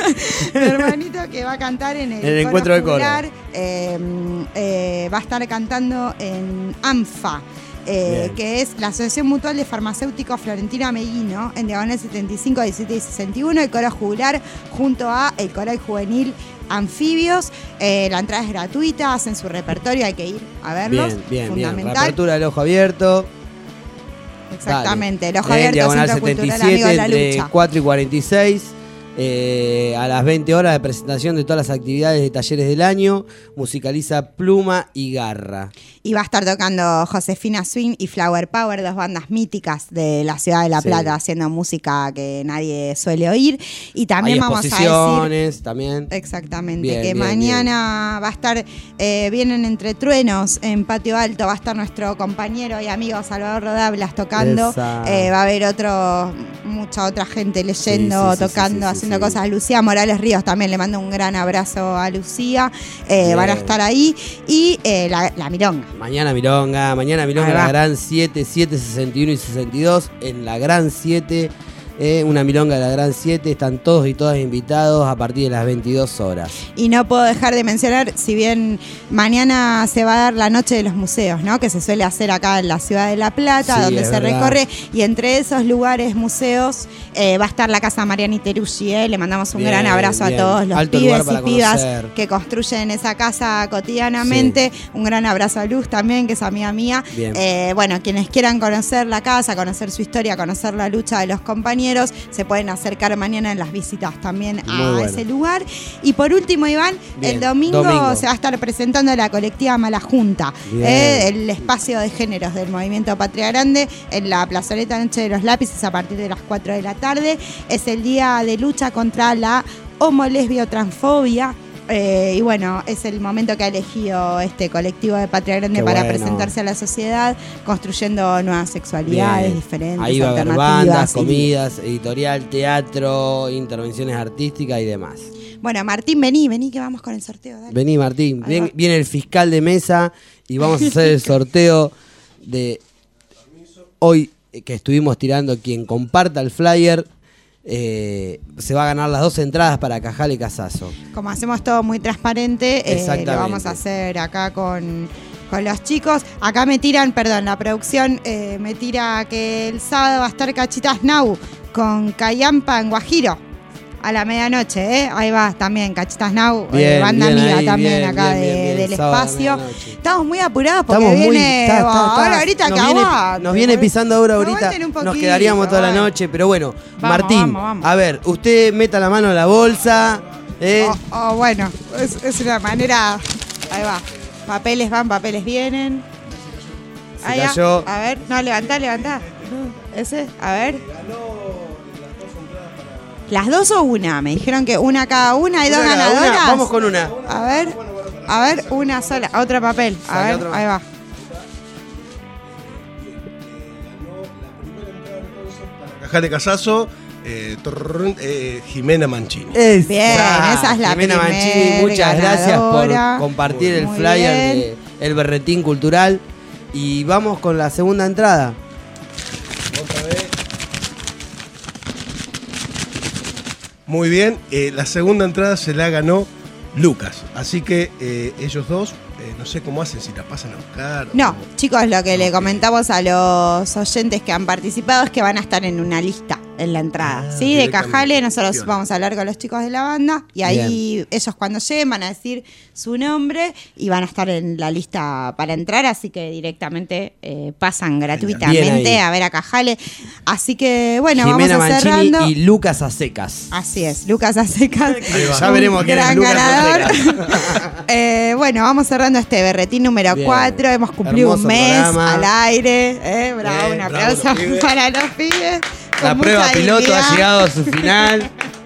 mi hermanito que va a cantar en el, En el coro encuentro de coro. juglar, eh, eh, va a estar cantando en ANFA. eh, Bien. que es la Asociación Mutual de Farmacéuticos Florentina Meguino, en diagonal setenta y cinco, diecisiete y sesenta y uno, el coro jugular junto a el coral juvenil Anfibios. Eh, la entrada es gratuita, hacen su repertorio, hay que ir a verlos. Bien, bien, bien. Fundamental. Reapertura del ojo abierto. Exactamente, el ojo En abierto, diagonal Centro setenta y Cultural Amigo de siete la entre Lucha. cuatro y cuarenta y seis. Eh, a las veinte horas de presentación de todas las actividades de talleres del año, musicaliza Pluma y Garra. Y va a estar tocando Josefina Swing y Flower Power, dos bandas míticas de la ciudad de La Sí. Plata, haciendo música que nadie suele oír. Y también Hay vamos a decir. exposiciones también. Exactamente, Bien, que bien, mañana va a estar, eh, vienen Entre Truenos en Patio Alto, va a estar nuestro compañero y amigo Salvador Rodablas tocando. Esa. Eh, va a haber otro, mucha otra gente leyendo, Sí, sí, sí, tocando, sí, sí, haciendo sí. cosas. Lucía Morales Ríos también le mando un gran abrazo a Lucía. Eh, Bien. van a estar ahí. Y eh, la, la milonga. Mañana Milonga, mañana Milonga Ahí en va. la Gran siete, siete, sesenta y uno y sesenta y dos, en la Gran siete, eh, una Milonga de la Gran siete, están todos y todas invitados a partir de las veintidós horas. Y no puedo dejar de mencionar, si bien mañana se va a dar la noche de los museos, ¿no? Que se suele hacer acá en la ciudad de La Plata, Sí, donde es se verdad. recorre, y entre esos lugares, museos, eh, va a estar la Casa Mariani Teruggi, ¿eh? Le mandamos un Bien, gran abrazo bien. a todos los Alto lugar pibes para y pibas conocer. que construyen esa casa cotidianamente. Un gran abrazo a Luz también, que es amiga mía. Bien. Eh, bueno, quienes quieran conocer la casa, conocer su historia, conocer la lucha de los compañeros, compañeros se pueden acercar mañana en las visitas también a Muy bueno. ese lugar. Y por último, Iván, Bien, el domingo, domingo. se va a estar presentando la colectiva Mala Junta, Bien. eh, el espacio de géneros del movimiento Patria Grande en la plazoleta Noche de los Lápices a partir de las cuatro de la tarde. Es el día de lucha contra la homo-lesbio-transfobia. Eh, y bueno, es el momento que ha elegido este colectivo de Patria Grande Qué para bueno. presentarse a la sociedad, construyendo nuevas sexualidades Bien. diferentes, Ahí va a haber alternativas. bandas, y- comidas, editorial, teatro, intervenciones artísticas y demás. Bueno, Martín, vení, vení que vamos con el sorteo. Dale. Vení, Martín. Ahí Bien- va. viene el fiscal de mesa y vamos a hacer el sorteo de hoy eh, que estuvimos tirando. Quien comparta el flyer eh, se va a ganar las dos entradas para Cajal y Casazo. Como hacemos todo muy transparente, eh, Exactamente. lo vamos a hacer acá con, con los chicos. Acá me tiran, perdón, la producción eh, me tira que el sábado va a estar Cachitas Now con Cayampa en Guajiro. A la medianoche, ¿eh? Ahí va también, Cachitas Now, eh, Bien, banda bien amiga ahí, también bien, acá bien, de- bien, bien, del sábado a la espacio. medianoche. Estamos muy apurados porque Estamos muy- viene. está- está- está- ahora ahorita nos que viene, aguante, nos viene boludo. pisando ahora ahorita. Aguanten un Nos poquito, quedaríamos toda la bueno. noche, pero bueno, Vamos, Martín, vamos, vamos. a ver, usted meta la mano en la bolsa. ¿eh? Oh, oh, bueno, es, es una manera. Ahí va. Papeles van, papeles vienen. Se Ahí va. cayó. A ver, no, levantá, levantá. Ese, a ver. ¿Las dos o una? Me dijeron que una cada una, hay dos Una cada una, ganadoras. vamos con una. A ver, a ver, una sola, otro papel. A Saque ver, otro. ahí va. Cajal de Casazo, eh, trrrrrn, eh, Jimena Mancini. Bien, esa es la Jimena primer Mancini, muchas gracias por ganadora. compartir el Muy flyer bien. de El Berretín Cultural. Y vamos con la segunda entrada. Muy bien, eh, la segunda entrada se la ganó Lucas. Así que eh, ellos dos, eh, no sé cómo hacen, si la pasan a buscar. No, o- chicos, lo que le comentamos a los oyentes que han participado es que van a estar en una lista en la entrada, Ah, ¿sí? De directamente. Cajale, nosotros Piola. vamos a hablar con los chicos de la banda y ahí ellos cuando lleguen van a decir su nombre y van a estar en la lista para entrar, así que directamente eh, pasan Bien gratuitamente ahí. a ver a Cajale. Así que bueno, Jimena vamos a Mancini cerrando. y Lucas Acecas. Así es, Lucas Acecas. Ahí va. Ya un veremos quién es gran Lucas ganador. Acecas. Eh, bueno, vamos cerrando este berretín número Bien. cuatro. Hemos cumplido Hermoso un mes programa. al aire. Eh, bravo, Bien, un bravo aplauso los pibes. para los pibes. La con prueba mucha piloto dignidad. ha llegado a su final.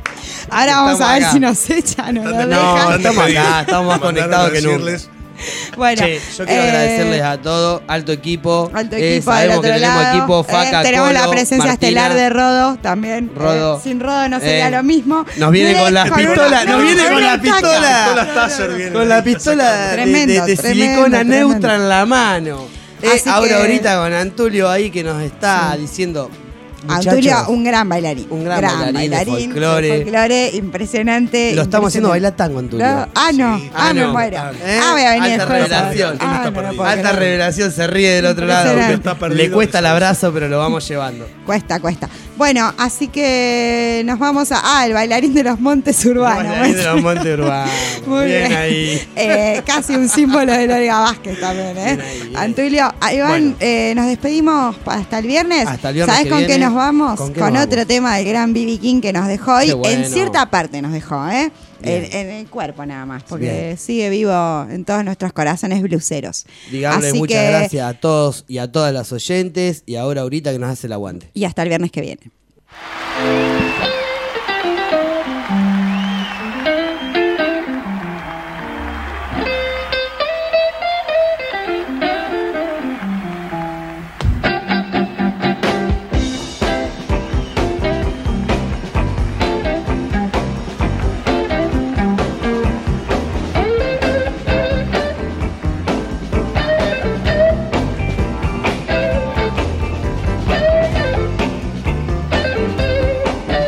Ahora vamos Estamos a ver acá. si nos echan o nos No, dejan. estamos acá, estamos más conectados que nunca. Bueno, Che, yo quiero eh, agradecerles a todo, alto equipo. Alto Eh, equipo del sabemos otro que tenemos lado. equipo, Eh, Faca, tenemos la Colo, presencia Martina. estelar de Rodo también. Rodo. Eh, sin Rodo no sería Eh, lo mismo. Nos viene con la una- pistola, nos viene con la una pistola. estaca. Con la pistola de, Tremendo, de- de tremendo, silicona tremendo. neutra en la mano. Eh, Así ahora que- ahorita con Antulio ahí que nos está diciendo. Antulio, muchachos, un gran bailarín. Un gran bailarín de folclore. de folclore, impresionante. Lo estamos haciendo impresionante. bailar tango, Antulio. Lo- Ah, no. ah, me no. muero. ¿Eh? Ah, voy a venir Alta después. revelación. Ah, no lo puedo Alta creer. revelación, se ríe del otro lado. Impresionante. Le cuesta el abrazo, pero lo vamos llevando. Cuesta, cuesta. Bueno, así que nos vamos a. Ah, el bailarín de los Montes Urbanos. Bailarín de los Montes Urbanos. Muy bien, bien. ahí. Eh, casi un símbolo de Olga Vázquez también, ¿eh? Antulio, ah, Iván, eh, nos despedimos pa- hasta el viernes. Hasta el viernes ¿Sabés que con qué viene. nos vamos? ¿Con Con, qué nos otro vamos? tema del gran B B King que nos dejó hoy. Qué bueno. En cierta parte nos dejó, ¿eh? Bien. En, en el cuerpo nada más, porque Bien. sigue vivo en todos nuestros corazones bluseros. Digámosle Así muchas que- gracias a todos y a todas las oyentes. Y ahora ahorita que nos hace el aguante. Y hasta el viernes que viene. Thank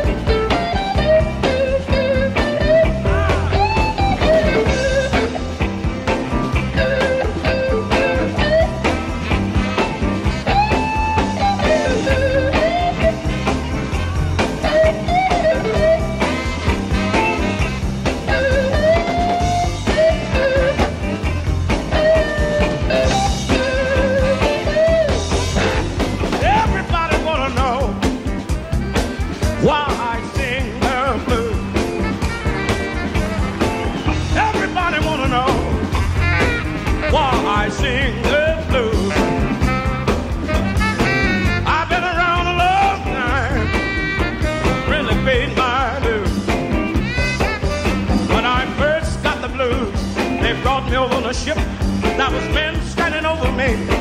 sing the blues. I've been around a long time, really paid my dues. When I first got the blues, they brought me over on a ship. There was men standing over me.